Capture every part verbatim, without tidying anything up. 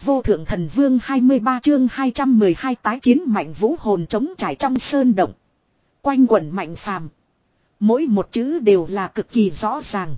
vô thượng thần vương hai mươi ba chương hai trăm mười hai tái chiến mạnh vũ hồn trống trải trong sơn động. Quanh quẩn mạnh phàm. Mỗi một chữ đều là cực kỳ rõ ràng.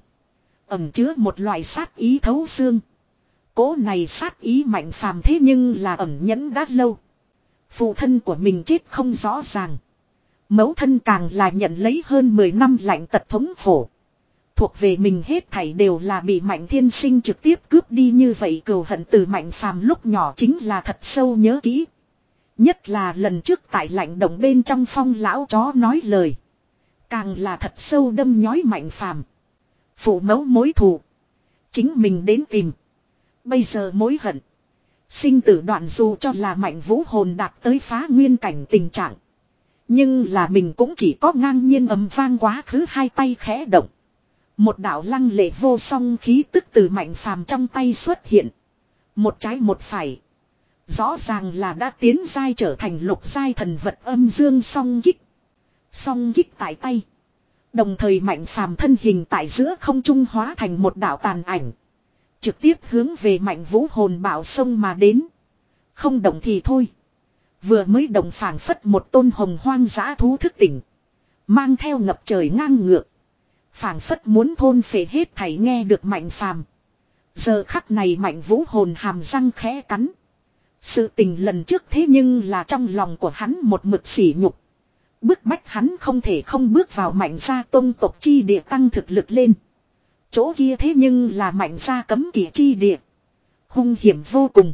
Ẩn chứa một loại sát ý thấu xương. Cố này sát ý mạnh phàm thế nhưng là ẩn nhẫn đã lâu. Phụ thân của mình chết không rõ ràng. Mẫu thân càng là nhận lấy hơn mười năm lạnh tật thống khổ. Thuộc về mình hết thảy đều là bị Mạnh Thiên Sinh trực tiếp cướp đi như vậy, cừu hận từ Mạnh Phàm lúc nhỏ chính là thật sâu nhớ kỹ. Nhất là lần trước tại lạnh động bên trong Phong lão chó nói lời. Càng là thật sâu đâm nhói Mạnh Phàm. Phụ mẫu mối thù. Chính mình đến tìm. Bây giờ mối hận. Sinh tử đoạn, dù cho là Mạnh Vũ hồn đạt tới phá nguyên cảnh tình trạng. Nhưng là mình cũng chỉ có ngang nhiên ầm vang quá khứ, hai tay khẽ động. Một đạo lăng lệ vô song khí tức từ Mạnh Phàm trong tay xuất hiện. Một trái một phải. Rõ ràng là đã tiến giai trở thành lục giai thần vật âm dương song kích. Song kích tại tay. Đồng thời Mạnh Phàm thân hình tại giữa không trung hóa thành một đạo tàn ảnh. Trực tiếp hướng về Mạnh Vũ hồn bảo sông mà đến. Không động thì thôi. Vừa mới động phảng phất một tôn hồng hoang dã thú thức tỉnh. Mang theo ngập trời ngang ngược. Phảng phất muốn thôn phệ hết thảy nghe được Mạnh Phàm. Giờ khắc này Mạnh Vũ hồn hàm răng khẽ cắn. Sự tình lần trước thế nhưng là trong lòng của hắn một mực sỉ nhục. Bức bách hắn không thể không bước vào Mạnh gia tôn tộc chi địa tăng thực lực lên. Chỗ kia thế nhưng là Mạnh gia cấm kỵ chi địa. Hung hiểm vô cùng.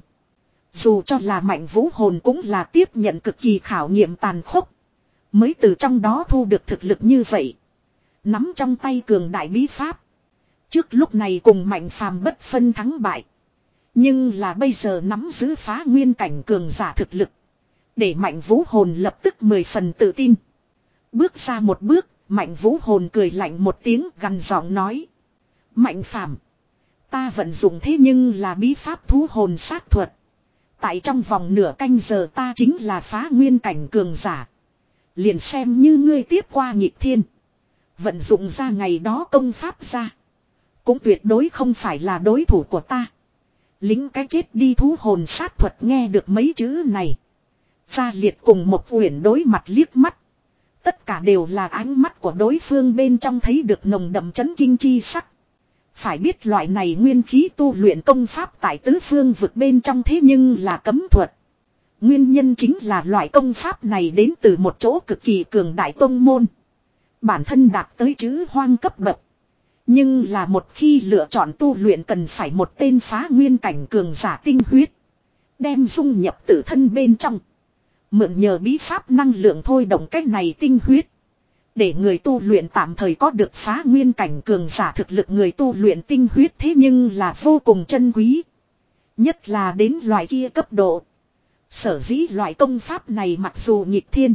Dù cho là Mạnh Vũ hồn cũng là tiếp nhận cực kỳ khảo nghiệm tàn khốc. Mới từ trong đó thu được thực lực như vậy. Nắm trong tay cường đại bí pháp. Trước lúc này cùng Mạnh Phàm bất phân thắng bại. Nhưng là bây giờ nắm giữ phá nguyên cảnh cường giả thực lực. Để Mạnh Vũ hồn lập tức mười phần tự tin. Bước ra một bước, Mạnh Vũ hồn cười lạnh một tiếng, gằn giọng nói. Mạnh Phàm, ta vận dụng thế nhưng là bí pháp thú hồn sát thuật. Tại trong vòng nửa canh giờ ta chính là phá nguyên cảnh cường giả. Liền xem như ngươi tiếp qua nghịch thiên. Vận dụng ra ngày đó công pháp ra. Cũng tuyệt đối không phải là đối thủ của ta. Lính cái chết đi thú hồn sát thuật nghe được mấy chữ này. Gia Liệt cùng một uyển đối mặt liếc mắt. Tất cả đều là ánh mắt của đối phương bên trong thấy được nồng đậm chấn kinh chi sắc. Phải biết loại này nguyên khí tu luyện công pháp tại tứ phương vực bên trong thế nhưng là cấm thuật. Nguyên nhân chính là loại công pháp này đến từ một chỗ cực kỳ cường đại tông môn. Bản thân đạt tới chữ hoang cấp bậc. Nhưng là một khi lựa chọn tu luyện cần phải một tên phá nguyên cảnh cường giả tinh huyết. Đem dung nhập tự thân bên trong. Mượn nhờ bí pháp năng lượng thôi động cách này tinh huyết. Để người tu luyện tạm thời có được phá nguyên cảnh cường giả thực lực, người tu luyện tinh huyết thế nhưng là vô cùng chân quý. Nhất là đến loại kia cấp độ. Sở dĩ loại công pháp này mặc dù nghịch thiên.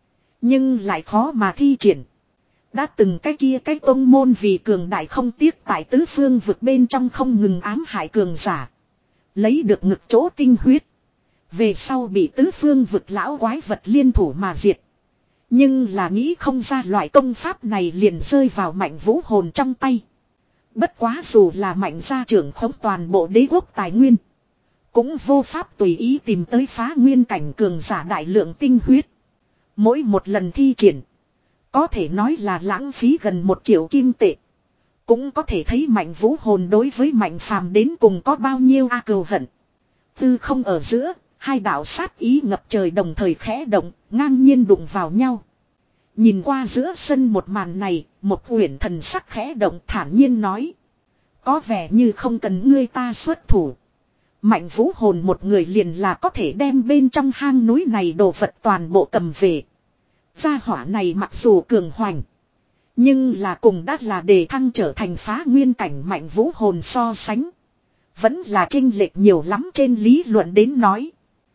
Nhưng lại khó mà thi triển. Đã từng cái kia cái tông môn vì cường đại không tiếc tại tứ phương vực bên trong không ngừng ám hại cường giả. Lấy được ngực chỗ tinh huyết. Về sau bị tứ phương vực lão quái vật liên thủ mà diệt. Nhưng là nghĩ không ra loại công pháp này liền rơi vào Mạnh Vũ hồn trong tay. Bất quá dù là Mạnh gia trưởng khống toàn bộ đế quốc tài nguyên. Cũng vô pháp tùy ý tìm tới phá nguyên cảnh cường giả đại lượng tinh huyết. Mỗi một lần thi triển. Có thể nói là lãng phí gần một triệu kim tệ. Cũng có thể thấy Mạnh Vũ hồn đối với Mạnh Phàm đến cùng có bao nhiêu a cừu hận. Tư không ở giữa, hai đạo sát ý ngập trời đồng thời khẽ động, ngang nhiên đụng vào nhau. Nhìn qua giữa sân một màn này, một uyển thần sắc khẽ động thản nhiên nói. Có vẻ như không cần ngươi ta xuất thủ. Mạnh Vũ hồn một người liền là có thể đem bên trong hang núi này đồ vật toàn bộ cầm về. Gia hỏa này mặc dù cường hoành. Nhưng là cùng đắt là đề thăng trở thành phá nguyên cảnh Mạnh Vũ hồn so sánh. Vẫn là chênh lệch nhiều lắm, trên lý luận đến nói.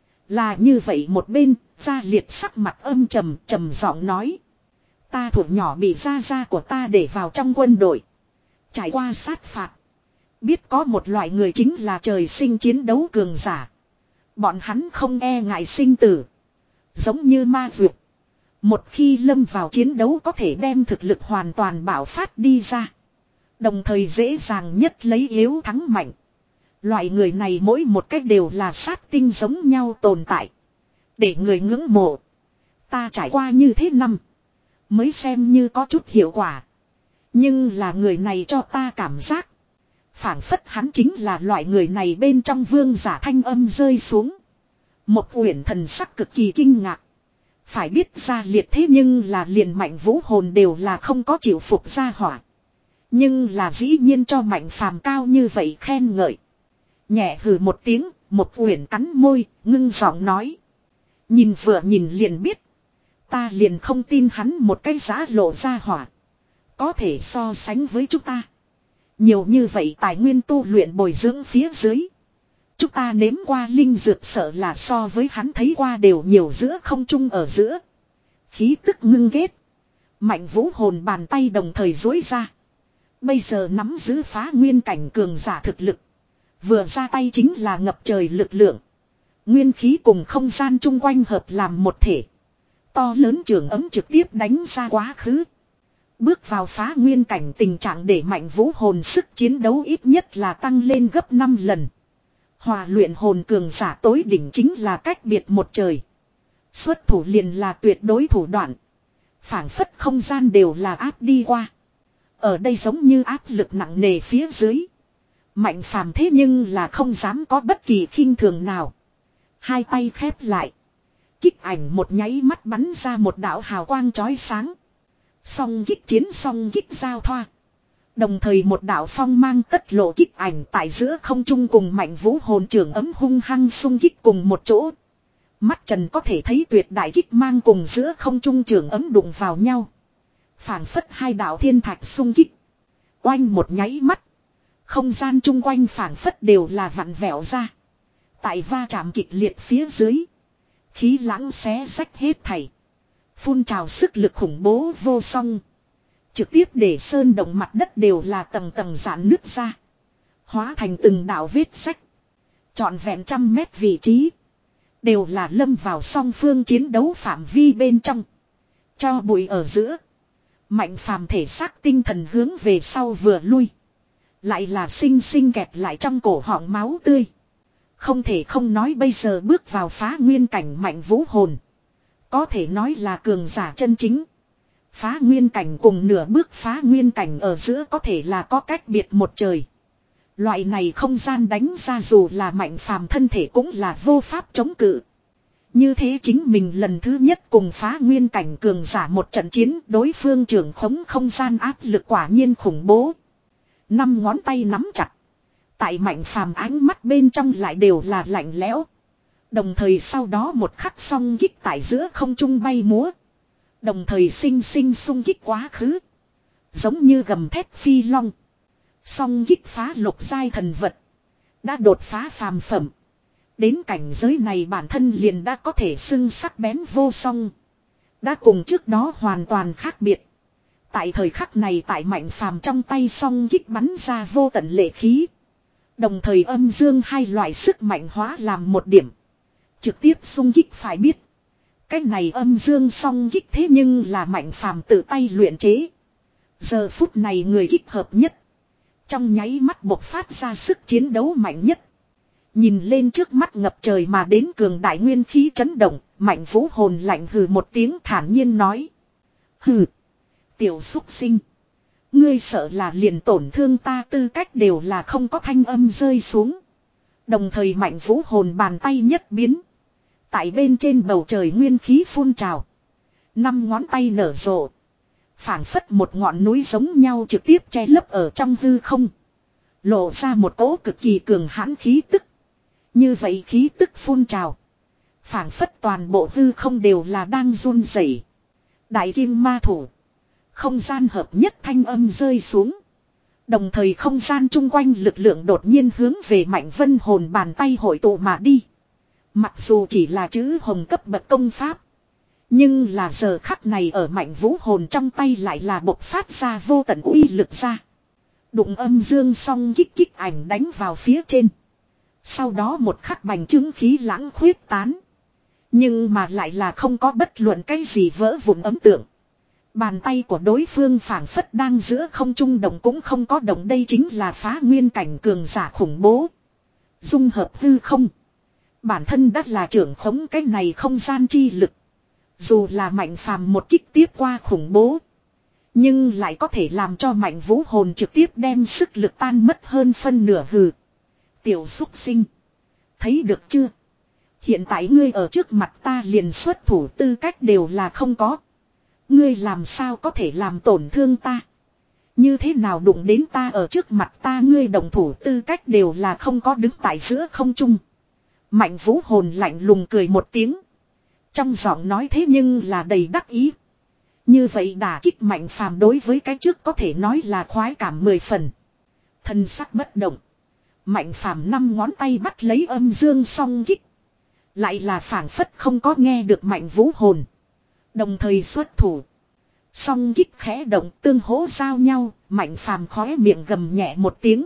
Là như vậy một bên, Gia Liệt sắc mặt âm trầm, trầm giọng nói. Ta thuộc nhỏ bị gia gia của ta để vào trong quân đội. Trải qua sát phạt. Biết có một loại người chính là trời sinh chiến đấu cường giả. Bọn hắn không e ngại sinh tử. Giống như ma dược. Một khi lâm vào chiến đấu có thể đem thực lực hoàn toàn bạo phát đi ra. Đồng thời dễ dàng nhất lấy yếu thắng mạnh. Loại người này mỗi một cách đều là sát tinh giống nhau tồn tại. Để người ngưỡng mộ. Ta trải qua như thế năm. Mới xem như có chút hiệu quả. Nhưng là người này cho ta cảm giác. Phảng phất hắn chính là loại người này bên trong vương giả thanh âm rơi xuống. Một uyển thần sắc cực kỳ kinh ngạc. Phải biết ra liệt thế nhưng là liền Mạnh Vũ hồn đều là không có chịu phục ra hỏa. Nhưng là dĩ nhiên cho Mạnh Phàm cao như vậy khen ngợi. Nhẹ hừ một tiếng, một uyển cắn môi, ngưng giọng nói. Nhìn vừa nhìn liền biết. Ta liền không tin hắn một cái giá lộ ra hỏa. Có thể so sánh với chúng ta. Nhiều như vậy tài nguyên tu luyện bồi dưỡng phía dưới. Chúng ta nếm qua linh dược sợ là so với hắn thấy qua đều nhiều giữa không trung ở giữa. Khí tức ngưng ghét. Mạnh Vũ hồn bàn tay đồng thời dối ra. Bây giờ nắm giữ phá nguyên cảnh cường giả thực lực. Vừa ra tay chính là ngập trời lực lượng. Nguyên khí cùng không gian chung quanh hợp làm một thể. To lớn trường ấm trực tiếp đánh ra quá khứ. Bước vào phá nguyên cảnh tình trạng để Mạnh Vũ hồn sức chiến đấu ít nhất là tăng lên gấp năm lần. Hòa luyện hồn cường giả tối đỉnh chính là cách biệt một trời. Xuất thủ liền là tuyệt đối thủ đoạn. Phảng phất không gian đều là áp đi qua. Ở đây giống như áp lực nặng nề phía dưới. Mạnh Phàm thế nhưng là không dám có bất kỳ khinh thường nào. Hai tay khép lại. Kích ảnh một nháy mắt bắn ra một đạo hào quang chói sáng. Song kích chiến song kích giao thoa. Đồng thời một đạo phong mang tất lộ kích ảnh tại giữa không trung cùng Mạnh Vũ hồn trưởng ấm hung hăng xung kích cùng một chỗ. Mắt trần có thể thấy tuyệt đại kích mang cùng giữa không trung trưởng ấm đụng vào nhau. Phảng phất hai đạo thiên thạch xung kích. Oanh một nháy mắt. Không gian chung quanh phảng phất đều là vặn vẹo ra. Tại va chạm kịch liệt phía dưới. Khí lãng xé rách hết thảy. Phun trào sức lực khủng bố vô song. Trực tiếp để sơn động mặt đất đều là tầng tầng giãn nứt ra. Hóa thành từng đạo vết sách. Trọn vẹn trăm mét vị trí. Đều là lâm vào song phương chiến đấu phạm vi bên trong. Cho bụi ở giữa. Mạnh Phàm thể xác tinh thần hướng về sau vừa lui. Lại là sinh sinh kẹt lại trong cổ họng máu tươi. Không thể không nói bây giờ bước vào phá nguyên cảnh Mạnh Vũ hồn. Có thể nói là cường giả chân chính. Phá nguyên cảnh cùng nửa bước phá nguyên cảnh ở giữa có thể là có cách biệt một trời. Loại này không gian đánh ra dù là Mạnh Phàm thân thể cũng là vô pháp chống cự. Như thế chính mình lần thứ nhất cùng phá nguyên cảnh cường giả một trận chiến đối phương trưởng khống không gian áp lực quả nhiên khủng bố. Năm ngón tay nắm chặt. Tại Mạnh Phàm ánh mắt bên trong lại đều là lạnh lẽo. Đồng thời sau đó một khắc song kích tại giữa không trung bay múa. Đồng thời sinh sinh xung kích quá khứ. Giống như gầm thép phi long. Song kích phá lục giai thần vật. Đã đột phá phàm phẩm. Đến cảnh giới này bản thân liền đã có thể xưng sắc bén vô song. Đã cùng trước đó hoàn toàn khác biệt. Tại thời khắc này tại Mạnh Phàm trong tay song kích bắn ra vô tận lệ khí. Đồng thời âm dương hai loại sức mạnh hóa làm một điểm. Trực tiếp xung kích phải biết. Cái này âm dương song kích thế nhưng là Mạnh Phàm tự tay luyện chế. Giờ phút này người kích hợp nhất. Trong nháy mắt bộc phát ra sức chiến đấu mạnh nhất. Nhìn lên trước mắt ngập trời mà đến cường đại nguyên khí chấn động. Mạnh Vũ hồn lạnh hừ một tiếng thản nhiên nói. Hừ. Tiểu xúc sinh. Ngươi sợ là liền tổn thương ta tư cách đều là không có thanh âm rơi xuống. Đồng thời Mạnh Vũ hồn bàn tay nhất biến. Tại bên trên bầu trời nguyên khí phun trào. Năm ngón tay nở rộ. Phảng phất một ngọn núi giống nhau trực tiếp che lấp ở trong hư không. Lộ ra một cỗ cực kỳ cường hãn khí tức. Như vậy khí tức phun trào. Phảng phất toàn bộ hư không đều là đang run rẩy. Đại kim ma thủ. Không gian hợp nhất thanh âm rơi xuống. Đồng thời không gian chung quanh lực lượng đột nhiên hướng về Mạnh Vân hồn bàn tay hội tụ mà đi. Mặc dù chỉ là chữ hồng cấp bậc công pháp. Nhưng là giờ khắc này ở Mạnh Vũ hồn trong tay lại là bộc phát ra vô tận uy lực ra. Đụng âm dương song kích kích ảnh đánh vào phía trên. Sau đó một khắc bành trướng khí lãng khuyết tán. Nhưng mà lại là không có bất luận cái gì vỡ vụn ấm tượng. Bàn tay của đối phương phảng phất đang giữa không trung động cũng không có động, đây chính là phá nguyên cảnh cường giả khủng bố. Dung hợp hư không. Bản thân đã là trưởng khống cái này không gian chi lực. Dù là Mạnh Phàm một kích tiếp qua khủng bố. Nhưng lại có thể làm cho Mạnh Vũ hồn trực tiếp đem sức lực tan mất hơn phân nửa hừ. Tiểu xúc sinh. Thấy được chưa? Hiện tại ngươi ở trước mặt ta liền xuất thủ tư cách đều là không có. Ngươi làm sao có thể làm tổn thương ta? Như thế nào đụng đến ta ở trước mặt ta ngươi đồng thủ tư cách đều là không có đứng tại giữa không trung. Mạnh Vũ hồn lạnh lùng cười một tiếng. Trong giọng nói thế nhưng là đầy đắc ý. Như vậy đả kích Mạnh Phàm đối với cái trước có thể nói là khoái cảm mười phần. Thân sắc bất động. Mạnh Phàm năm ngón tay bắt lấy âm dương song kích. Lại là phảng phất không có nghe được Mạnh Vũ hồn. Đồng thời xuất thủ. Song kích khẽ động tương hỗ giao nhau. Mạnh Phàm khóe miệng gầm nhẹ một tiếng.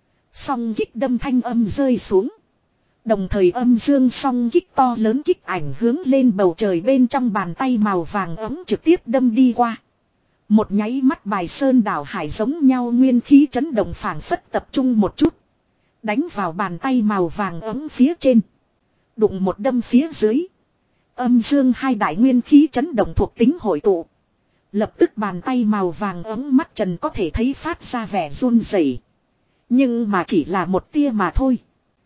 Song kích đâm thanh âm rơi xuống. Đồng thời âm dương song kích to lớn kích ảnh hướng lên bầu trời bên trong bàn tay màu vàng ấm trực tiếp đâm đi qua. Một nháy mắt bài sơn đảo hải giống nhau nguyên khí chấn động phảng phất tập trung một chút. Đánh vào bàn tay màu vàng ấm phía trên. Đụng một đâm phía dưới. Âm dương hai đại nguyên khí chấn động thuộc tính hội tụ. Lập tức bàn tay màu vàng ấm mắt trần có thể thấy phát ra vẻ run rẩy. Nhưng mà chỉ là một tia mà thôi.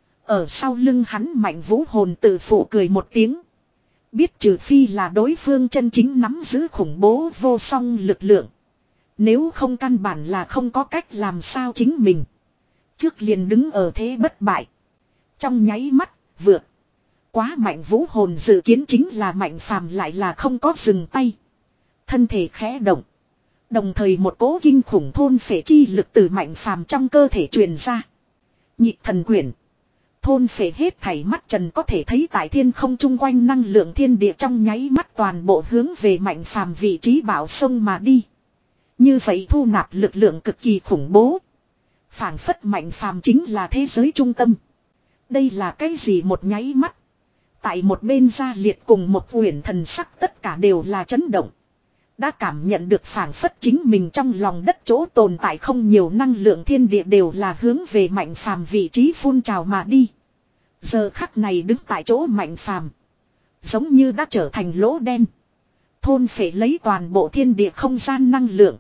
Ở sau lưng hắn Mạnh Vũ hồn tự phụ cười một tiếng. Biết trừ phi là đối phương chân chính nắm giữ khủng bố vô song lực lượng. Nếu không căn bản là không có cách làm sao chính mình. Trước liền đứng ở thế bất bại. Trong nháy mắt, vượt. Quá Mạnh Vũ hồn dự kiến chính là Mạnh Phàm lại là không có dừng tay. Thân thể khẽ động. Đồng thời một cỗ kinh khủng thôn phệ chi lực từ Mạnh Phàm trong cơ thể truyền ra. Nhịp thần quyển. Thôn phệ hết thảy mắt trần có thể thấy tại thiên không chung quanh năng lượng thiên địa trong nháy mắt toàn bộ hướng về Mạnh Phàm vị trí bảo sông mà đi. Như vậy thu nạp lực lượng cực kỳ khủng bố. Phảng phất Mạnh Phàm chính là thế giới trung tâm. Đây là cái gì một nháy mắt. Tại một bên gia liệt cùng một uyển thần sắc tất cả đều là chấn động. Đã cảm nhận được phảng phất chính mình trong lòng đất chỗ tồn tại không nhiều năng lượng thiên địa đều là hướng về Mạnh Phàm vị trí phun trào mà đi. Giờ khắc này đứng tại chỗ Mạnh Phàm, giống như đã trở thành lỗ đen. Thôn phệ lấy toàn bộ thiên địa không gian năng lượng.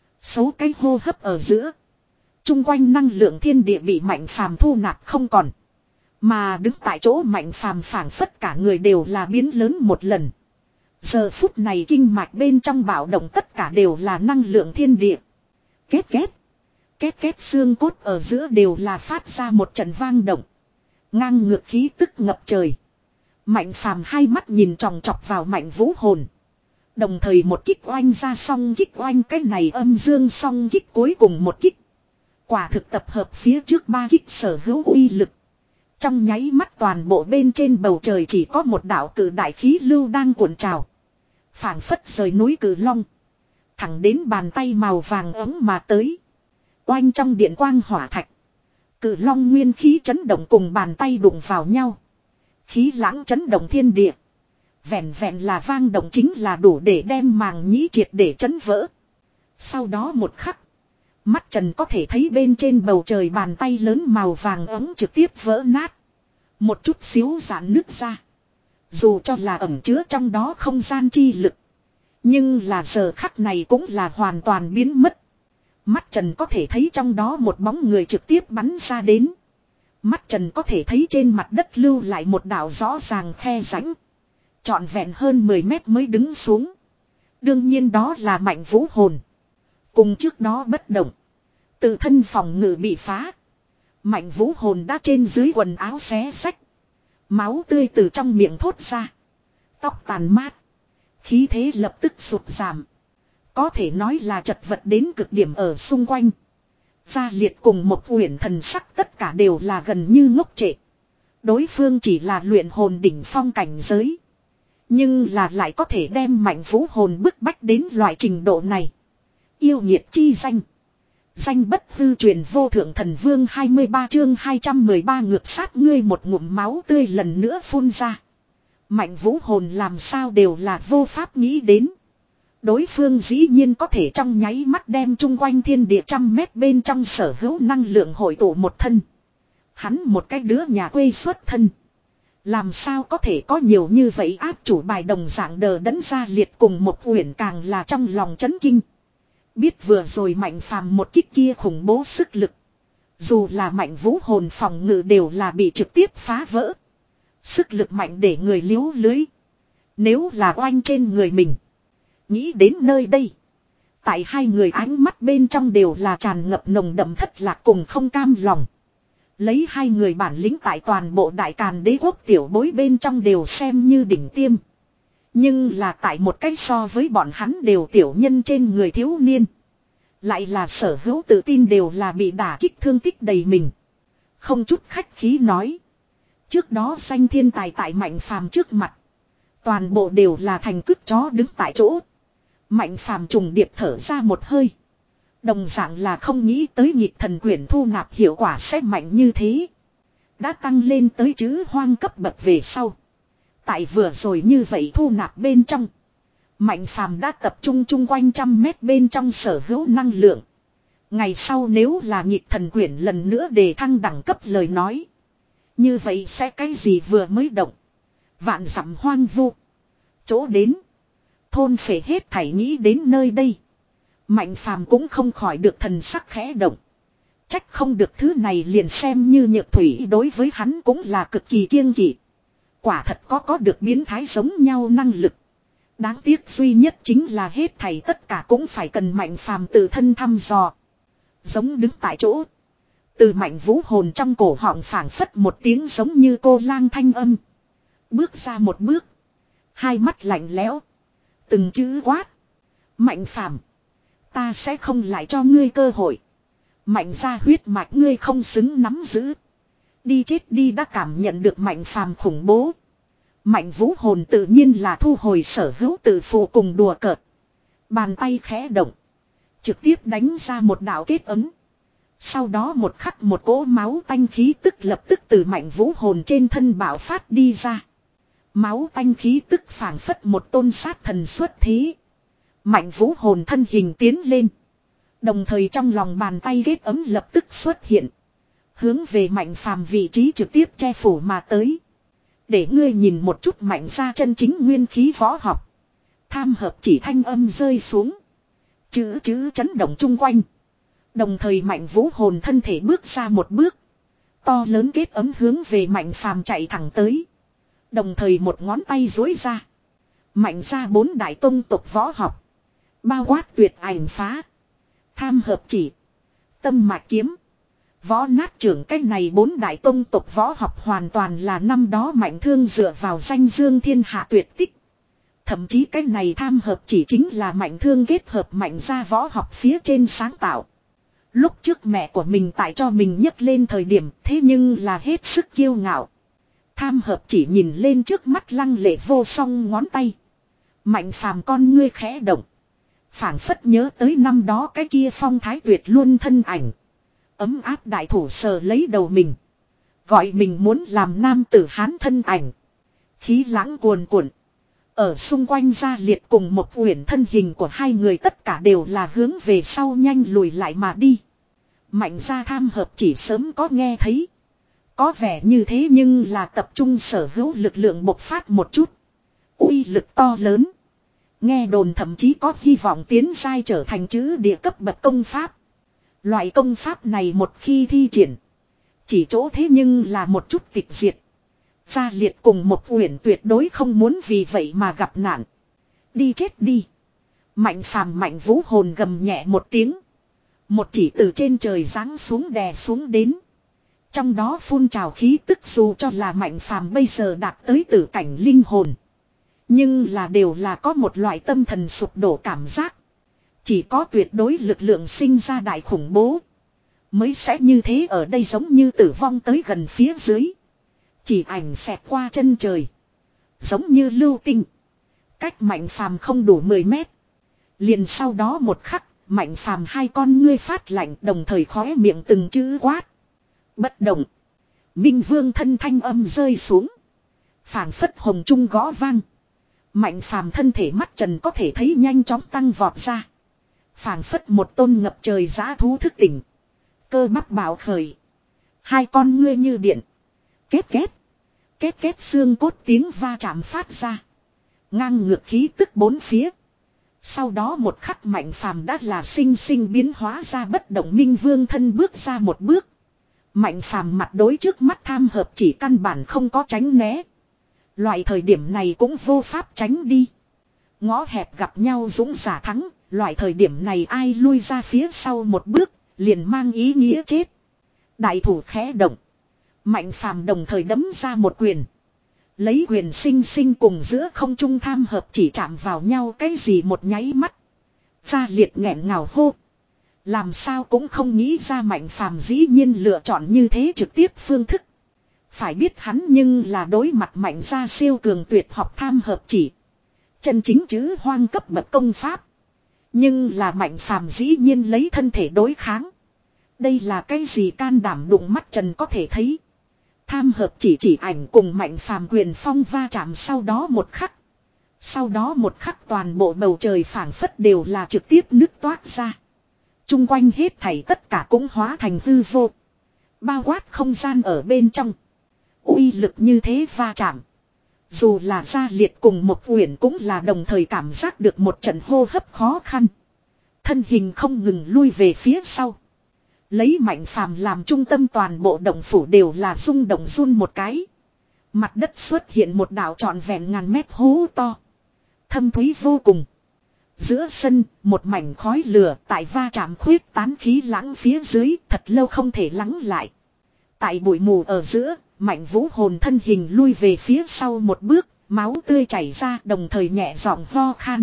Số cái hô hấp ở giữa. Trung quanh năng lượng thiên địa bị Mạnh Phàm thu nạp không còn. Mà đứng tại chỗ Mạnh Phàm phảng phất cả người đều là biến lớn một lần. Giờ phút này kinh mạch bên trong bạo động tất cả đều là năng lượng thiên địa. Két két. Két két xương cốt ở giữa đều là phát ra một trận vang động. Ngang ngược khí tức ngập trời. Mạnh Phàm hai mắt nhìn tròng trọc vào Mạnh Vũ hồn. Đồng thời một kích oanh ra song kích oanh cái này âm dương song kích cuối cùng một kích. Quả thực tập hợp phía trước ba kích sở hữu uy lực. Trong nháy mắt toàn bộ bên trên bầu trời chỉ có một đạo cử đại khí lưu đang cuộn trào. Phảng phất rời núi Cử Long. Thẳng đến bàn tay màu vàng ấm mà tới. Oanh trong điện quang hỏa thạch. Cử Long nguyên khí chấn động cùng bàn tay đụng vào nhau. Khí lãng chấn động thiên địa. Vẹn vẹn là vang động chính là đủ để đem màng nhĩ triệt để chấn vỡ. Sau đó một khắc. Mắt trần có thể thấy bên trên bầu trời bàn tay lớn màu vàng ấm trực tiếp vỡ nát. Một chút xíu giãn nứt ra. Dù cho là ẩn chứa trong đó không gian chi lực. Nhưng là giờ khắc này cũng là hoàn toàn biến mất. Mắt trần có thể thấy trong đó một bóng người trực tiếp bắn ra đến. Mắt trần có thể thấy trên mặt đất lưu lại một đạo rõ ràng khe rãnh. Trọn vẹn hơn mười mét mới đứng xuống. Đương nhiên đó là Mạnh Vũ hồn. Cùng trước đó bất động. Tự thân phòng ngự bị phá. Mạnh Vũ hồn đã trên dưới quần áo xé xách. Máu tươi từ trong miệng thốt ra. Tóc tàn mát. Khí thế lập tức sụt giảm. Có thể nói là chật vật đến cực điểm ở xung quanh. Gia liệt cùng một uyển thần sắc tất cả đều là gần như ngốc trệ. Đối phương chỉ là luyện hồn đỉnh phong cảnh giới. Nhưng là lại có thể đem Mạnh Vũ hồn bức bách đến loại trình độ này. Yêu nghiệt chi danh. Danh bất hư truyền vô thượng thần vương hai mươi ba chương hai trăm mười ba ngược sát ngươi một ngụm máu tươi lần nữa phun ra. Mạnh Vũ hồn làm sao đều là vô pháp nghĩ đến. Đối phương dĩ nhiên có thể trong nháy mắt đem chung quanh thiên địa trăm mét bên trong sở hữu năng lượng hội tụ một thân. Hắn một cái đứa nhà quê xuất thân. Làm sao có thể có nhiều như vậy áp chủ bài đồng dạng đờ đẫn ra liệt cùng một uyển càng là trong lòng chấn kinh. Biết vừa rồi Mạnh Phàm một kích kia khủng bố sức lực. Dù là Mạnh Vũ hồn phòng ngự đều là bị trực tiếp phá vỡ. Sức lực mạnh để người liếu lưới. Nếu là oanh trên người mình. Nghĩ đến nơi đây. Tại hai người ánh mắt bên trong đều là tràn ngập nồng đậm thất lạc cùng không cam lòng. Lấy hai người bản lĩnh tại toàn bộ đại càn đế quốc tiểu bối bên trong đều xem như đỉnh tiêm. Nhưng là tại một cách so với bọn hắn đều tiểu nhân trên người thiếu niên. Lại là sở hữu tự tin đều là bị đả kích thương tích đầy mình. Không chút khách khí nói. Trước đó danh thiên tài tại Mạnh Phàm trước mặt. Toàn bộ đều là thành cứt chó đứng tại chỗ. Mạnh Phàm trùng điệp thở ra một hơi. Đồng dạng là không nghĩ tới nhịp thần quyển thu nạp hiệu quả sẽ mạnh như thế. Đã tăng lên tới chữ hoang cấp bậc về sau. Tại vừa rồi như vậy thu nạp bên trong. Mạnh Phàm đã tập trung chung quanh trăm mét bên trong sở hữu năng lượng. Ngày sau nếu là nhịp thần quyển lần nữa đề thăng đẳng cấp lời nói. Như vậy sẽ cái gì vừa mới động. Vạn dặm hoang vu. Chỗ đến. Thôn phệ hết thảy nghĩ đến nơi đây. Mạnh Phàm cũng không khỏi được thần sắc khẽ động. Trách không được thứ này liền xem như nhược thủy đối với hắn cũng là cực kỳ kiêng kỵ. Quả thật có có được biến thái giống nhau năng lực. Đáng tiếc duy nhất chính là hết thảy tất cả cũng phải cần Mạnh Phàm tự thân thăm dò. Giống đứng tại chỗ. Từ Mạnh Vũ hồn trong cổ họng phảng phất một tiếng giống như cô lang thanh âm. Bước ra một bước. Hai mắt lạnh lẽo. Từng chữ quát. Mạnh Phàm, ta sẽ không lại cho ngươi cơ hội. Mạnh ra huyết mạch ngươi không xứng nắm giữ. Đi chết đi. Đã cảm nhận được Mạnh Phàm khủng bố. Mạnh Vũ hồn tự nhiên là thu hồi sở hữu tự phụ cùng đùa cợt. Bàn tay khẽ động. Trực tiếp đánh ra một đạo kết ấn. Sau đó một khắc một cỗ máu tanh khí tức lập tức từ Mạnh Vũ hồn trên thân bạo phát đi ra. Máu tanh khí tức phảng phất một tôn sát thần xuất thế. Mạnh Vũ hồn thân hình tiến lên. Đồng thời trong lòng bàn tay kết ấm lập tức xuất hiện. Hướng về Mạnh Phàm vị trí trực tiếp che phủ mà tới. Để ngươi nhìn một chút Mạnh ra chân chính nguyên khí võ học. Tham hợp chỉ thanh âm rơi xuống. Chữ chữ chấn động chung quanh. Đồng thời Mạnh Vũ hồn thân thể bước ra một bước. To lớn kết ấm hướng về Mạnh Phàm chạy thẳng tới. Đồng thời một ngón tay duỗi ra. Mạnh ra bốn đại tông tộc võ học. Bao quát tuyệt ảnh phá. Tham hợp chỉ. Tâm mạch kiếm. Võ nát trưởng cách này bốn đại tông tộc võ học hoàn toàn là năm đó Mạnh Thương dựa vào danh dương thiên hạ tuyệt tích. Thậm chí cách này tham hợp chỉ chính là Mạnh Thương kết hợp Mạnh ra võ học phía trên sáng tạo. Lúc trước mẹ của mình tại cho mình nhấc lên thời điểm thế nhưng là hết sức kiêu ngạo. Tham hợp chỉ nhìn lên trước mắt lăng lệ vô song ngón tay. Mạnh Phàm con ngươi khẽ động. Phảng phất nhớ tới năm đó cái kia phong thái tuyệt luôn thân ảnh. Ấm áp đại thủ sờ lấy đầu mình. Gọi mình muốn làm nam tử hán thân ảnh. Khí lãng cuồn cuộn. Ở xung quanh gia liệt cùng một uyển thân hình của hai người tất cả đều là hướng về sau nhanh lùi lại mà đi. Mạnh ra tham hợp chỉ sớm có nghe thấy. Có vẻ như thế nhưng là tập trung sở hữu lực lượng bộc phát một chút. Uy lực to lớn. Nghe đồn thậm chí có hy vọng tiến giai trở thành chữ địa cấp bậc công pháp. Loại công pháp này một khi thi triển. Chỉ chỗ thế nhưng là một chút tịch diệt. Gia liệt cùng một uyển tuyệt đối không muốn vì vậy mà gặp nạn. Đi chết đi. Mạnh Phàm Mạnh Vũ hồn gầm nhẹ một tiếng. Một chỉ từ trên trời giáng xuống đè xuống đến. Trong đó phun trào khí tức dù cho là Mạnh Phàm bây giờ đạt tới tử cảnh linh hồn. Nhưng là đều là có một loại tâm thần sụp đổ cảm giác. Chỉ có tuyệt đối lực lượng sinh ra đại khủng bố. Mới sẽ như thế ở đây giống như tử vong tới gần phía dưới. Chỉ ảnh xẹt qua chân trời. Giống như lưu tinh. Cách Mạnh Phàm không đủ mười mét. Liền sau đó một khắc, Mạnh Phàm hai con ngươi phát lạnh đồng thời khóe miệng từng chữ quát. Bất động. Minh Vương thân thanh âm rơi xuống. Phảng phất hồng trung gõ vang. Mạnh Phàm thân thể mắt trần có thể thấy nhanh chóng tăng vọt ra. Phảng phất một tôn ngập trời giã thú thức tỉnh. Cơ bắp bạo khởi. Hai con ngươi như điện. Két két. Két két xương cốt tiếng va chạm phát ra. Ngang ngược khí tức bốn phía. Sau đó một khắc Mạnh Phàm đã là sinh sinh biến hóa ra bất động minh vương thân bước ra một bước. Mạnh Phàm mặt đối trước mắt tham hợp chỉ căn bản không có tránh né. Loại thời điểm này cũng vô pháp tránh đi. Ngõ hẹp gặp nhau dũng giả thắng, loại thời điểm này ai lui ra phía sau một bước, liền mang ý nghĩa chết. Đại thủ khẽ động. Mạnh Phàm đồng thời đấm ra một quyền. Lấy quyền sinh sinh cùng giữa không trung tham hợp chỉ chạm vào nhau cái gì một nháy mắt. Gia Liệt nghẹn ngào hô. Làm sao cũng không nghĩ ra Mạnh Phàm dĩ nhiên lựa chọn như thế trực tiếp phương thức. Phải biết hắn nhưng là đối mặt Mạnh gia siêu cường tuyệt học tham hợp chỉ. Chân chính chữ hoang cấp bậc công pháp. Nhưng là Mạnh Phàm dĩ nhiên lấy thân thể đối kháng. Đây là cái gì can đảm đụng mắt trần có thể thấy. Tham hợp chỉ chỉ ảnh cùng Mạnh Phàm quyền phong va chạm sau đó một khắc. Sau đó một khắc toàn bộ bầu trời phảng phất đều là trực tiếp nứt toát ra. Trung quanh hết thảy tất cả cũng hóa thành hư vô. Bao quát không gian ở bên trong. Uy lực như thế va chạm. Dù là Gia Liệt cùng một Uyển cũng là đồng thời cảm giác được một trận hô hấp khó khăn. Thân hình không ngừng lui về phía sau. Lấy Mạnh Phàm làm trung tâm toàn bộ động phủ đều là rung động run một cái. Mặt đất xuất hiện một đảo trọn vẹn ngàn mét hố to. Thâm thúy vô cùng. Giữa sân, một mảnh khói lửa tại va chạm khuyết tán khí lãng phía dưới thật lâu không thể lắng lại. Tại bụi mù ở giữa, Mạnh Vũ hồn thân hình lui về phía sau một bước, máu tươi chảy ra đồng thời nhẹ giọng ho khan.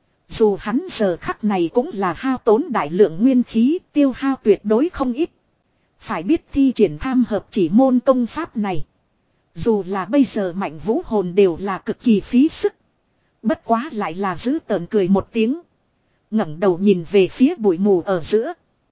Dù hắn giờ khắc này cũng là hao tốn đại lượng nguyên khí, tiêu hao tuyệt đối không ít. Phải biết thi triển tham hợp chỉ môn công pháp này. Dù là bây giờ Mạnh Vũ hồn đều là cực kỳ phí sức. Bất quá lại là giữ tợn cười một tiếng. ngẩng đầu nhìn về phía bụi mù ở giữa.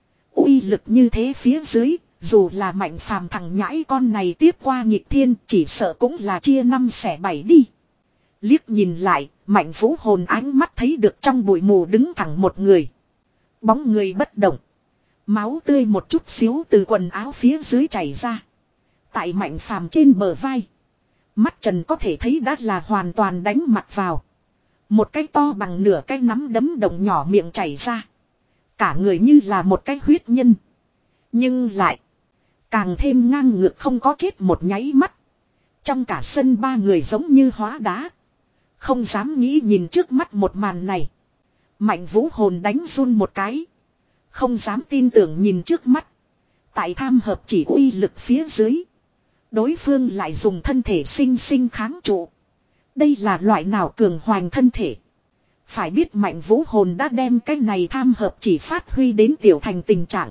Uy lực như thế phía dưới, dù là Mạnh Phàm thằng nhãi con này tiếp qua nghịch thiên chỉ sợ cũng là chia năm xẻ bảy đi. Liếc nhìn lại, Mạnh Vũ hồn ánh mắt thấy được trong bụi mù đứng thẳng một người. Bóng người bất động. Máu tươi một chút xíu từ quần áo phía dưới chảy ra. Tại Mạnh Phàm trên bờ vai. Mắt trần có thể thấy đã là hoàn toàn đánh mặt vào. Một cái to bằng nửa cái nắm đấm đồng nhỏ miệng chảy ra. Cả người như là một cái huyết nhân. Nhưng lại. Càng thêm ngang ngược không có chết một nháy mắt. Trong cả sân ba người giống như hóa đá. Không dám nghĩ nhìn trước mắt một màn này. Mạnh Vũ hồn đánh run một cái. Không dám tin tưởng nhìn trước mắt. Tại tham hợp chỉ uy lực phía dưới. Đối phương lại dùng thân thể sinh sinh kháng trụ. Đây là loại nào cường hoành thân thể. Phải biết Mạnh Vũ hồn đã đem cái này tham hợp chỉ phát huy đến tiểu thành tình trạng.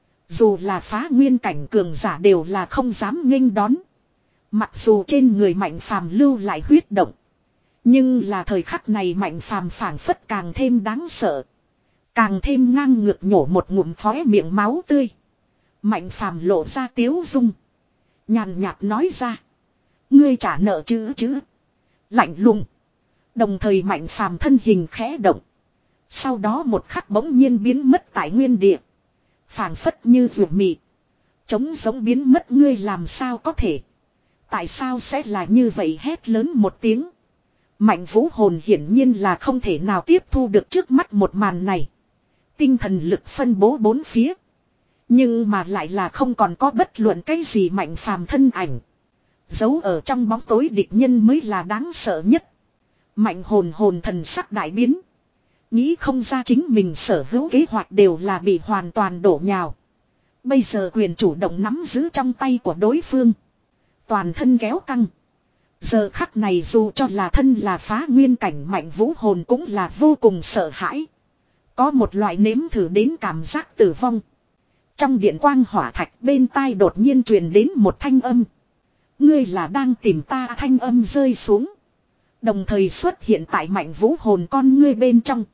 Dù là phá nguyên cảnh cường giả đều là không dám nghênh đón. Mặc dù trên người Mạnh Phàm lưu lại huyết động. Nhưng là thời khắc này Mạnh Phàm phảng phất càng thêm đáng sợ. Càng thêm ngang ngược nhổ một ngụm khóe miệng máu tươi. Mạnh Phàm lộ ra tiếu dung. Nhàn nhạt nói ra. Ngươi trả nợ chứ chứ. Lạnh lùng. Đồng thời Mạnh Phàm thân hình khẽ động. Sau đó một khắc bỗng nhiên biến mất tại nguyên địa. Phảng phất như ruột mị. Trống giống biến mất ngươi làm sao có thể. Tại sao sẽ là như vậy hét lớn một tiếng. Mạnh Vũ hồn hiển nhiên là không thể nào tiếp thu được trước mắt một màn này. Tinh thần lực phân bố bốn phía. Nhưng mà lại là không còn có bất luận cái gì Mạnh Phàm thân ảnh. Giấu ở trong bóng tối địch nhân mới là đáng sợ nhất. Mạnh hồn hồn thần sắc đại biến. Nghĩ không ra chính mình sở hữu kế hoạch đều là bị hoàn toàn đổ nhào. Bây giờ quyền chủ động nắm giữ trong tay của đối phương. Toàn thân kéo căng. Giờ khắc này dù cho là thân là phá nguyên cảnh Mạnh Vũ hồn cũng là vô cùng sợ hãi. Có một loại nếm thử đến cảm giác tử vong. Trong điện quang hỏa thạch bên tai đột nhiên truyền đến một thanh âm. Ngươi là đang tìm ta thanh âm rơi xuống. Đồng thời xuất hiện tại Mạnh Vũ hồn con ngươi bên trong.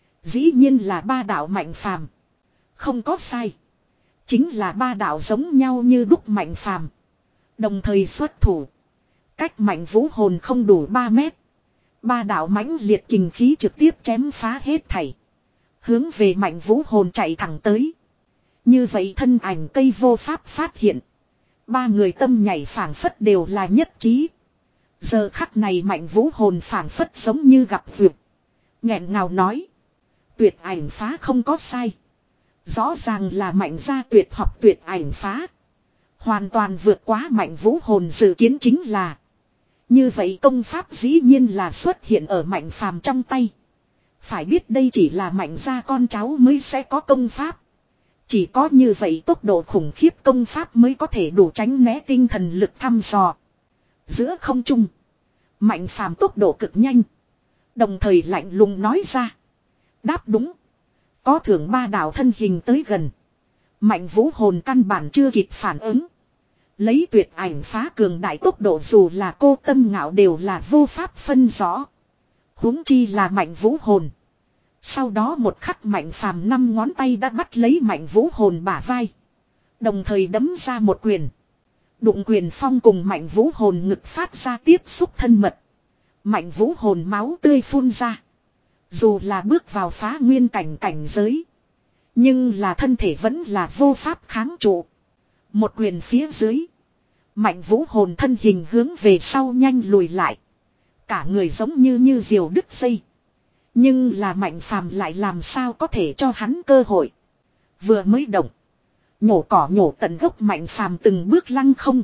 Dĩ nhiên là ba đạo Mạnh Phàm. Không có sai. Chính là ba đạo giống nhau như đúc Mạnh Phàm. Đồng thời xuất thủ. Cách Mạnh Vũ hồn không đủ ba mét. Ba đạo mãnh liệt kình khí trực tiếp chém phá hết thảy. Hướng về Mạnh Vũ hồn chạy thẳng tới. Như vậy thân ảnh cây vô pháp phát hiện. Ba người tâm nhảy phảng phất đều là nhất trí. Giờ khắc này Mạnh Vũ hồn phảng phất giống như gặp duyệt. Nghẹn ngào nói. Tuyệt ảnh phá không có sai. Rõ ràng là Mạnh gia tuyệt học tuyệt ảnh phá. Hoàn toàn vượt quá Mạnh Vũ hồn dự kiến chính là. Như vậy công pháp dĩ nhiên là xuất hiện ở Mạnh Phàm trong tay. Phải biết đây chỉ là Mạnh gia con cháu mới sẽ có công pháp. Chỉ có như vậy tốc độ khủng khiếp công pháp mới có thể đủ tránh né tinh thần lực thăm dò. Giữa không trung. Mạnh Phàm tốc độ cực nhanh. Đồng thời lạnh lùng nói ra. Đáp đúng. Có thưởng ba đạo thân hình tới gần. Mạnh Vũ hồn căn bản chưa kịp phản ứng. Lấy tuyệt ảnh phá cường đại tốc độ dù là cô Tâm Ngạo đều là vô pháp phân rõ. Huống chi là Mạnh Vũ hồn. Sau đó một khắc Mạnh Phàm năm ngón tay đã bắt lấy Mạnh Vũ hồn bả vai. Đồng thời đấm ra một quyền. Đụng quyền phong cùng Mạnh Vũ hồn ngực phát ra tiếp xúc thân mật. Mạnh Vũ hồn máu tươi phun ra. Dù là bước vào phá nguyên cảnh cảnh giới. Nhưng là thân thể vẫn là vô pháp kháng trụ. Một quyền phía dưới. Mạnh Vũ hồn thân hình hướng về sau nhanh lùi lại. Cả người giống như như diều đứt dây. Nhưng là Mạnh Phàm lại làm sao có thể cho hắn cơ hội. Vừa mới động. Nhổ cỏ nhổ tận gốc Mạnh Phàm từng bước lăng không.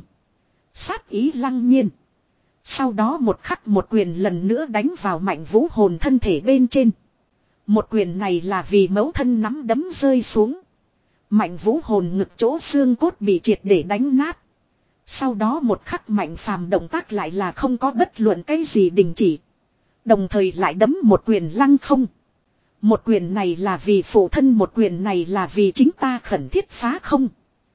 Sát ý lăng nhiên. Sau đó một khắc một quyền lần nữa đánh vào Mạnh Vũ hồn thân thể bên trên. Một quyền này là vì mẫu thân nắm đấm rơi xuống. Mạnh Vũ hồn ngực chỗ xương cốt bị triệt để đánh nát. Sau đó một khắc Mạnh Phàm động tác lại là không có bất luận cái gì đình chỉ. Đồng thời lại đấm một quyền lăng không. Một quyền này là vì phụ thân, một quyền này là vì chính ta khẩn thiết phá không.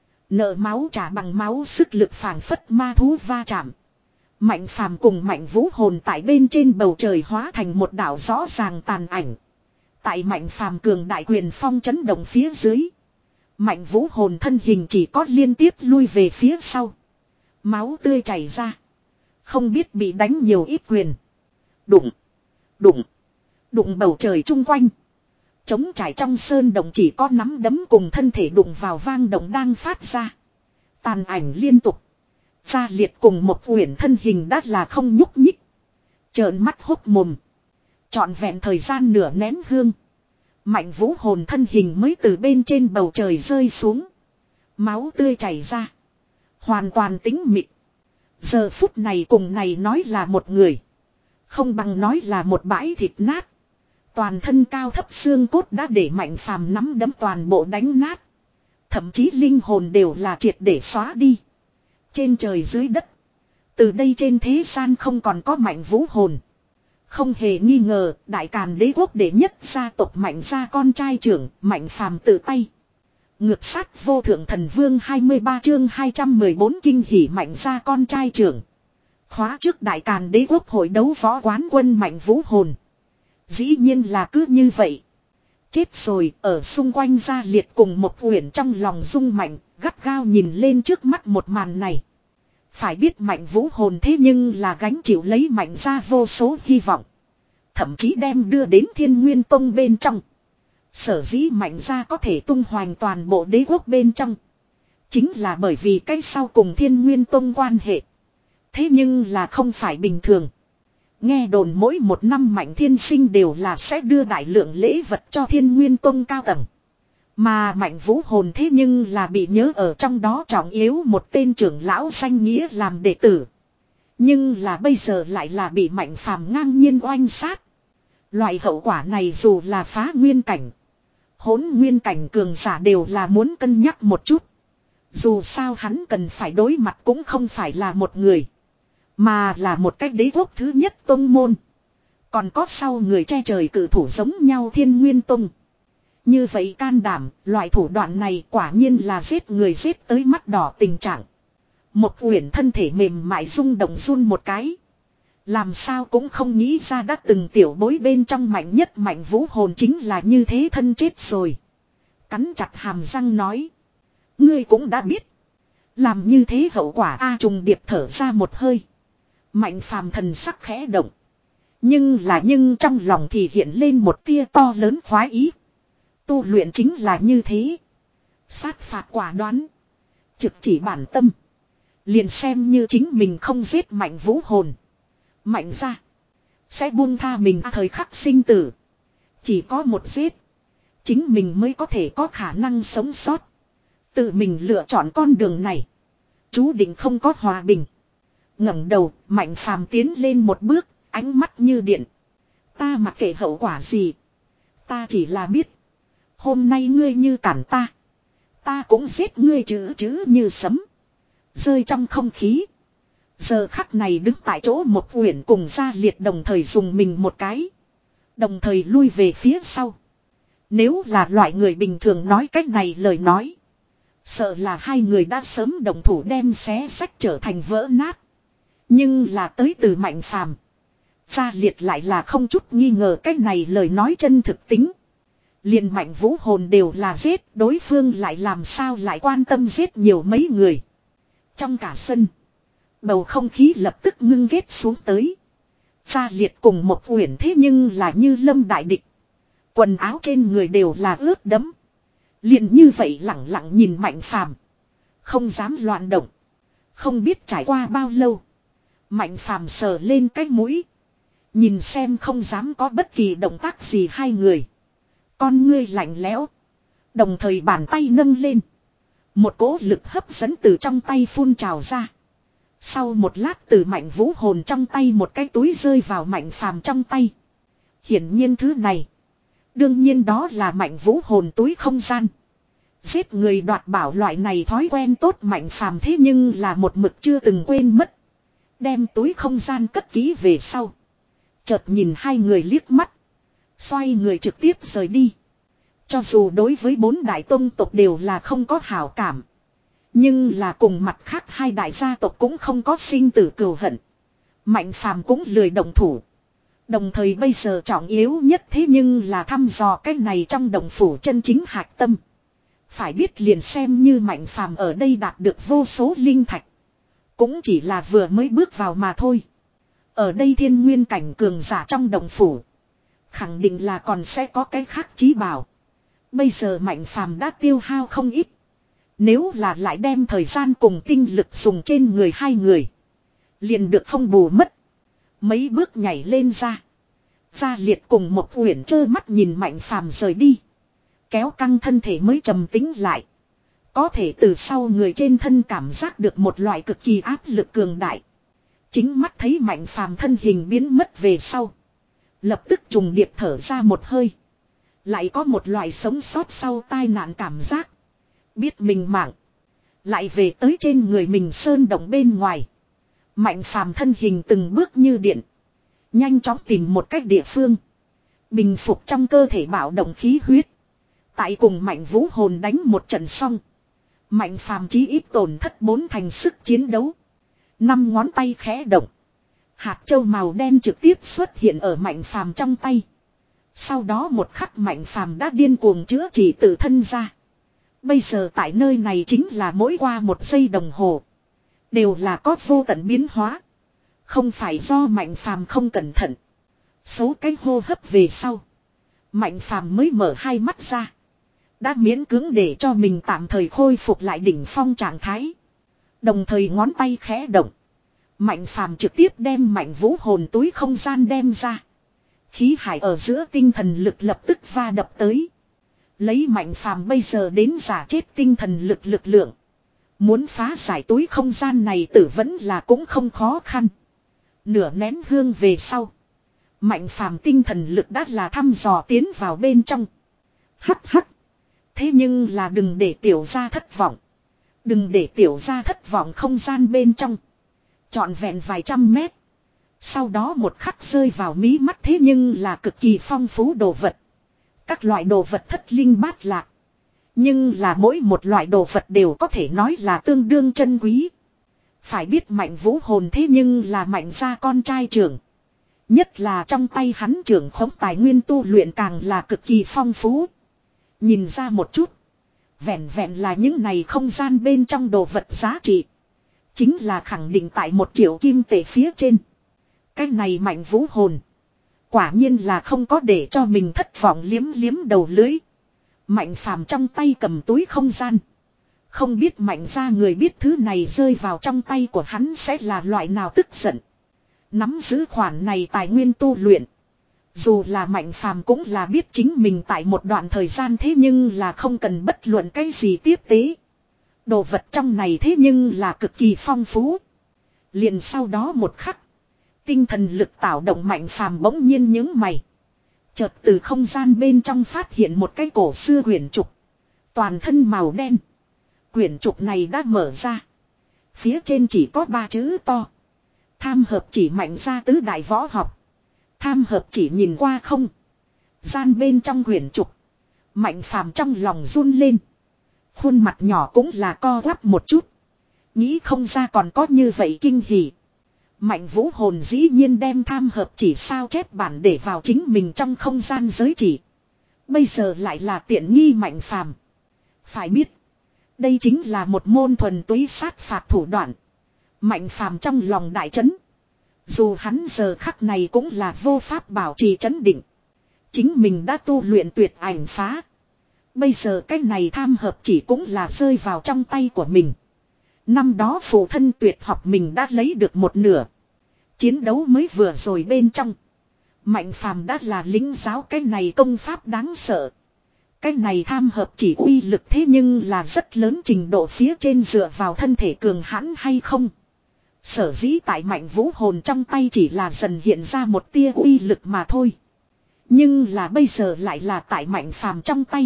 Nợ máu trả bằng máu, sức lực phảng phất ma thú va chạm. Mạnh Phàm cùng Mạnh Vũ hồn tại bên trên bầu trời hóa thành một đạo rõ ràng tàn ảnh. Tại Mạnh Phàm cường đại quyền phong chấn động phía dưới. Mạnh Vũ hồn thân hình chỉ có liên tiếp lui về phía sau. Máu tươi chảy ra. Không biết bị đánh nhiều ít quyền. Đụng. Đụng. Đụng bầu trời chung quanh. Trống trải trong sơn động chỉ có nắm đấm cùng thân thể đụng vào vang động đang phát ra. Tàn ảnh liên tục. Gia Liệt cùng một uyển thân hình đã là không nhúc nhích. Trợn mắt hốc mồm. Trọn vẹn thời gian nửa nén hương. Mạnh Vũ hồn thân hình mới từ bên trên bầu trời rơi xuống. Máu tươi chảy ra. Hoàn toàn tĩnh mịch. Giờ phút này cùng này nói là một người. Không bằng nói là một bãi thịt nát. Toàn thân cao thấp xương cốt đã để Mạnh Phàm nắm đấm toàn bộ đánh nát. Thậm chí linh hồn đều là triệt để xóa đi. Trên trời dưới đất. Từ đây trên thế gian không còn có Mạnh Vũ hồn. Không hề nghi ngờ, Đại Càn Đế quốc đệ nhất gia tộc Mạnh gia con trai trưởng, Mạnh Phàm tự tay. Ngược sát vô thượng thần vương hai mươi ba chương hai trăm mười bốn kinh hỉ Mạnh gia con trai trưởng. Khóa trước Đại Càn Đế quốc hội đấu võ quán quân Mạnh Vũ hồn. Dĩ nhiên là cứ như vậy. Chết rồi, ở xung quanh Gia Liệt cùng một uyển trong lòng rung mạnh, gắt gao nhìn lên trước mắt một màn này. Phải biết Mạnh Vũ hồn thế nhưng là gánh chịu lấy Mạnh gia vô số hy vọng. Thậm chí đem đưa đến Thiên Nguyên Tông bên trong. Sở dĩ Mạnh gia có thể tung hoành toàn bộ đế quốc bên trong. Chính là bởi vì cái sau cùng Thiên Nguyên Tông quan hệ. Thế nhưng là không phải bình thường. Nghe đồn mỗi một năm Mạnh Thiên Sinh đều là sẽ đưa đại lượng lễ vật cho Thiên Nguyên Tông cao tầng. Mà Mạnh Vũ hồn thế nhưng là bị nhớ ở trong đó trọng yếu một tên trưởng lão danh nghĩa làm đệ tử. Nhưng là bây giờ lại là bị Mạnh Phàm ngang nhiên oanh sát. Loại hậu quả này dù là phá nguyên cảnh, hỗn nguyên cảnh cường giả đều là muốn cân nhắc một chút. Dù sao hắn cần phải đối mặt cũng không phải là một người, mà là một cách đế quốc thứ nhất tông môn. Còn có sau người che trời cử thủ giống nhau Thiên Nguyên Tông. Như vậy can đảm, loại thủ đoạn này quả nhiên là giết người giết tới mắt đỏ tình trạng. Một uyển thân thể mềm mại rung động run một cái. Làm sao cũng không nghĩ ra đã từng tiểu bối bên trong mạnh nhất Mạnh Vũ hồn chính là như thế thân chết rồi. Cắn chặt hàm răng nói. Ngươi cũng đã biết. Làm như thế hậu quả A trùng điệp thở ra một hơi. Mạnh Phàm thần sắc khẽ động. Nhưng là nhưng trong lòng thì hiện lên một tia to lớn khoái ý. Tu luyện chính là như thế. Sát phạt quả đoán. Trực chỉ bản tâm. Liền xem như chính mình không giết Mạnh Vũ hồn. Mạnh ra. Sẽ buông tha mình thời khắc sinh tử. Chỉ có một giết. Chính mình mới có thể có khả năng sống sót. Tự mình lựa chọn con đường này. Chú định không có hòa bình. Ngẩng đầu, Mạnh Phàm tiến lên một bước, ánh mắt như điện. Ta mặc kệ hậu quả gì. Ta chỉ là biết. Hôm nay ngươi như cản ta. Ta cũng giết ngươi chữ chữ như sấm. Rơi trong không khí. Giờ khắc này đứng tại chỗ một uyển cùng Gia Liệt đồng thời dùng mình một cái. Đồng thời lui về phía sau. Nếu là loại người bình thường nói cách này lời nói. Sợ là hai người đã sớm đồng thủ đem xé sách trở thành vỡ nát. Nhưng là tới từ Mạnh Phàm. Gia Liệt lại là không chút nghi ngờ cách này lời nói chân thực tính. Liền Mạnh Vũ hồn đều là giết, đối phương lại làm sao lại quan tâm giết nhiều mấy người. Trong cả sân, bầu không khí lập tức ngưng ghét xuống tới. Gia Liệt cùng một uyển thế nhưng là như lâm đại địch. Quần áo trên người đều là ướt đẫm. Liền như vậy lặng lặng nhìn Mạnh Phàm, không dám loạn động. Không biết trải qua bao lâu, Mạnh Phàm sờ lên cái mũi, nhìn xem không dám có bất kỳ động tác gì hai người. Con ngươi lạnh lẽo, đồng thời bàn tay nâng lên. Một cỗ lực hấp dẫn từ trong tay phun trào ra. Sau một lát từ Mạnh Vũ hồn trong tay một cái túi rơi vào Mạnh Phàm trong tay. Hiển nhiên thứ này, đương nhiên đó là Mạnh Vũ hồn túi không gian. Giết người đoạt bảo loại này thói quen tốt Mạnh Phàm thế nhưng là một mực chưa từng quên mất. Đem túi không gian cất kỹ về sau, chợt nhìn hai người liếc mắt, xoay người trực tiếp rời đi. Cho dù đối với bốn đại tông tộc đều là không có hảo cảm, nhưng là cùng mặt khác hai đại gia tộc cũng không có sinh tử cừu hận. Mạnh Phàm cũng lười động thủ. Đồng thời bây giờ trọng yếu nhất thế nhưng là thăm dò cái này trong đồng phủ chân chính hạch tâm. Phải biết liền xem như Mạnh Phàm ở đây đạt được vô số linh thạch, cũng chỉ là vừa mới bước vào mà thôi. Ở đây thiên nguyên cảnh cường giả trong đồng phủ, khẳng định là còn sẽ có cái khác chí bảo. Bây giờ Mạnh Phàm đã tiêu hao không ít. Nếu là lại đem thời gian cùng tinh lực dùng trên người hai người, liền được không bù mất. Mấy bước nhảy lên ra. Gia Liệt cùng một uyển trơ mắt nhìn Mạnh Phàm rời đi. Kéo căng thân thể mới trầm tĩnh lại. Có thể từ sau người trên thân cảm giác được một loại cực kỳ áp lực cường đại. Chính mắt thấy Mạnh Phàm thân hình biến mất về sau, lập tức trùng điệp thở ra một hơi. Lại có một loại sống sót sau tai nạn cảm giác. Biết mình mạng lại về tới trên người mình sơn động bên ngoài. Mạnh Phàm thân hình từng bước như điện, nhanh chóng tìm một cách địa phương, bình phục trong cơ thể bạo động khí huyết. Tại cùng Mạnh Vũ hồn đánh một trận xong, Mạnh Phàm chí ít tổn thất bốn thành sức chiến đấu. Năm ngón tay khẽ động, hạt châu màu đen trực tiếp xuất hiện ở Mạnh Phàm trong tay. Sau đó một khắc Mạnh Phàm đã điên cuồng chữa trị tự thân ra. Bây giờ tại nơi này chính là mỗi qua một giây đồng hồ, đều là có vô tận biến hóa. Không phải do Mạnh Phàm không cẩn thận. Số cái hô hấp về sau, Mạnh Phàm mới mở hai mắt ra. Đã miễn cưỡng để cho mình tạm thời khôi phục lại đỉnh phong trạng thái. Đồng thời ngón tay khẽ động, Mạnh Phàm trực tiếp đem Mạnh Vũ hồn túi không gian đem ra. Khí hải ở giữa tinh thần lực lập tức va đập tới. Lấy Mạnh Phàm bây giờ đến giả chết tinh thần lực lực lượng, muốn phá giải túi không gian này tử vẫn là cũng không khó khăn. Nửa nén hương về sau, Mạnh Phàm tinh thần lực đã là thăm dò tiến vào bên trong. Hắc hắc. Thế nhưng là đừng để tiểu gia thất vọng. Đừng để tiểu gia thất vọng không gian bên trong. Trọn vẹn vài trăm mét. Sau đó một khắc rơi vào mí mắt thế nhưng là cực kỳ phong phú đồ vật. Các loại đồ vật thất linh bát lạc. Nhưng là mỗi một loại đồ vật đều có thể nói là tương đương chân quý. Phải biết Mạnh Vũ hồn thế nhưng là Mạnh gia con trai trưởng. Nhất là trong tay hắn trưởng khống tài nguyên tu luyện càng là cực kỳ phong phú. Nhìn ra một chút, vẹn vẹn là những này không gian bên trong đồ vật giá trị, chính là khẳng định tại một triệu kim tệ phía trên. Cái này Mạnh Vũ hồn, quả nhiên là không có để cho mình thất vọng, liếm liếm đầu lưới. Mạnh Phàm trong tay cầm túi không gian, Không biết Mạnh ra người biết thứ này rơi vào trong tay của hắn sẽ là loại nào tức giận. Nắm giữ khoản này tài nguyên tu luyện. Dù là Mạnh Phàm cũng là biết chính mình tại một đoạn thời gian thế nhưng là không cần bất luận cái gì tiếp tế. Đồ vật trong này thế nhưng là cực kỳ phong phú. Liền sau đó một khắc. Tinh thần lực tạo động Mạnh Phàm bỗng nhiên nhướng mày. Chợt từ không gian bên trong phát hiện một cái cổ xưa quyển trục. Toàn thân màu đen. Quyển trục này đã mở ra. Phía trên chỉ có ba chữ to. Tham hợp chỉ Mạnh ra tứ đại võ học. Tham hợp chỉ nhìn qua không. Gian bên trong quyển trục. Mạnh Phàm trong lòng run lên. Khuôn mặt nhỏ cũng là co quắp một chút. Nghĩ không ra còn có như vậy kinh hỉ. Mạnh Vũ Hồn dĩ nhiên đem tham hợp chỉ sao chép bản để vào chính mình trong không gian giới chỉ. Bây giờ lại là tiện nghi Mạnh Phàm. Phải biết. Đây chính là một môn thuần túy sát phạt thủ đoạn. Mạnh Phàm trong lòng đại chấn. Dù hắn giờ khắc này cũng là vô pháp bảo trì chấn định. Chính mình đã tu luyện tuyệt ảnh phá. Bây giờ cái này tham hợp chỉ cũng là rơi vào trong tay của mình. Năm đó phụ thân tuyệt học mình đã lấy được một nửa. Chiến đấu mới vừa rồi bên trong. Mạnh Phàm đã là lính giáo cái này công pháp đáng sợ. Cái này tham hợp chỉ uy lực thế nhưng là rất lớn trình độ phía trên dựa vào thân thể cường hãn hay không. Sở dĩ tại Mạnh Vũ Hồn trong tay chỉ là dần hiện ra một tia uy lực mà thôi. Nhưng là bây giờ lại là tại Mạnh Phàm trong tay.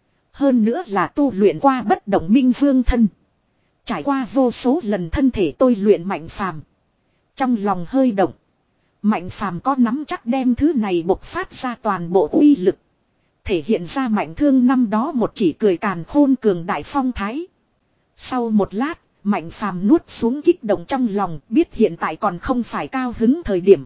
Hơn nữa là tu luyện qua bất động minh vương thân. Trải qua vô số lần thân thể tôi luyện Mạnh Phàm. Trong lòng hơi động. Mạnh Phàm có nắm chắc đem thứ này bộc phát ra toàn bộ uy lực. Thể hiện ra Mạnh Thương năm đó một chỉ cười càn khôn cường đại phong thái. Sau một lát, Mạnh Phàm nuốt xuống kích động trong lòng, biết hiện tại còn không phải cao hứng thời điểm.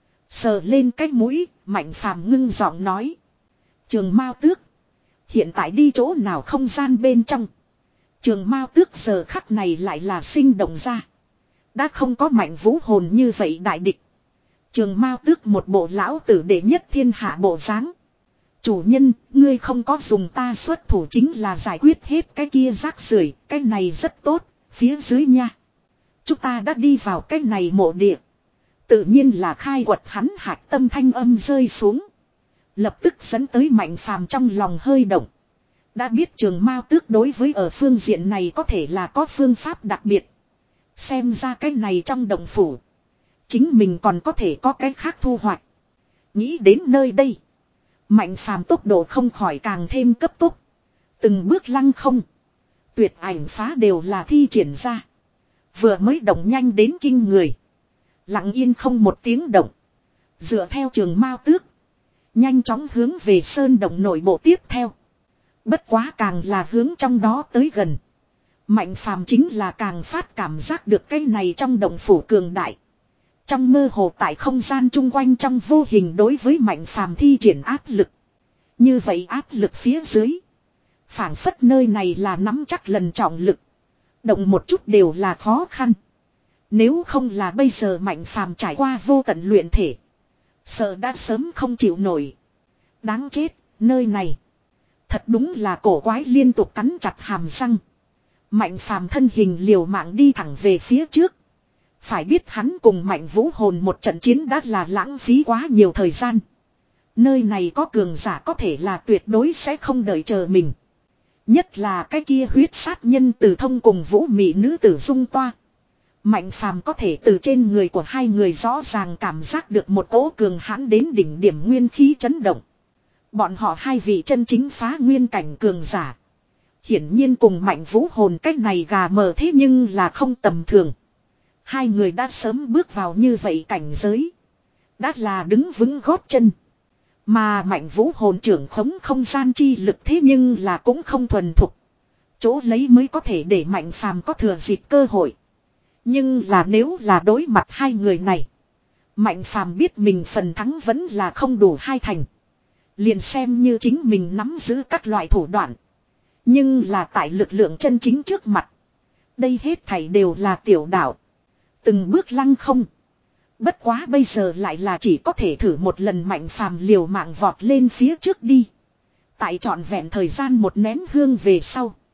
Sờ lên cái mũi, Mạnh Phàm ngưng giọng nói. Trường Mao Tước. Hiện tại đi chỗ nào không gian bên trong. Trường Mao Tước giờ khắc này lại là sinh động ra. Đã không có Mạnh Vũ Hồn như vậy đại địch. Trường Mao Tước một bộ lão tử đệ nhất thiên hạ bộ dáng. Chủ nhân, ngươi không có dùng ta xuất thủ chính là giải quyết hết cái kia rác rưởi, cái này rất tốt, phía dưới nha. Chúng ta đã đi vào cái này mộ địa. Tự nhiên là khai quật hắn hạch tâm thanh âm rơi xuống. Lập tức dẫn tới Mạnh Phàm trong lòng hơi động. Đã biết Trường Mao Tước đối với ở phương diện này có thể là có phương pháp đặc biệt. Xem ra cái này trong động phủ. Chính mình còn có thể có cái khác thu hoạch. Nghĩ đến nơi đây. Mạnh Phàm tốc độ không khỏi càng thêm cấp tốc. Từng bước lăng không. Tuyệt ảnh phá đều là thi triển ra. Vừa mới động nhanh đến kinh người. Lặng yên không một tiếng động. Dựa theo Trường Mao Tước. Nhanh chóng hướng về sơn động nội bộ tiếp theo. Bất quá càng là hướng trong đó tới gần. Mạnh Phàm chính là càng phát cảm giác được cái này trong động phủ cường đại. Trong mơ hồ tại không gian chung quanh trong vô hình đối với Mạnh Phàm thi triển áp lực. Như vậy áp lực phía dưới. Phảng phất nơi này là nắm chắc lần trọng lực. Động một chút đều là khó khăn. Nếu không là bây giờ Mạnh Phàm trải qua vô tận luyện thể. Sợ đã sớm không chịu nổi. Đáng chết, nơi này. Thật đúng là cổ quái liên tục cắn chặt hàm răng. Mạnh Phàm thân hình liều mạng đi thẳng về phía trước. Phải biết hắn cùng Mạnh Vũ Hồn một trận chiến đã là lãng phí quá nhiều thời gian. Nơi này có cường giả có thể là tuyệt đối sẽ không đợi chờ mình. Nhất là cái kia huyết sát nhân tử thông cùng vũ mị nữ tử dung toa. Mạnh Phàm có thể từ trên người của hai người rõ ràng cảm giác được một cỗ cường hãn đến đỉnh điểm nguyên khí chấn động. Bọn họ hai vị chân chính phá nguyên cảnh cường giả. Hiển nhiên cùng Mạnh Vũ Hồn cách này gà mờ thế nhưng là không tầm thường. Hai người đã sớm bước vào như vậy cảnh giới. Đã là đứng vững gót chân. Mà Mạnh Vũ Hồn trưởng khống không gian chi lực thế nhưng là cũng không thuần thục. Chỗ lấy mới có thể để Mạnh Phàm có thừa dịp cơ hội. Nhưng là nếu là đối mặt hai người này. Mạnh Phàm biết mình phần thắng vẫn là không đủ hai thành. Liền xem như chính mình nắm giữ các loại thủ đoạn. Nhưng là tại lực lượng chân chính trước mặt. Đây hết thảy đều là tiểu đạo. Từng bước lăng không. Bất quá bây giờ lại là chỉ có thể thử một lần Mạnh Phàm liều mạng vọt lên phía trước đi. Tại trọn vẹn thời gian một nén hương về sau.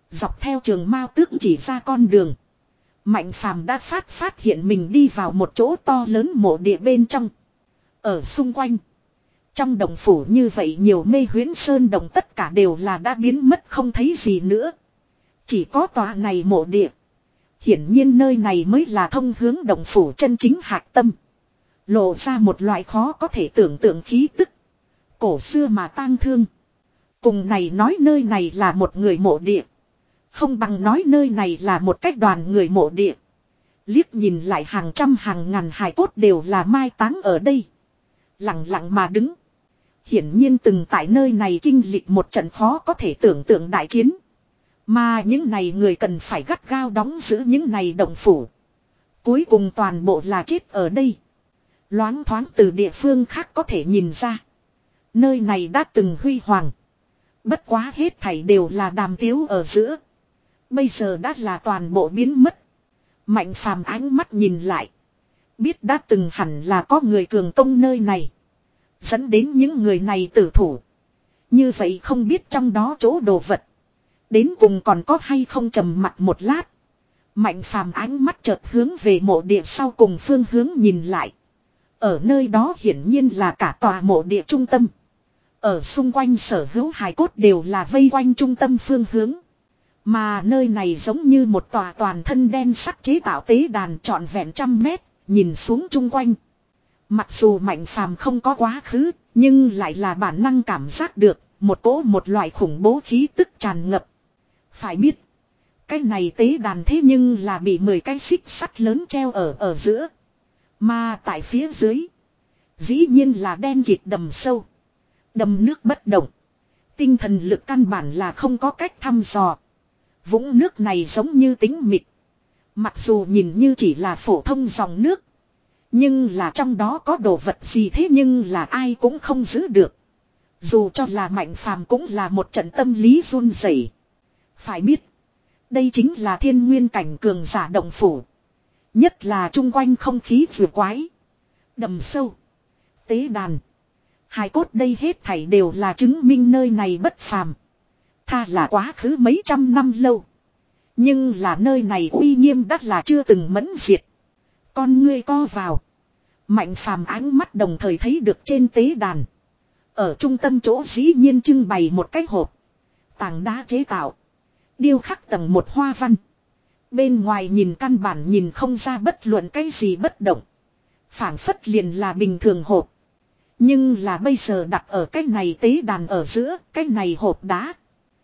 Dọc theo Trường Mao Tước chỉ ra con đường. Mạnh Phàm đã phát phát hiện mình đi vào một chỗ to lớn mộ địa bên trong. Ở xung quanh. Trong động phủ như vậy nhiều mê huyễn sơn động tất cả đều là đã biến mất không thấy gì nữa. Chỉ có tòa này mộ địa. Hiển nhiên nơi này mới là thông hướng động phủ chân chính hạch tâm. Lộ ra một loại khó có thể tưởng tượng khí tức. Cổ xưa mà tang thương. Cùng này nói nơi này là một người mộ địa. Không bằng nói nơi này là một cách đoàn người mộ địa. Liếc nhìn lại hàng trăm hàng ngàn hài cốt đều là mai táng ở đây. Lặng lặng mà đứng. Hiển nhiên từng tại nơi này kinh lịch một trận khó có thể tưởng tượng đại chiến. Mà những này người cần phải gắt gao đóng giữ những này động phủ. Cuối cùng toàn bộ là chết ở đây. Loáng thoáng từ địa phương khác có thể nhìn ra. Nơi này đã từng huy hoàng. Bất quá hết thảy đều là đàm tiếu ở giữa. Bây giờ đã là toàn bộ biến mất. Mạnh Phàm ánh mắt nhìn lại. Biết đã từng hẳn là có người cường công nơi này. Dẫn đến những người này tử thủ. Như vậy không biết trong đó chỗ đồ vật. Đến cùng còn có hay không trầm mặt một lát. Mạnh Phàm ánh mắt chợt hướng về mộ địa sau cùng phương hướng nhìn lại. Ở nơi đó hiển nhiên là cả tòa mộ địa trung tâm. Ở xung quanh sở hữu hài cốt đều là vây quanh trung tâm phương hướng. Mà nơi này giống như một tòa toàn thân đen sắt chế tạo tế đàn trọn vẹn trăm mét, nhìn xuống chung quanh. Mặc dù Mạnh Phàm không có quá khứ, nhưng lại là bản năng cảm giác được một cỗ một loại khủng bố khí tức tràn ngập. Phải biết, cái này tế đàn thế nhưng là bị mười cái xích sắt lớn treo ở ở giữa. Mà tại phía dưới, dĩ nhiên là đen kịt đầm sâu. Đầm nước bất động. Tinh thần lực căn bản là không có cách thăm dò. Vũng nước này giống như tính mịt. Mặc dù nhìn như chỉ là phổ thông dòng nước. Nhưng là trong đó có đồ vật gì thế nhưng là ai cũng không giữ được. Dù cho là Mạnh Phàm cũng là một trận tâm lý run rẩy. Phải biết. Đây chính là thiên nguyên cảnh cường giả động phủ. Nhất là chung quanh không khí vừa quái. Đầm sâu. Tế đàn. Hài cốt đây hết thảy đều là chứng minh nơi này bất phàm. Tha là quá khứ mấy trăm năm lâu. Nhưng là nơi này uy nghiêm đắt là chưa từng mẫn diệt. Con ngươi co vào. Mạnh Phàm ánh mắt đồng thời thấy được trên tế đàn. Ở trung tâm chỗ dĩ nhiên trưng bày một cái hộp. Tảng đá chế tạo. Điêu khắc tầng một hoa văn. Bên ngoài nhìn căn bản nhìn không ra bất luận cái gì bất động. Phảng phất liền là bình thường hộp. Nhưng là bây giờ đặt ở cái này tế đàn ở giữa, cái này hộp đá.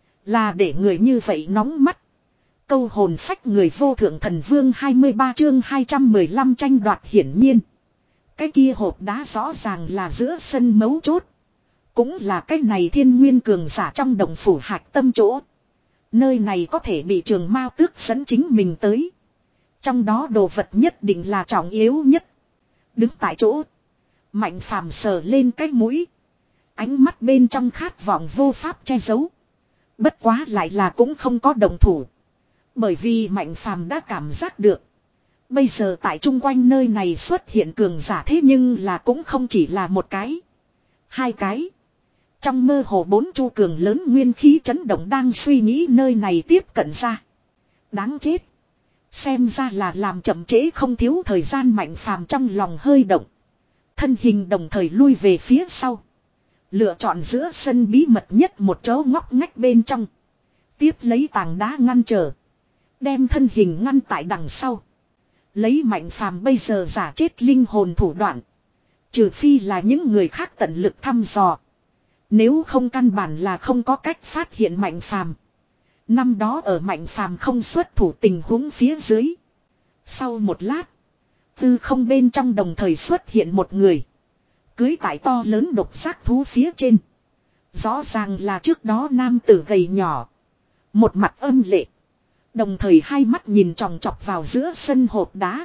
Là để người như vậy nóng mắt. Câu hồn phách người vô thượng thần vương hai mươi ba chương hai trăm mười lăm tranh đoạt hiển nhiên. Cái kia hộp đá rõ ràng là giữa sân mấu chốt. Cũng là cái này thiên nguyên cường giả trong động phủ hạch tâm chỗ. Nơi này có thể bị Trường Mao Tước dẫn chính mình tới. Trong đó đồ vật nhất định là trọng yếu nhất. Đứng tại chỗ. Mạnh Phàm sờ lên cái mũi. Ánh mắt bên trong khát vọng vô pháp che giấu. Bất quá lại là cũng không có đồng thủ. Bởi vì Mạnh Phàm đã cảm giác được. Bây giờ tại chung quanh nơi này xuất hiện cường giả thế nhưng là cũng không chỉ là một cái. Hai cái. Trong mơ hồ bốn chu cường lớn nguyên khí chấn động đang suy nghĩ nơi này tiếp cận ra. Đáng chết. Xem ra là làm chậm trễ không thiếu thời gian Mạnh Phàm trong lòng hơi động. Thân hình đồng thời lui về phía sau. Lựa chọn giữa sân bí mật nhất một chỗ ngóc ngách bên trong. Tiếp lấy tảng đá ngăn trở. Đem thân hình ngăn tại đằng sau. Lấy Mạnh Phàm bây giờ giả chết linh hồn thủ đoạn. Trừ phi là những người khác tận lực thăm dò. Nếu không căn bản là không có cách phát hiện Mạnh Phàm. Năm đó ở Mạnh Phàm không xuất thủ tình huống phía dưới. Sau một lát. Tư không bên trong đồng thời xuất hiện một người. Cưới tại to lớn độc giác thú phía trên. Rõ ràng là trước đó nam tử gầy nhỏ. Một mặt âm lệ. Đồng thời hai mắt nhìn tròng trọc vào giữa sân hộp đá.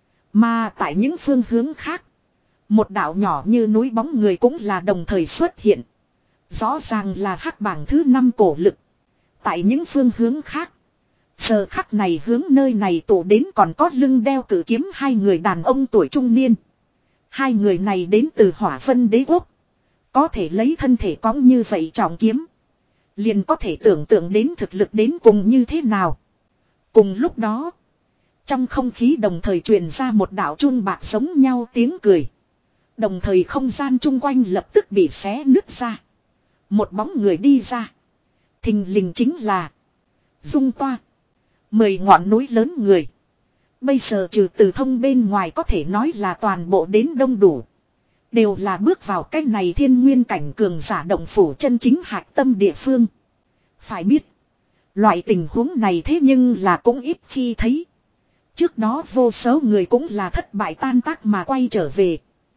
Mà tại những phương hướng khác. Một đạo nhỏ như núi bóng người cũng là đồng thời xuất hiện. Rõ ràng là hắc bảng thứ năm cổ lực. Tại những phương hướng khác. Giờ khắc này hướng nơi này tụ đến còn có lưng đeo cử kiếm hai người đàn ông tuổi trung niên. Hai người này đến từ Hỏa Vân Đế Quốc. Có thể lấy thân thể cõng như vậy trọng kiếm. Liền có thể tưởng tượng đến thực lực đến cùng như thế nào. Cùng lúc đó, trong không khí đồng thời truyền ra một đạo chuông bạc giống nhau tiếng cười. Đồng thời không gian chung quanh lập tức bị xé nứt ra. Một bóng người đi ra. Thình lình chính là Dung Toa. Mười ngọn núi lớn người. Bây giờ trừ Từ Thông bên ngoài có thể nói là toàn bộ đến đông đủ. Đều là bước vào cái này thiên nguyên cảnh cường giả động phủ chân chính hạch tâm địa phương. Phải biết, loại tình huống này thế nhưng là cũng ít khi thấy. Trước đó vô số người cũng là thất bại tan tác mà quay trở về.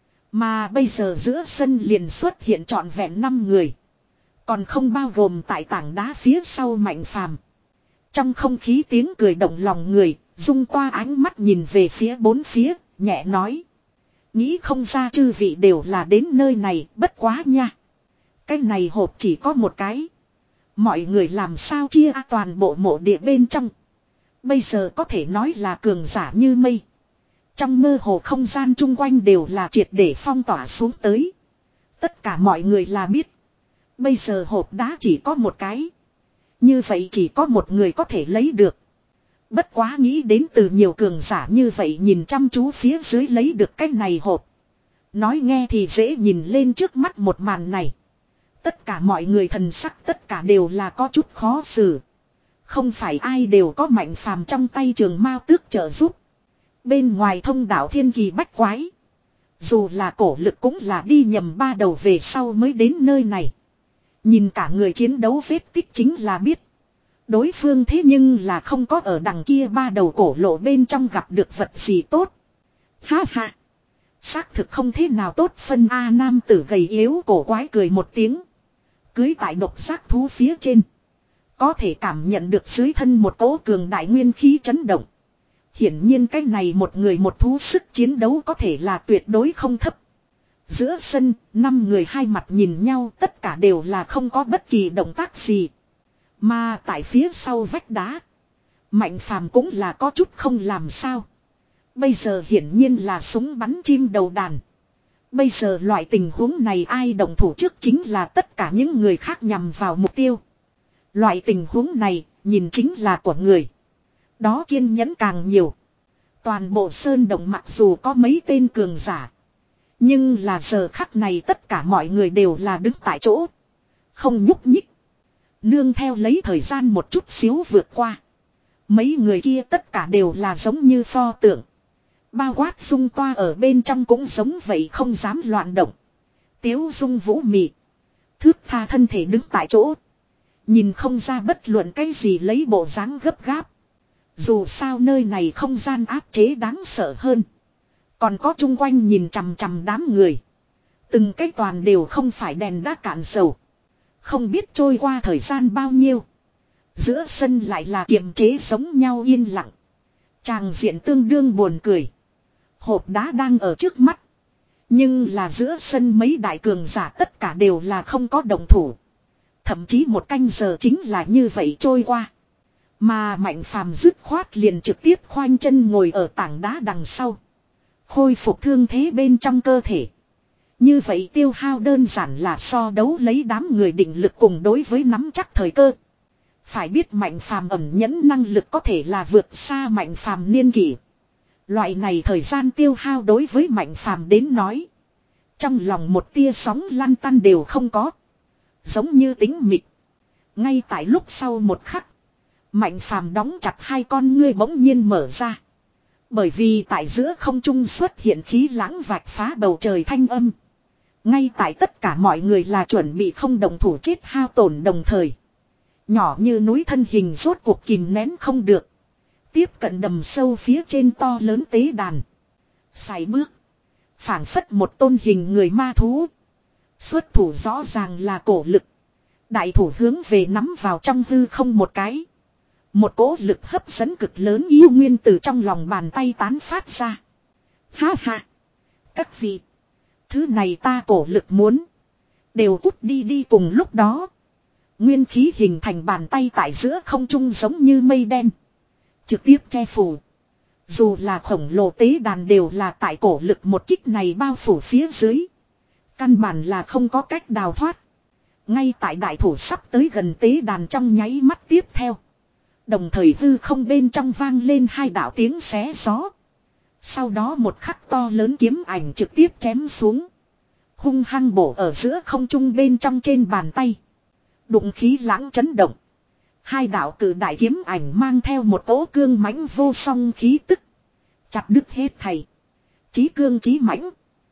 Mà bây giờ giữa sân liền xuất hiện trọn vẹn năm người. Còn không bao gồm tại tảng đá phía sau Mạnh Phàm. Trong không khí tiếng cười động lòng người, Dung Toa ánh mắt nhìn về phía bốn phía, nhẹ nói. Nghĩ không ra chư vị đều là đến nơi này, bất quá nha. Cái này hộp chỉ có một cái. Mọi người làm sao chia toàn bộ mộ địa bên trong. Bây giờ có thể nói là cường giả như mây. Trong mơ hồ không gian chung quanh đều là triệt để phong tỏa xuống tới. Tất cả mọi người là biết. Bây giờ hộp đá chỉ có một cái. Như vậy chỉ có một người có thể lấy được. Bất quá nghĩ đến từ nhiều cường giả như vậy nhìn chăm chú phía dưới lấy được cái này hộp. Nói nghe thì dễ nhìn lên trước mắt một màn này. Tất cả mọi người thần sắc tất cả đều là có chút khó xử. Không phải ai đều có Mạnh Phàm trong tay trường mao tước trợ giúp. Bên ngoài thông đạo thiên kỳ bách quái. Dù là cổ lực cũng là đi nhầm ba đầu về sau mới đến nơi này. Nhìn cả người chiến đấu vết tích chính là biết. Đối phương thế nhưng là không có ở đằng kia ba đầu cổ lộ bên trong gặp được vật gì tốt. Ha ha. Xác thực không thế nào tốt phân A nam tử gầy yếu cổ quái cười một tiếng. Cưới tại độc giác thú phía trên. Có thể cảm nhận được dưới thân một cỗ cường đại nguyên khí chấn động. Hiển nhiên cái này một người một thú sức chiến đấu có thể là tuyệt đối không thấp. Giữa sân, năm người hai mặt nhìn nhau tất cả đều là không có bất kỳ động tác gì. Mà tại phía sau vách đá, Mạnh Phàm cũng là có chút không làm sao. Bây giờ hiển nhiên là súng bắn chim đầu đàn. Bây giờ loại tình huống này ai động thủ trước chính là tất cả những người khác nhằm vào mục tiêu. Loại tình huống này, nhìn chính là của người. Đó kiên nhẫn càng nhiều. Toàn bộ sơn động mặc dù có mấy tên cường giả. Nhưng là giờ khắc này tất cả mọi người đều là đứng tại chỗ. Không nhúc nhích. Nương theo lấy thời gian một chút xíu vượt qua. Mấy người kia tất cả đều là giống như pho tượng. Bao quát Dung Toa ở bên trong cũng giống vậy không dám loạn động. Tiếu Dung vũ mị. Thước tha thân thể đứng tại chỗ. Nhìn không ra bất luận cái gì lấy bộ dáng gấp gáp. Dù sao nơi này không gian áp chế đáng sợ hơn. Còn có chung quanh nhìn chằm chằm đám người. Từng cái toàn đều không phải đèn đã cạn dầu. Không biết trôi qua thời gian bao nhiêu. Giữa sân lại là kiềm chế giống nhau yên lặng. Tràng diện tương đương buồn cười. Hộp đá đang ở trước mắt. Nhưng là giữa sân mấy đại cường giả tất cả đều là không có động thủ. Thậm chí một canh giờ chính là như vậy trôi qua. Mà Mạnh Phàm dứt khoát liền trực tiếp khoanh chân ngồi ở tảng đá đằng sau. Khôi phục thương thế bên trong cơ thể. Như vậy tiêu hao đơn giản là so đấu lấy đám người định lực cùng đối với nắm chắc thời cơ. Phải biết Mạnh Phàm ẩn nhẫn năng lực có thể là vượt xa Mạnh Phàm niên kỷ. Loại này thời gian tiêu hao đối với Mạnh Phàm đến nói. Trong lòng một tia sóng lăn tăn đều không có. Giống như tính mịt. Ngay tại lúc sau một khắc. Mạnh Phàm đóng chặt hai con ngươi bỗng nhiên mở ra. Bởi vì tại giữa không trung xuất hiện khí lãng vạch phá bầu trời thanh âm. Ngay tại tất cả mọi người là chuẩn bị không động thủ chết hao tổn đồng thời. Nhỏ như núi thân hình rốt cuộc kìm nén không được. Tiếp cận đầm sâu phía trên to lớn tế đàn. Sải bước. Phảng phất một tôn hình người ma thú. Xuất thủ rõ ràng là cổ lực. Đại thủ hướng về nắm vào trong hư không một cái. Một cỗ lực hấp dẫn cực lớn yêu nguyên từ trong lòng bàn tay tán phát ra. Ha ha. Các vị. Thứ này ta cổ lực muốn. Đều cút đi đi cùng lúc đó. Nguyên khí hình thành bàn tay tại giữa không trung giống như mây đen. Trực tiếp che phủ. Dù là khổng lồ tế đàn đều là tại cổ lực một kích này bao phủ phía dưới. Căn bản là không có cách đào thoát. Ngay tại đại thủ sắp tới gần tế đàn trong nháy mắt tiếp theo. Đồng thời hư không bên trong vang lên hai đạo tiếng xé gió. Sau đó một khắc to lớn kiếm ảnh trực tiếp chém xuống. Hung hăng bổ ở giữa không trung bên trong trên bàn tay. Đụng khí lãng chấn động. Hai đạo cử đại kiếm ảnh mang theo một cỗ cương mãnh vô song khí tức. Chặt đứt hết thầy. Chí cương chí mãnh.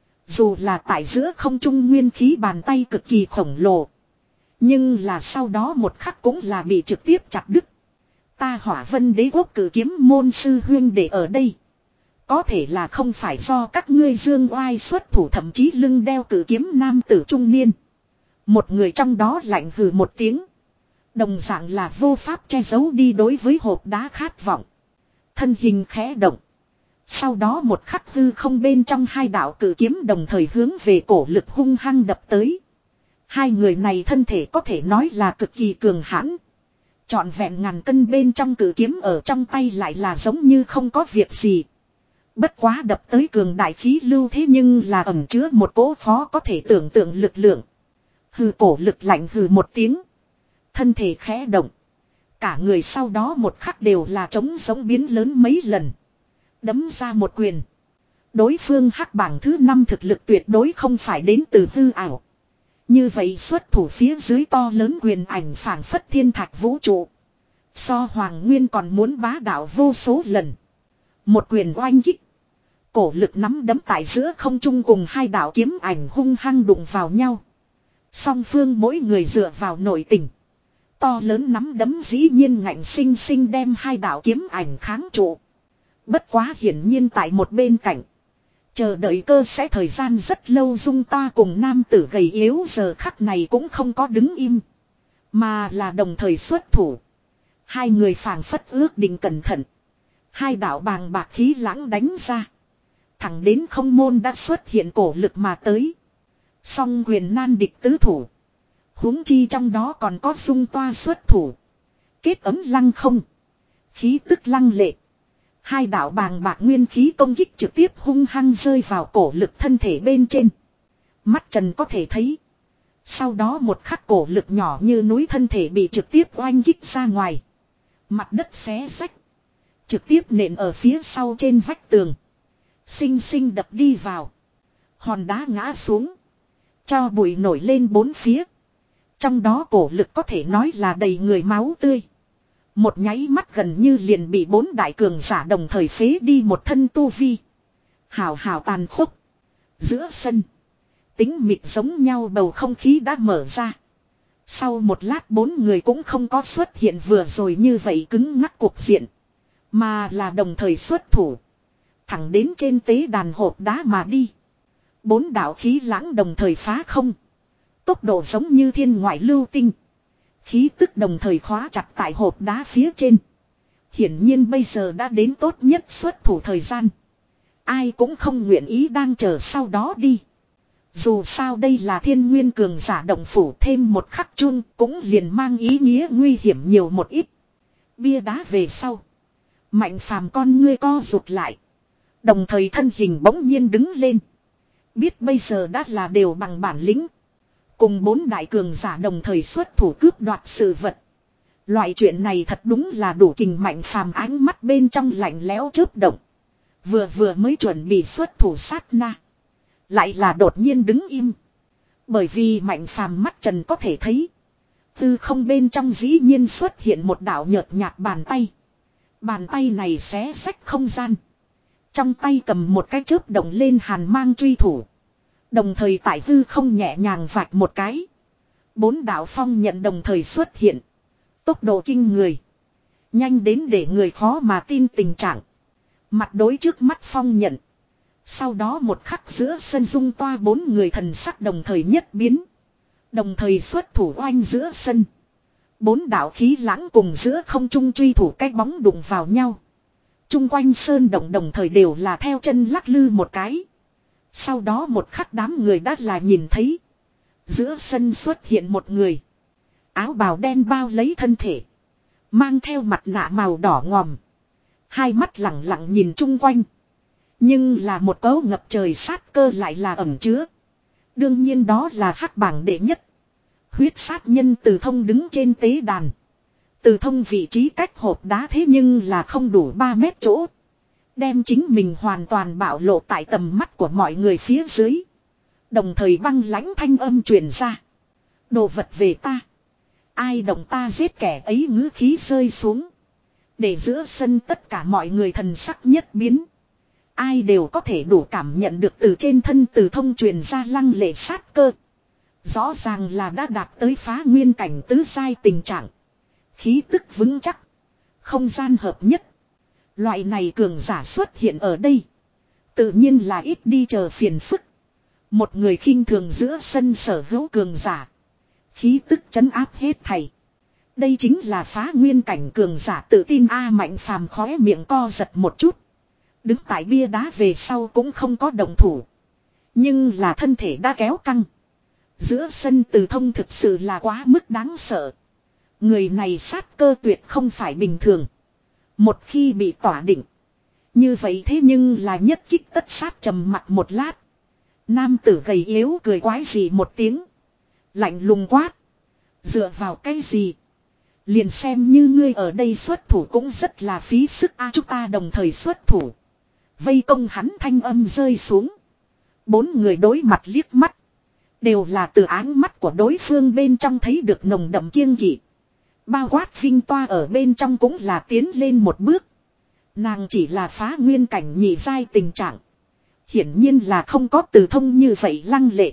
Dù là tại giữa không trung nguyên khí bàn tay cực kỳ khổng lồ. Nhưng là sau đó một khắc cũng là bị trực tiếp chặt đứt. Ta Hỏa Vân Đế Quốc cử kiếm môn sư huyên để ở đây. Có thể là không phải do các ngươi dương oai xuất thủ, thậm chí lưng đeo cử kiếm nam tử trung niên. Một người trong đó lạnh hừ một tiếng. Đồng dạng là vô pháp che giấu đi đối với hộp đá khát vọng. Thân hình khẽ động. Sau đó một khắc hư không bên trong hai đạo cử kiếm đồng thời hướng về cổ lực hung hăng đập tới. Hai người này thân thể có thể nói là cực kỳ cường hãn. Trọn vẹn ngàn cân bên trong cử kiếm ở trong tay lại là giống như không có việc gì. Bất quá đập tới cường đại khí lưu thế nhưng là ẩn chứa một cỗ khó có thể tưởng tượng lực lượng. Hừ, cổ lực lạnh hừ một tiếng. Thân thể khẽ động. Cả người sau đó một khắc đều là trống giống biến lớn mấy lần. Đấm ra một quyền. Đối phương hắc bảng thứ năm thực lực tuyệt đối không phải đến từ hư ảo. Như vậy xuất thủ phía dưới to lớn quyền ảnh phảng phất thiên thạch vũ trụ. So Hoàng Nguyên còn muốn bá đạo vô số lần. Một quyền oanh kích. Cổ lực nắm đấm tại giữa không trung cùng hai đạo kiếm ảnh hung hăng đụng vào nhau. Song phương mỗi người dựa vào nội tình. To lớn nắm đấm dĩ nhiên ngạnh sinh sinh đem hai đạo kiếm ảnh kháng trụ. Bất quá hiển nhiên tại một bên cạnh. Chờ đợi cơ sẽ thời gian rất lâu dung ta cùng nam tử gầy yếu giờ khắc này cũng không có đứng im. Mà là đồng thời xuất thủ. Hai người phảng phất ước định cẩn thận. Hai đạo bàng bạc khí lãng đánh ra. Thẳng đến không môn đã xuất hiện cổ lực mà tới. Song quyền nan địch tứ thủ. Huống chi trong đó còn có dung toa xuất thủ. Kết ấm lăng không. Khí tức lăng lệ. Hai đạo bàng bạc nguyên khí công kích trực tiếp hung hăng rơi vào cổ lực thân thể bên trên. Mắt trần có thể thấy. Sau đó một khắc cổ lực nhỏ như núi thân thể bị trực tiếp oanh kích ra ngoài. Mặt đất xé rách. Trực tiếp nện ở phía sau trên vách tường. Xinh xinh đập đi vào. Hòn đá ngã xuống. Cho bụi nổi lên bốn phía. Trong đó cổ lực có thể nói là đầy người máu tươi. Một nháy mắt gần như liền bị bốn đại cường giả đồng thời phế đi một thân tu vi. Hào hào tàn khốc. Giữa sân. Tính mịt giống nhau bầu không khí đã mở ra. Sau một lát bốn người cũng không có xuất hiện vừa rồi như vậy cứng ngắc cuộc diện. Mà là đồng thời xuất thủ. Thẳng đến trên tế đàn hộp đá mà đi. Bốn đạo khí lãng đồng thời phá không. Tốc độ giống như thiên ngoại lưu tinh. Khí tức đồng thời khóa chặt tại hộp đá phía trên. Hiển nhiên bây giờ đã đến tốt nhất xuất thủ thời gian. Ai cũng không nguyện ý đang chờ sau đó đi. Dù sao đây là thiên nguyên cường giả động phủ, thêm một khắc chuông cũng liền mang ý nghĩa nguy hiểm nhiều một ít. Bia đá về sau. Mạnh phàm con ngươi co rụt lại. Đồng thời thân hình bỗng nhiên đứng lên. Biết bây giờ đã là đều bằng bản lĩnh. Cùng bốn đại cường giả đồng thời xuất thủ cướp đoạt sự vật. Loại chuyện này thật đúng là đủ kình. Mạnh phàm ánh mắt bên trong lạnh lẽo chớp động. Vừa vừa mới chuẩn bị xuất thủ sát na. Lại là đột nhiên đứng im. Bởi vì mạnh phàm mắt trần có thể thấy. Tư không bên trong dĩ nhiên xuất hiện một đạo nhợt nhạt bàn tay. Bàn tay này xé xách không gian. Trong tay cầm một cái chớp động lên hàn mang truy thủ. Đồng thời tại hư không nhẹ nhàng vạch một cái. Bốn đạo phong nhận đồng thời xuất hiện. Tốc độ kinh người. Nhanh đến để người khó mà tin tình trạng. Mặt đối trước mắt phong nhận. Sau đó một khắc giữa sân dung toa bốn người thần sắc đồng thời nhất biến. Đồng thời xuất thủ oanh giữa sân. Bốn đạo khí lãng cùng giữa không trung truy thủ cái bóng đụng vào nhau. Trung quanh sơn động đồng thời đều là theo chân lắc lư một cái. Sau đó một khắc đám người đã là nhìn thấy. Giữa sân xuất hiện một người. Áo bào đen bao lấy thân thể. Mang theo mặt nạ màu đỏ ngòm. Hai mắt lặng lặng nhìn chung quanh. Nhưng là một cấu ngập trời sát cơ lại là ẩn chứa. Đương nhiên đó là hắc bảng đệ nhất. Huyết sát nhân Từ Thông đứng trên tế đàn. Từ Thông vị trí cách hộp đá thế nhưng là không đủ ba mét chỗ. Đem chính mình hoàn toàn bạo lộ tại tầm mắt của mọi người phía dưới. Đồng thời băng lãnh thanh âm truyền ra. Đồ vật về ta. Ai động ta giết kẻ ấy, ngữ khí rơi xuống. Để giữa sân tất cả mọi người thần sắc nhất biến. Ai đều có thể đủ cảm nhận được từ trên thân Từ Thông truyền ra lăng lệ sát cơ. Rõ ràng là đã đạt tới phá nguyên cảnh tứ giai tình trạng. Khí tức vững chắc. Không gian hợp nhất. Loại này cường giả xuất hiện ở đây. Tự nhiên là ít đi chờ phiền phức. Một người khinh thường giữa sân sở hữu cường giả. Khí tức trấn áp hết thảy. Đây chính là phá nguyên cảnh cường giả tự tin A Mạnh Phàm khóe miệng co giật một chút. Đứng tại bia đá về sau cũng không có động thủ. Nhưng là thân thể đã kéo căng. Giữa sân Từ Thông thực sự là quá mức đáng sợ. Người này sát cơ tuyệt không phải bình thường. Một khi bị tỏa định. Như vậy thế nhưng là nhất kích tất sát. Trầm mặt một lát. Nam tử gầy yếu cười quái gì một tiếng. Lạnh lùng quát. Dựa vào cái gì? Liền xem như ngươi ở đây xuất thủ cũng rất là phí sức a. Chúng ta đồng thời xuất thủ. Vây công hắn thanh âm rơi xuống. Bốn người đối mặt liếc mắt. Đều là từ áng mắt của đối phương bên trong thấy được nồng đậm kiêng kỵ. Bao quát Vinh Toa ở bên trong cũng là tiến lên một bước. Nàng chỉ là phá nguyên cảnh nhị giai tình trạng. Hiển nhiên là không có Từ Thông như vậy lăng lệ.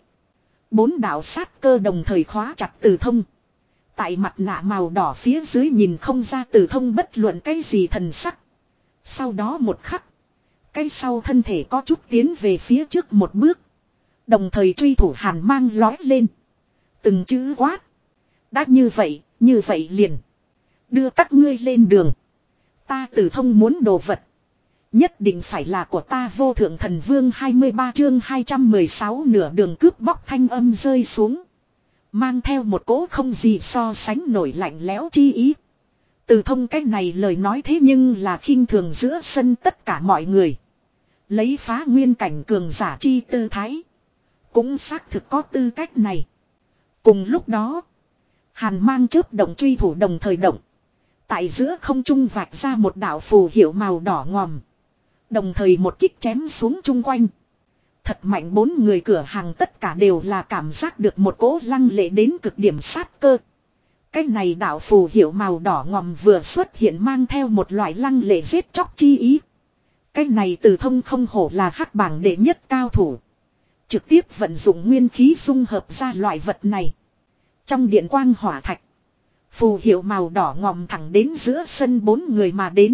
Bốn đạo sát cơ đồng thời khóa chặt Từ Thông. Tại mặt nạ màu đỏ phía dưới nhìn không ra Từ Thông bất luận cái gì thần sắc. Sau đó một khắc. Cái sau thân thể có chút tiến về phía trước một bước. Đồng thời truy thủ hàn mang lói lên. Từng chữ quát. Đã như vậy, như vậy liền. Đưa các ngươi lên đường. Ta Từ Thông muốn đồ vật. Nhất định phải là của ta. Vô thượng thần vương hai mươi ba chương hai trăm mười sáu nửa đường cướp bóc thanh âm rơi xuống. Mang theo một cỗ không gì so sánh nổi lạnh lẽo chi ý. Từ Thông cái này lời nói thế nhưng là khinh thường giữa sân tất cả mọi người. Lấy phá nguyên cảnh cường giả chi tư thái. Cũng xác thực có tư cách này. Cùng lúc đó. Hàn mang chớp động truy thủ đồng thời động. Tại giữa không trung vạch ra một đạo phù hiệu màu đỏ ngòm. Đồng thời một kích chém xuống chung quanh. Thật mạnh, bốn người cửa hàng tất cả đều là cảm giác được một cỗ lăng lệ đến cực điểm sát cơ. Cái này đạo phù hiệu màu đỏ ngòm vừa xuất hiện mang theo một loại lăng lệ giết chóc chi ý. Cái này Từ Thông không hổ là hắc bảng đệ nhất cao thủ. Trực tiếp vận dụng nguyên khí dung hợp ra loại vật này. Trong điện quang hỏa thạch. Phù hiệu màu đỏ ngòm thẳng đến giữa sân bốn người mà đến.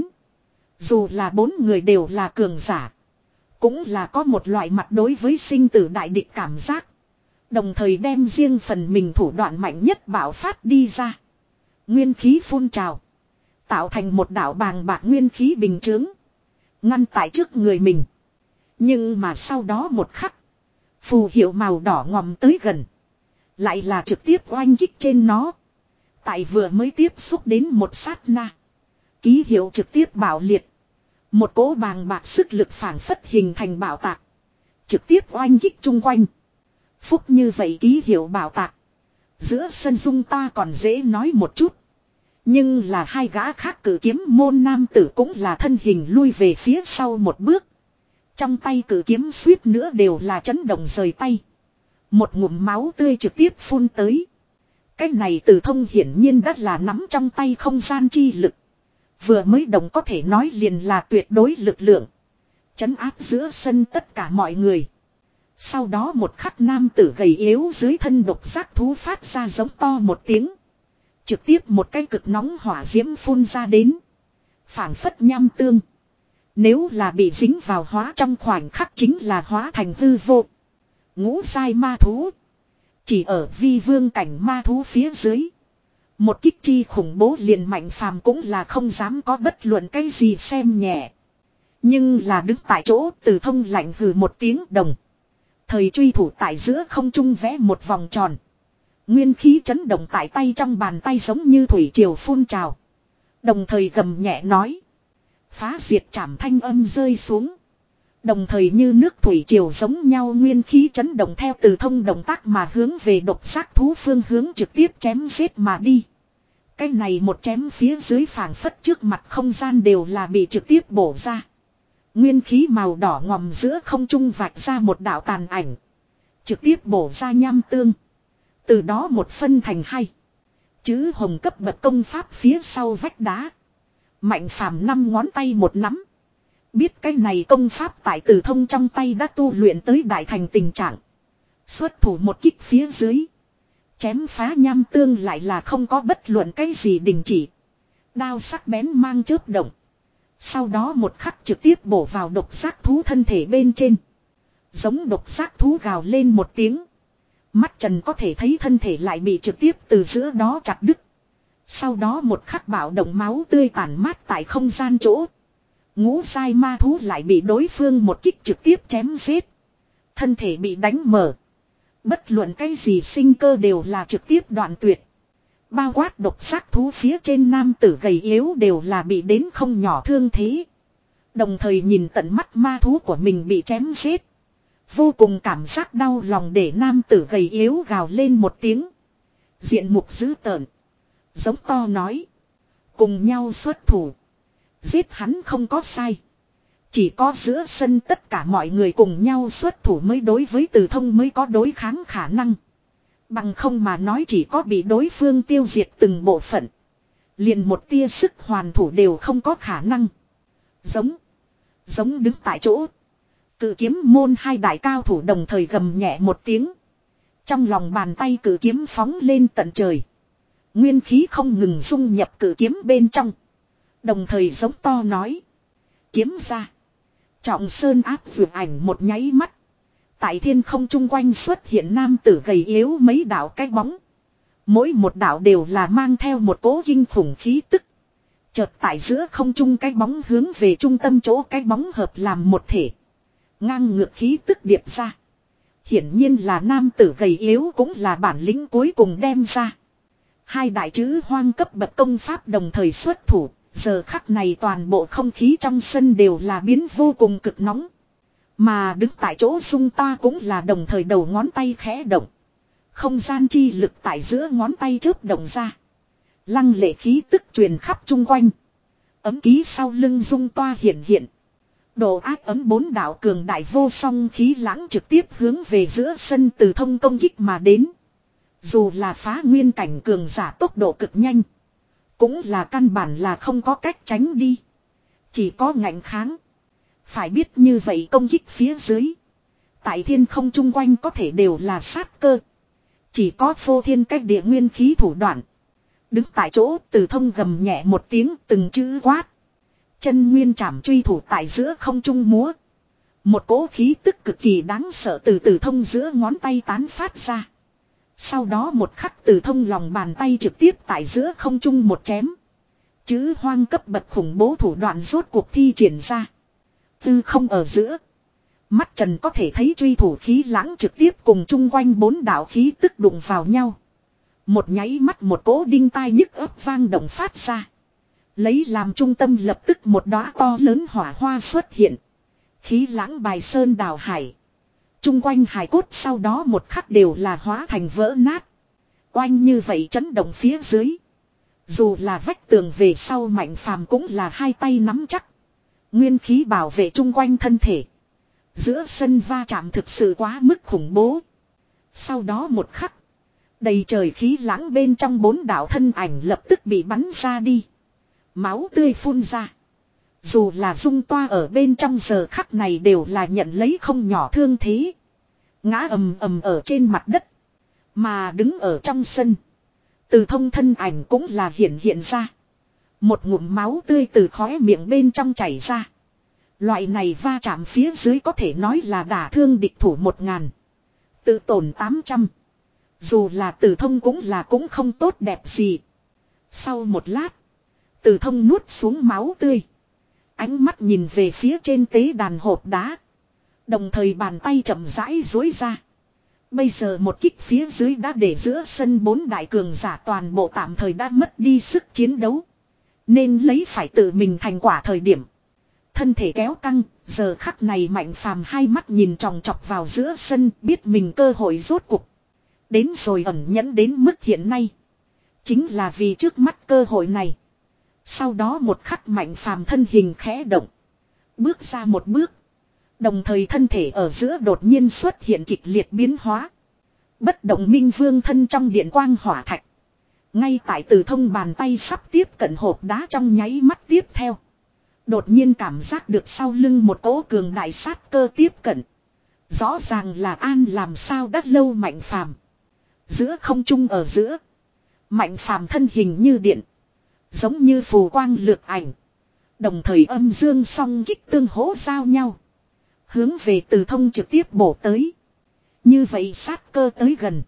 Dù là bốn người đều là cường giả. Cũng là có một loại mặt đối với sinh tử đại địch cảm giác. Đồng thời đem riêng phần mình thủ đoạn mạnh nhất bạo phát đi ra. Nguyên khí phun trào. Tạo thành một đạo bàng bạc nguyên khí bình chướng. Ngăn tại trước người mình. Nhưng mà sau đó một khắc. Phù hiệu màu đỏ ngòm tới gần. Lại là trực tiếp oanh kích trên nó. Tại vừa mới tiếp xúc đến một sát na. Ký hiệu trực tiếp bạo liệt. Một cỗ bàng bạc sức lực phản phất hình thành bạo tạc. Trực tiếp oanh kích chung quanh. Phúc như vậy ký hiệu bạo tạc. Giữa sân dung ta còn dễ nói một chút. Nhưng là hai gã khác cử kiếm môn nam tử cũng là thân hình lui về phía sau một bước. Trong tay cử kiếm suýt nữa đều là chấn động rời tay. Một ngụm máu tươi trực tiếp phun tới. Cái này Từ Thông hiển nhiên đã là nắm trong tay không gian chi lực. Vừa mới đồng có thể nói liền là tuyệt đối lực lượng. Chấn áp giữa sân tất cả mọi người. Sau đó một khắc nam tử gầy yếu dưới thân độc giác thú phát ra giống to một tiếng. Trực tiếp một cái cực nóng hỏa diễm phun ra đến. Phảng phất nham tương. Nếu là bị dính vào hóa trong khoảnh khắc chính là hóa thành hư vô. Ngũ sai ma thú. Chỉ ở vi vương cảnh ma thú phía dưới. Một kích chi khủng bố liền Mạnh Phàm cũng là không dám có bất luận cái gì xem nhẹ. Nhưng là đứng tại chỗ Từ Thông lạnh hừ một tiếng đồng. Thời truy thủ tại giữa không trung vẽ một vòng tròn. Nguyên khí chấn động tại tay trong bàn tay giống như thủy triều phun trào. Đồng thời gầm nhẹ nói. Phá diệt trảm thanh âm rơi xuống. Đồng thời như nước thủy triều giống nhau nguyên khí chấn động theo Từ Thông động tác mà hướng về độc giác thú phương hướng trực tiếp chém giết mà đi. Cái này một chém phía dưới phảng phất trước mặt không gian đều là bị trực tiếp bổ ra. Nguyên khí màu đỏ ngòm giữa không trung vạch ra một đạo tàn ảnh. Trực tiếp bổ ra nham tương. Từ đó một phân thành hai. Chữ hồng cấp bậc công pháp phía sau vách đá. Mạnh phàm năm ngón tay một nắm. Biết cái này công pháp tại Từ Thông trong tay đã tu luyện tới đại thành tình trạng. Xuất thủ một kích phía dưới. Chém phá nham tương lại là không có bất luận cái gì đình chỉ. Đao sắc bén mang chớp động. Sau đó một khắc trực tiếp bổ vào độc giác thú thân thể bên trên. Giống độc giác thú gào lên một tiếng. Mắt trần có thể thấy thân thể lại bị trực tiếp từ giữa đó chặt đứt. Sau đó một khắc bạo động máu tươi tản mát tại không gian chỗ. Ngũ sai ma thú lại bị đối phương một kích trực tiếp chém giết. Thân thể bị đánh mở. Bất luận cái gì sinh cơ đều là trực tiếp đoạn tuyệt. Bao quát độc giác thú phía trên nam tử gầy yếu đều là bị đến không nhỏ thương thế. Đồng thời nhìn tận mắt ma thú của mình bị chém giết. Vô cùng cảm giác đau lòng để nam tử gầy yếu gào lên một tiếng. Diện mục dữ tợn. Giống to nói. Cùng nhau xuất thủ. Giết hắn không có sai. Chỉ có giữa sân tất cả mọi người cùng nhau xuất thủ mới đối với Từ Thông mới có đối kháng khả năng. Bằng không mà nói chỉ có bị đối phương tiêu diệt từng bộ phận. Liền một tia sức hoàn thủ đều không có khả năng. Giống. Giống đứng tại chỗ. Cự kiếm môn hai đại cao thủ đồng thời gầm nhẹ một tiếng. Trong lòng bàn tay cự kiếm phóng lên tận trời. Nguyên khí không ngừng dung nhập cự kiếm bên trong. Đồng thời giống to nói. Kiếm ra. Trọng sơn áp vượt ảnh một nháy mắt. Tại thiên không chung quanh xuất hiện nam tử gầy yếu mấy đạo cái bóng. Mỗi một đạo đều là mang theo một cỗ kinh khủng khí tức. Chợt tại giữa không trung cái bóng hướng về trung tâm chỗ cái bóng hợp làm một thể. Ngang ngược khí tức điệp ra. Hiển nhiên là nam tử gầy yếu cũng là bản lĩnh cuối cùng đem ra. Hai đại chữ hoang cấp bậc công pháp đồng thời xuất thủ. Giờ khắc này toàn bộ không khí trong sân đều là biến vô cùng cực nóng. Mà đứng tại chỗ Dung Ta cũng là đồng thời đầu ngón tay khẽ động. Không gian chi lực tại giữa ngón tay chớp động ra. Lăng lệ khí tức truyền khắp chung quanh. Ấm ký sau lưng Dung Toa hiện hiện. Độ ác ấm bốn đạo cường đại vô song khí lãng trực tiếp hướng về giữa sân Từ Thông công kích mà đến. Dù là phá nguyên cảnh cường giả tốc độ cực nhanh. Cũng là căn bản là không có cách tránh đi. Chỉ có ngạnh kháng. Phải biết như vậy công kích phía dưới. Tại thiên không chung quanh có thể đều là sát cơ. Chỉ có phô thiên cách địa nguyên khí thủ đoạn. Đứng tại chỗ Từ Thông gầm nhẹ một tiếng từng chữ quát. Chân nguyên trảm truy thủ tại giữa không trung múa. Một cỗ khí tức cực kỳ đáng sợ từ Từ Thông giữa ngón tay tán phát ra. Sau đó một khắc Từ Thông lòng bàn tay trực tiếp tại giữa không trung một chém. Chữ hoang cấp bậc khủng bố thủ đoạn rốt cuộc thi triển ra. Tư không ở giữa. Mắt trần có thể thấy truy thủ khí lãng trực tiếp cùng chung quanh bốn đạo khí tức đụng vào nhau. Một nháy mắt một cỗ đinh tai nhức ấp vang động phát ra. Lấy làm trung tâm lập tức một đóa to lớn hỏa hoa xuất hiện. Khí lãng bài sơn đào hải. Trung quanh hải cốt sau đó một khắc đều là hóa thành vỡ nát. Oanh như vậy chấn động phía dưới. Dù là vách tường về sau Mạnh Phàm cũng là hai tay nắm chắc. Nguyên khí bảo vệ chung quanh thân thể. Giữa sân va chạm thực sự quá mức khủng bố. Sau đó một khắc. Đầy trời khí lãng bên trong bốn đạo thân ảnh lập tức bị bắn ra đi. Máu tươi phun ra. Dù là Dung Toa ở bên trong giờ khắc này đều là nhận lấy không nhỏ thương thế. Ngã ầm ầm ở trên mặt đất. Mà đứng ở trong sân. Từ Thông thân ảnh cũng là hiện hiện ra. Một ngụm máu tươi từ khóe miệng bên trong chảy ra. Loại này va chạm phía dưới có thể nói là đả thương địch thủ một ngàn. Tự tổn tám trăm. Dù là Từ Thông cũng là cũng không tốt đẹp gì. Sau một lát. Từ Thông nuốt xuống máu tươi. Ánh mắt nhìn về phía trên tế đàn hộp đá. Đồng thời bàn tay chậm rãi duỗi ra. Bây giờ một kích phía dưới đã để giữa sân bốn đại cường giả toàn bộ tạm thời đã mất đi sức chiến đấu. Nên lấy phải tự mình thành quả thời điểm. Thân thể kéo căng, giờ khắc này Mạnh Phàm hai mắt nhìn tròng trọc vào giữa sân, biết mình cơ hội rốt cục. Đến rồi ẩn nhẫn đến mức hiện nay. Chính là vì trước mắt cơ hội này. Sau đó một khắc Mạnh Phàm thân hình khẽ động. Bước ra một bước. Đồng thời thân thể ở giữa đột nhiên xuất hiện kịch liệt biến hóa. Bất động minh vương thân trong điện quang hỏa thạch. Ngay tại Từ Thông bàn tay sắp tiếp cận hộp đá trong nháy mắt tiếp theo. Đột nhiên cảm giác được sau lưng một cỗ cường đại sát cơ tiếp cận. Rõ ràng là An làm sao đã lâu Mạnh Phàm. Giữa không trung ở giữa. Mạnh Phàm thân hình như điện. Giống như phù quang lược ảnh. Đồng thời âm dương song kích tương hỗ giao nhau. Hướng về Từ Thông trực tiếp bổ tới. Như vậy sát cơ tới gần.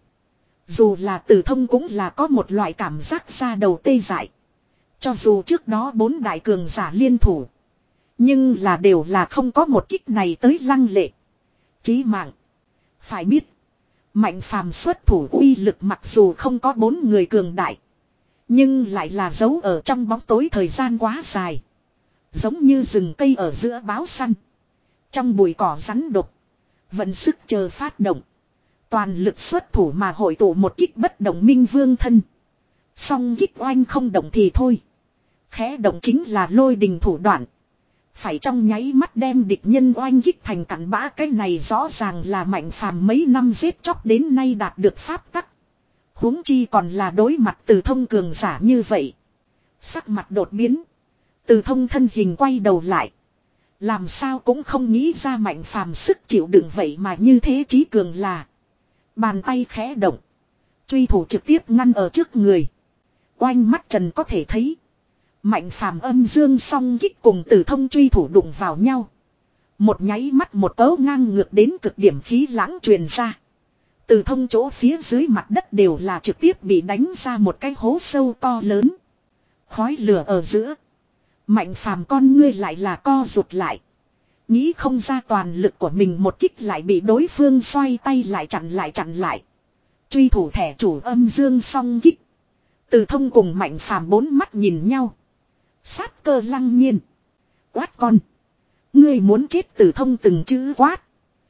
Dù là Từ Thông cũng là có một loại cảm giác ra đầu tê dại. Cho dù trước đó bốn đại cường giả liên thủ. Nhưng là đều là không có một kích này tới lăng lệ. Chí mạng. Phải biết. Mạnh Phàm xuất thủ uy lực mặc dù không có bốn người cường đại. Nhưng lại là giấu ở trong bóng tối thời gian quá dài. Giống như rừng cây ở giữa báo săn. Trong bụi cỏ rắn độc. Vận sức chờ phát động. Toàn lực xuất thủ mà hội tụ một kích bất động minh vương thân. Song kích oanh không động thì thôi. Khẽ động chính là lôi đình thủ đoạn. Phải trong nháy mắt đem địch nhân oanh kích thành cặn bã. Cái này rõ ràng là Mạnh Phàm mấy năm giết chóc đến nay đạt được pháp tắc. Huống chi còn là đối mặt Từ Thông cường giả như vậy. Sắc mặt đột biến. Từ Thông thân hình quay đầu lại. Làm sao cũng không nghĩ ra Mạnh Phàm sức chịu đựng vậy mà như thế chí cường là. Bàn tay khẽ động. Truy thủ trực tiếp ngăn ở trước người. Oanh mắt trần có thể thấy. Mạnh Phàm âm dương song kích cùng Từ Thông truy thủ đụng vào nhau. Một nháy mắt một cấu ngang ngược đến cực điểm khí lãng truyền ra. Từ Thông chỗ phía dưới mặt đất đều là trực tiếp bị đánh ra một cái hố sâu to lớn. Khói lửa ở giữa. Mạnh Phàm con ngươi lại là co rụt lại. Nghĩ không ra toàn lực của mình một kích lại bị đối phương xoay tay lại chặn lại chặn lại. Truy thủ thẻ chủ âm dương song kích. Từ Thông cùng Mạnh Phàm bốn mắt nhìn nhau. Sát cơ lăng nhiên. Quát con. Ngươi muốn chết. Từ Thông từng chữ quát.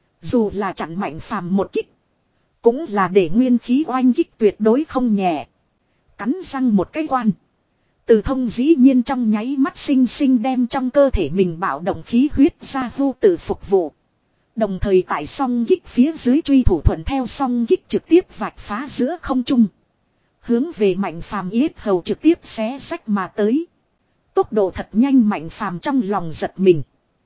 Dù là chặn Mạnh Phàm một kích. Cũng là để nguyên khí oanh kích tuyệt đối không nhẹ. Cắn răng một cái quan. Từ Thông dĩ nhiên trong nháy mắt sinh sinh đem trong cơ thể mình bạo động khí huyết ra vô tự phục vụ. Đồng thời tại song kích phía dưới truy thủ thuận theo song kích trực tiếp vạch phá giữa không trung. Hướng về Mạnh Phàm yết hầu trực tiếp xé sách mà tới. Tốc độ thật nhanh Mạnh Phàm trong lòng giật mình.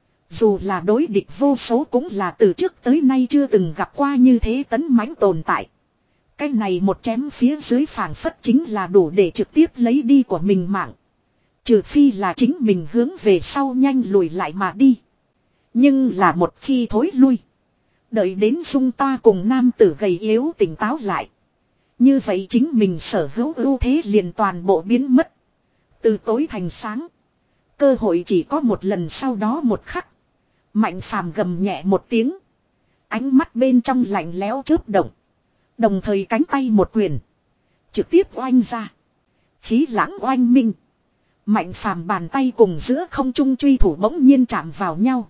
Dù là đối địch vô số cũng là từ trước tới nay chưa từng gặp qua như thế tấn mãnh tồn tại. Cái này một chém phía dưới phảng phất chính là đủ để trực tiếp lấy đi của mình mạng. Trừ phi là chính mình hướng về sau nhanh lùi lại mà đi. Nhưng là một khi thối lui. Đợi đến dung ta cùng nam tử gầy yếu tỉnh táo lại. Như vậy chính mình sở hữu ưu thế liền toàn bộ biến mất. Từ tối thành sáng. Cơ hội chỉ có một lần sau đó một khắc. Mạnh Phàm gầm nhẹ một tiếng. Ánh mắt bên trong lạnh lẽo chớp động. Đồng thời cánh tay một quyền. Trực tiếp oanh ra. Khí lãng oanh minh. Mạnh Phàm bàn tay cùng giữa không trung truy thủ bỗng nhiên chạm vào nhau.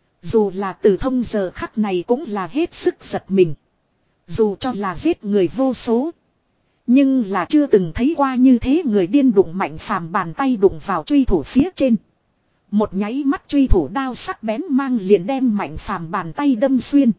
Dù là Từ Thông giờ khắc này cũng là hết sức giật mình. Dù cho là giết người vô số. Nhưng là chưa từng thấy qua như thế người điên đụng Mạnh Phàm bàn tay đụng vào truy thủ phía trên. Một nháy mắt truy thủ đao sắc bén mang liền đem Mạnh Phàm bàn tay đâm xuyên.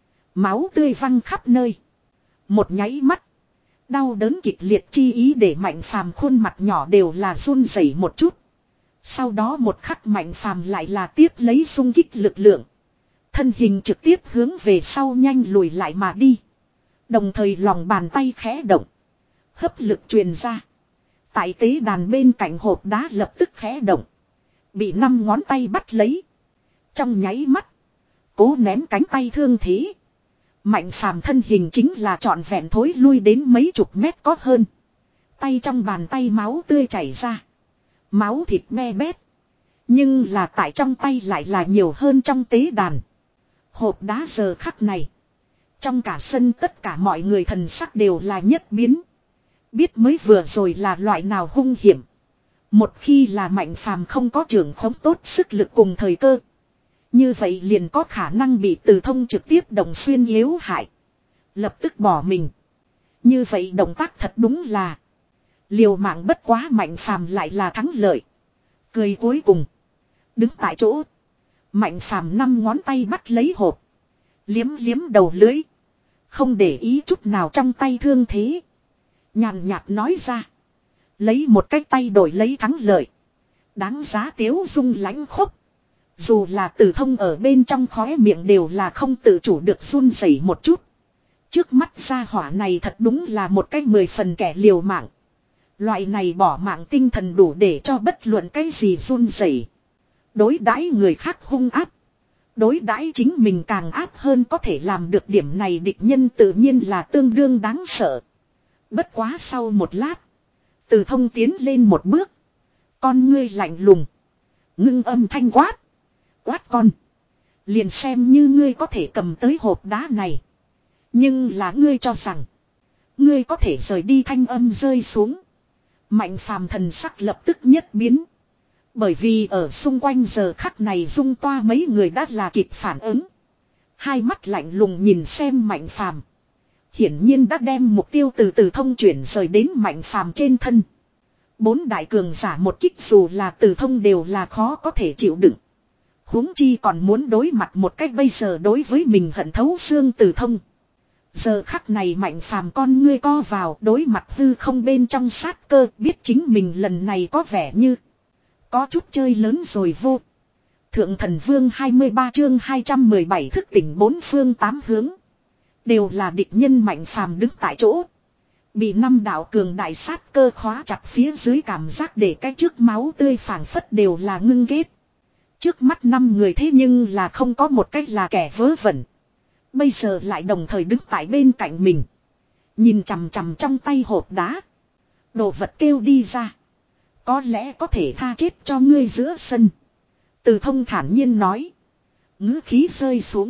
Máu tươi văng khắp nơi. Một nháy mắt. Đau đớn kịch liệt chi ý để Mạnh Phàm khuôn mặt nhỏ đều là run rẩy một chút. Sau đó một khắc Mạnh Phàm lại là tiếp lấy xung kích lực lượng. Thân hình trực tiếp hướng về sau nhanh lùi lại mà đi. Đồng thời lòng bàn tay khẽ động. Hấp lực truyền ra. Tại tế đàn bên cạnh hộp đá lập tức khẽ động. Bị năm ngón tay bắt lấy. Trong nháy mắt. Cố nén cánh tay thương thế. Mạnh Phàm thân hình chính là trọn vẹn thối lui đến mấy chục mét có hơn. Tay trong bàn tay máu tươi chảy ra. Máu thịt me bét. Nhưng là tại trong tay lại là nhiều hơn trong tế đàn. Hộp đá giờ khắc này. Trong cả sân tất cả mọi người thần sắc đều là nhất biến. Biết mới vừa rồi là loại nào hung hiểm. Một khi là Mạnh Phàm không có trưởng khống tốt sức lực cùng thời cơ. Như vậy liền có khả năng bị Từ Thông trực tiếp đồng xuyên yếu hại. Lập tức bỏ mình. Như vậy động tác thật đúng là. Liều mạng bất quá Mạnh Phàm lại là thắng lợi. Cười cuối cùng. Đứng tại chỗ. Mạnh Phàm năm ngón tay bắt lấy hộp. Liếm liếm đầu lưới. Không để ý chút nào trong tay thương thế. Nhàn nhạt nói ra. Lấy một cái tay đổi lấy thắng lợi. Đáng giá tiếu dung lãnh khốc. Dù là Từ Thông ở bên trong khóe miệng đều là không tự chủ được run rẩy một chút. Trước mắt gia hỏa này thật đúng là một cái mười phần kẻ liều mạng. Loại này bỏ mạng tinh thần đủ để cho bất luận cái gì run rẩy. Đối đãi người khác hung áp. Đối đãi chính mình càng áp hơn có thể làm được điểm này địch nhân tự nhiên là tương đương đáng sợ. Bất quá sau một lát. Từ Thông tiến lên một bước. Con ngươi lạnh lùng. Ngưng âm thanh quát. Quát con. Liền xem như ngươi có thể cầm tới hộp đá này. Nhưng là ngươi cho rằng. Ngươi có thể rời đi thanh âm rơi xuống. Mạnh Phàm thần sắc lập tức nhất biến. Bởi vì ở xung quanh giờ khắc này Dung Toa mấy người đã là kịp phản ứng. Hai mắt lạnh lùng nhìn xem Mạnh Phàm. Hiển nhiên đã đem mục tiêu từ Từ Thông chuyển rời đến Mạnh Phàm trên thân. Bốn đại cường giả một kích dù là Từ Thông đều là khó có thể chịu đựng. Huống chi còn muốn đối mặt một cách bây giờ đối với mình hận thấu xương Từ Thông. Giờ khắc này Mạnh Phàm con ngươi co vào đối mặt hư không bên trong sát cơ biết chính mình lần này có vẻ như có chút chơi lớn rồi vô. Thượng Thần Vương hai mươi ba chương hai trăm mười bảy thức tỉnh bốn phương tám hướng. Đều là địch nhân Mạnh Phàm đứng tại chỗ. Bị năm đạo cường đại sát cơ khóa chặt phía dưới cảm giác để cái trước máu tươi phảng phất đều là ngưng ghét. Trước mắt năm người thế nhưng là không có một cách là kẻ vớ vẩn. Bây giờ lại đồng thời đứng tại bên cạnh mình. Nhìn chằm chằm trong tay hộp đá. Đồ vật kêu đi ra. Có lẽ có thể tha chết cho ngươi giữa sân. Từ Thông thản nhiên nói. Ngữ khí rơi xuống.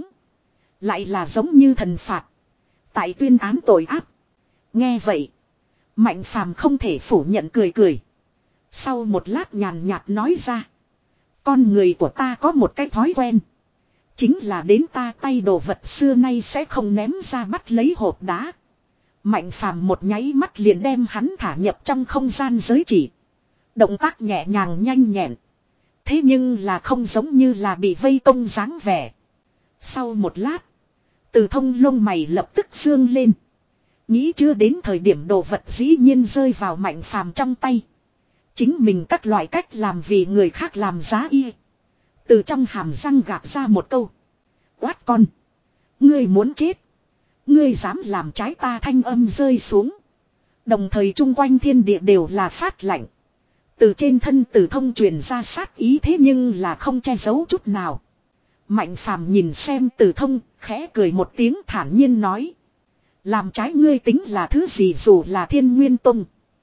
Lại là giống như thần phạt. Tại tuyên án tội ác. Nghe vậy. Mạnh Phàm không thể phủ nhận cười cười. Sau một lát nhàn nhạt nói ra. Con người của ta có một cái thói quen. Chính là đến ta tay đồ vật xưa nay sẽ không ném ra bắt lấy hộp đá. Mạnh Phàm một nháy mắt liền đem hắn thả nhập trong không gian giới chỉ. Động tác nhẹ nhàng nhanh nhẹn. Thế nhưng là không giống như là bị vây công dáng vẻ. Sau một lát. Từ Thông lông mày lập tức dương lên. Nghĩ chưa đến thời điểm đồ vật dĩ nhiên rơi vào Mạnh Phàm trong tay. Chính mình các loại cách làm vì người khác làm giá y. Từ trong hàm răng gạt ra một câu. Quát con. Ngươi muốn chết. Ngươi dám làm trái ta thanh âm rơi xuống. Đồng thời chung quanh thiên địa đều là phát lạnh. Từ trên thân Từ Thông truyền ra sát ý thế nhưng là không che giấu chút nào. Mạnh Phàm nhìn xem Từ Thông, khẽ cười một tiếng thản nhiên nói. Làm trái ngươi tính là thứ gì dù là Thiên Nguyên Tông.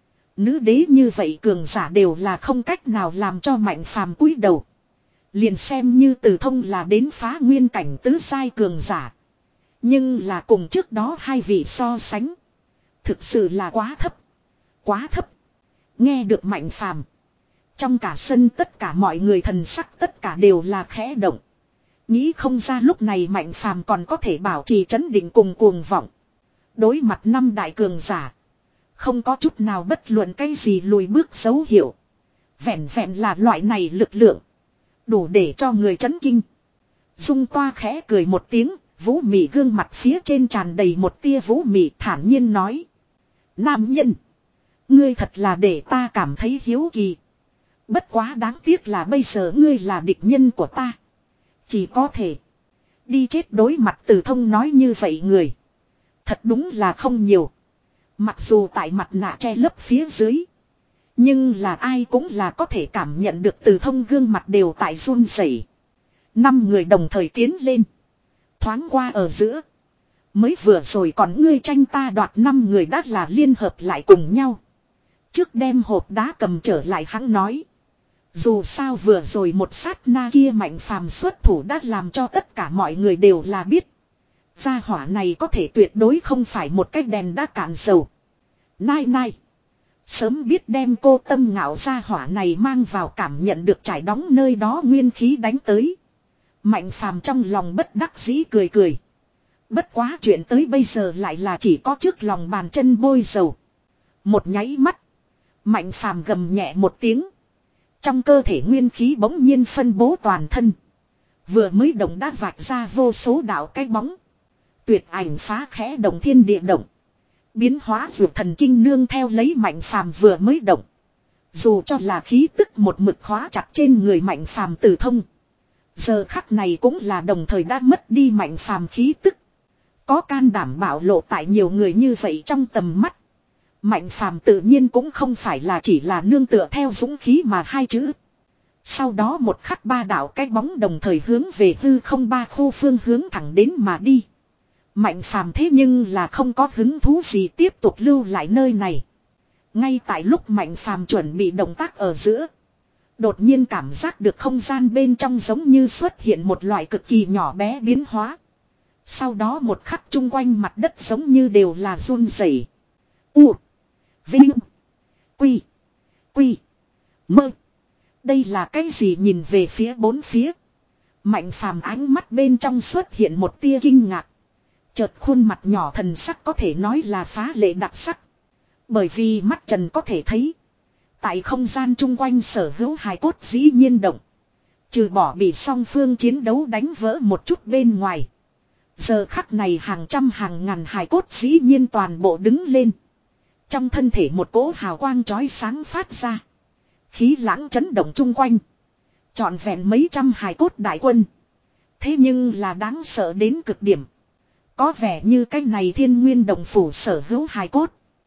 Nữ đế như vậy cường giả đều là không cách nào làm cho Mạnh Phàm cúi đầu. Liền xem như Từ Thông là đến phá nguyên cảnh tứ sai cường giả. Nhưng là cùng trước đó hai vị so sánh. Thực sự là quá thấp. Quá thấp. Nghe được Mạnh Phàm. Trong cả sân tất cả mọi người thần sắc tất cả đều là khẽ động. Nghĩ không ra lúc này Mạnh Phàm còn có thể bảo trì trấn định cùng cuồng vọng. Đối mặt năm đại cường giả. Không có chút nào bất luận cái gì lùi bước dấu hiệu. Vẹn vẹn là loại này lực lượng. Đủ để cho người chấn kinh. Dung Toa khẽ cười một tiếng. Vũ Mị gương mặt phía trên tràn đầy một tia Vũ Mị thản nhiên nói. Nam nhân. Ngươi thật là để ta cảm thấy hiếu kỳ. Bất quá đáng tiếc là bây giờ ngươi là địch nhân của ta. Chỉ có thể. Đi chết đối mặt Từ Thông nói như vậy người. Thật đúng là không nhiều. Mặc dù tại mặt nạ che lấp phía dưới. Nhưng là ai cũng là có thể cảm nhận được Từ Thông gương mặt đều tại run rẩy. Năm người đồng thời tiến lên. Thoáng qua ở giữa. Mới vừa rồi còn ngươi tranh ta đoạt năm người đã là liên hợp lại cùng nhau. Trước đem hộp đá cầm trở lại hắn nói. Dù sao vừa rồi một sát na kia Mạnh Phàm xuất thủ đã làm cho tất cả mọi người đều là biết. Gia hỏa này có thể tuyệt đối không phải một cái đèn đã cạn dầu. Nai nai. Sớm biết đem cô Tâm Ngạo ra hỏa này mang vào, cảm nhận được trải đóng nơi đó nguyên khí đánh tới. Mạnh Phàm trong lòng bất đắc dĩ cười cười. Bất quá chuyện tới bây giờ lại là chỉ có trước lòng bàn chân bôi dầu. Một nháy mắt. Mạnh Phàm gầm nhẹ một tiếng. Trong cơ thể nguyên khí bỗng nhiên phân bố toàn thân. Vừa mới động đã vạch ra vô số đạo cái bóng. Tuyệt ảnh phá khẽ động thiên địa động. Biến hóa dược thần kinh nương theo lấy Mạnh Phàm vừa mới động. Dù cho là khí tức một mực khóa chặt trên người Mạnh Phàm Từ Thông. Giờ khắc này cũng là đồng thời đã mất đi Mạnh Phàm khí tức. Có can đảm bảo lộ tại nhiều người như vậy trong tầm mắt. Mạnh Phàm tự nhiên cũng không phải là chỉ là nương tựa theo dũng khí mà hai chữ. Sau đó một khắc ba đạo cái bóng đồng thời hướng về hư không ba khu phương hướng thẳng đến mà đi. Mạnh Phàm thế nhưng là không có hứng thú gì tiếp tục lưu lại nơi này. Ngay tại lúc Mạnh Phàm chuẩn bị động tác ở giữa. Đột nhiên cảm giác được không gian bên trong giống như xuất hiện một loại cực kỳ nhỏ bé biến hóa. Sau đó một khắc chung quanh mặt đất giống như đều là run rẩy. U. Vinh. Quy. Quy. Mơ. Đây là cái gì? Nhìn về phía bốn phía. Mạnh Phàm ánh mắt bên trong xuất hiện một tia kinh ngạc. Chợt khuôn mặt nhỏ thần sắc có thể nói là phá lệ đặc sắc. Bởi vì mắt trần có thể thấy. Tại không gian chung quanh sở hữu hài cốt dĩ nhiên động. Trừ bỏ bị song phương chiến đấu đánh vỡ một chút bên ngoài. Giờ khắc này hàng trăm hàng ngàn hài cốt dĩ nhiên toàn bộ đứng lên. Trong thân thể một cỗ hào quang chói sáng phát ra. Khí lãng chấn động chung quanh. Trọn vẹn mấy trăm hài cốt đại quân. Thế nhưng là đáng sợ đến cực điểm. Có vẻ như cái này Thiên Nguyên Động phủ sở hữu hài cốt.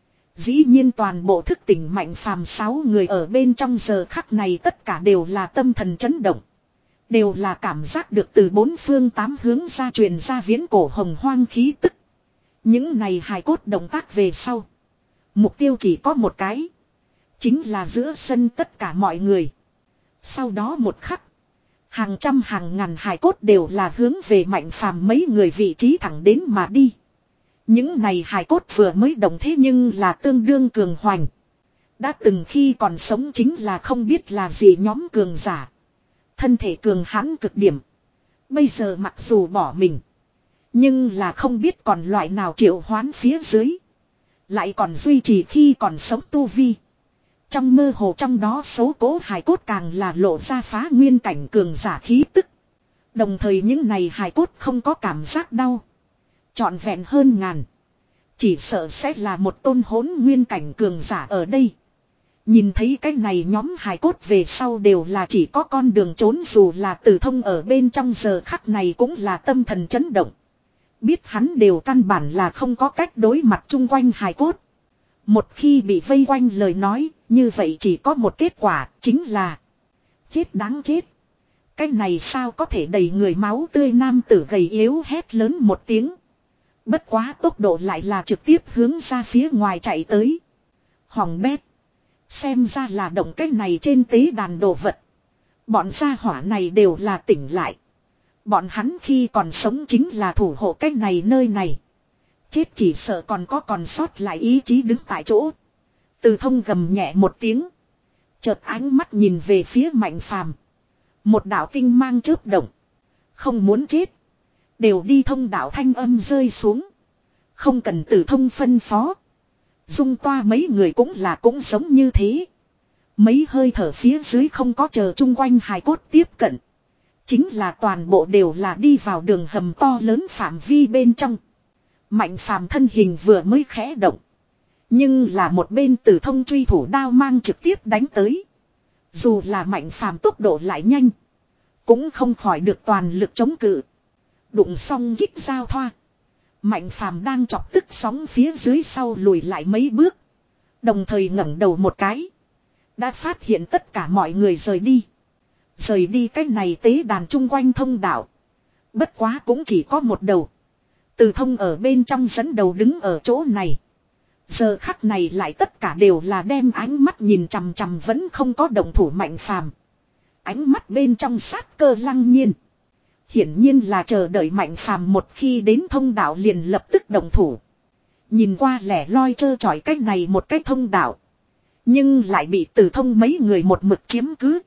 Dĩ nhiên toàn bộ thức tỉnh Mạnh Phàm sáu người ở bên trong giờ khắc này tất cả đều là tâm thần chấn động. Đều là cảm giác được từ bốn phương tám hướng ra truyền ra viễn cổ hồng hoang khí tức. Những này hài cốt động tác về sau. Mục tiêu chỉ có một cái. Chính là giữa sân tất cả mọi người. Sau đó một khắc. Hàng trăm hàng ngàn hài cốt đều là hướng về Mạnh Phàm mấy người vị trí thẳng đến mà đi. Những này hài cốt vừa mới động thế nhưng là tương đương cường hoành. Đã từng khi còn sống chính là không biết là gì nhóm cường giả. Thân thể cường hãn cực điểm. Bây giờ mặc dù bỏ mình. Nhưng là không biết còn loại nào triệu hoán phía dưới. Lại còn duy trì khi còn sống tu vi. Trong mơ hồ trong đó số cố hài cốt càng là lộ ra phá nguyên cảnh cường giả khí tức. Đồng thời những này hài cốt không có cảm giác đau. Trọn vẹn hơn ngàn. Chỉ sợ sẽ là một tôn hỗn nguyên cảnh cường giả ở đây. Nhìn thấy cái này nhóm hài cốt về sau đều là chỉ có con đường trốn, dù là Từ Thông ở bên trong giờ khắc này cũng là tâm thần chấn động. Biết hắn đều căn bản là không có cách đối mặt chung quanh hài cốt. Một khi bị vây quanh lời nói, như vậy chỉ có một kết quả, chính là chết đáng chết. Cái này sao có thể đầy người máu tươi nam tử gầy yếu hét lớn một tiếng. Bất quá tốc độ lại là trực tiếp hướng ra phía ngoài chạy tới. Hỏng bét. Xem ra là động cái này trên tế đàn đồ vật. Bọn gia hỏa này đều là tỉnh lại. Bọn hắn khi còn sống chính là thủ hộ cái này nơi này. Chết chỉ sợ còn có còn sót lại ý chí đứng tại chỗ. Từ Thông gầm nhẹ một tiếng. Chợt ánh mắt nhìn về phía Mạnh Phàm. Một đạo tinh mang chớp động. Không muốn chết. Đều đi thông đạo thanh âm rơi xuống. Không cần Từ Thông phân phó. Dung toa mấy người cũng là cũng giống như thế. Mấy hơi thở phía dưới không có chờ chung quanh hài cốt tiếp cận. Chính là toàn bộ đều là đi vào đường hầm to lớn phạm vi bên trong. Mạnh Phàm thân hình vừa mới khẽ động. Nhưng là một bên Từ Thông truy thủ đao mang trực tiếp đánh tới. Dù là Mạnh Phàm tốc độ lại nhanh. Cũng không khỏi được toàn lực chống cự. Đụng xong kích giao thoa. Mạnh Phàm đang chọc tức sóng phía dưới sau lùi lại mấy bước. Đồng thời ngẩng đầu một cái. Đã phát hiện tất cả mọi người rời đi. Rời đi cái này tế đàn chung quanh thông đạo. Bất quá cũng chỉ có một đầu. Từ Thông ở bên trong dẫn đầu đứng ở chỗ này. Giờ khắc này lại tất cả đều là đem ánh mắt nhìn chằm chằm vẫn không có động thủ Mạnh Phàm. Ánh mắt bên trong sát cơ lăng nhiên. Hiển nhiên là chờ đợi Mạnh Phàm một khi đến thông đạo liền lập tức động thủ. Nhìn qua lẻ loi trơ trọi cách này một cách thông đạo. Nhưng lại bị Từ Thông mấy người một mực chiếm cứ.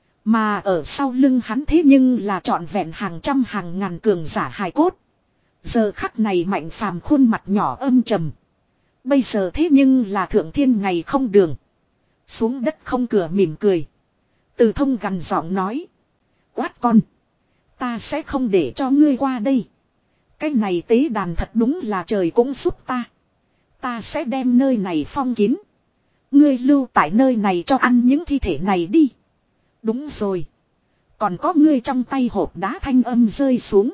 Mà ở sau lưng hắn thế nhưng là trọn vẹn hàng trăm hàng ngàn cường giả hài cốt. Giờ khắc này Mạnh Phàm khuôn mặt nhỏ âm trầm. Bây giờ thế nhưng là thượng thiên ngày không đường. Xuống đất không cửa mỉm cười. Từ Thông gằn giọng nói. Quát con. Ta sẽ không để cho ngươi qua đây. Cái này tế đàn thật đúng là trời cũng giúp ta. Ta sẽ đem nơi này phong kín. Ngươi lưu tại nơi này cho ăn những thi thể này đi. Đúng rồi. Còn có ngươi trong tay hộp đá thanh âm rơi xuống.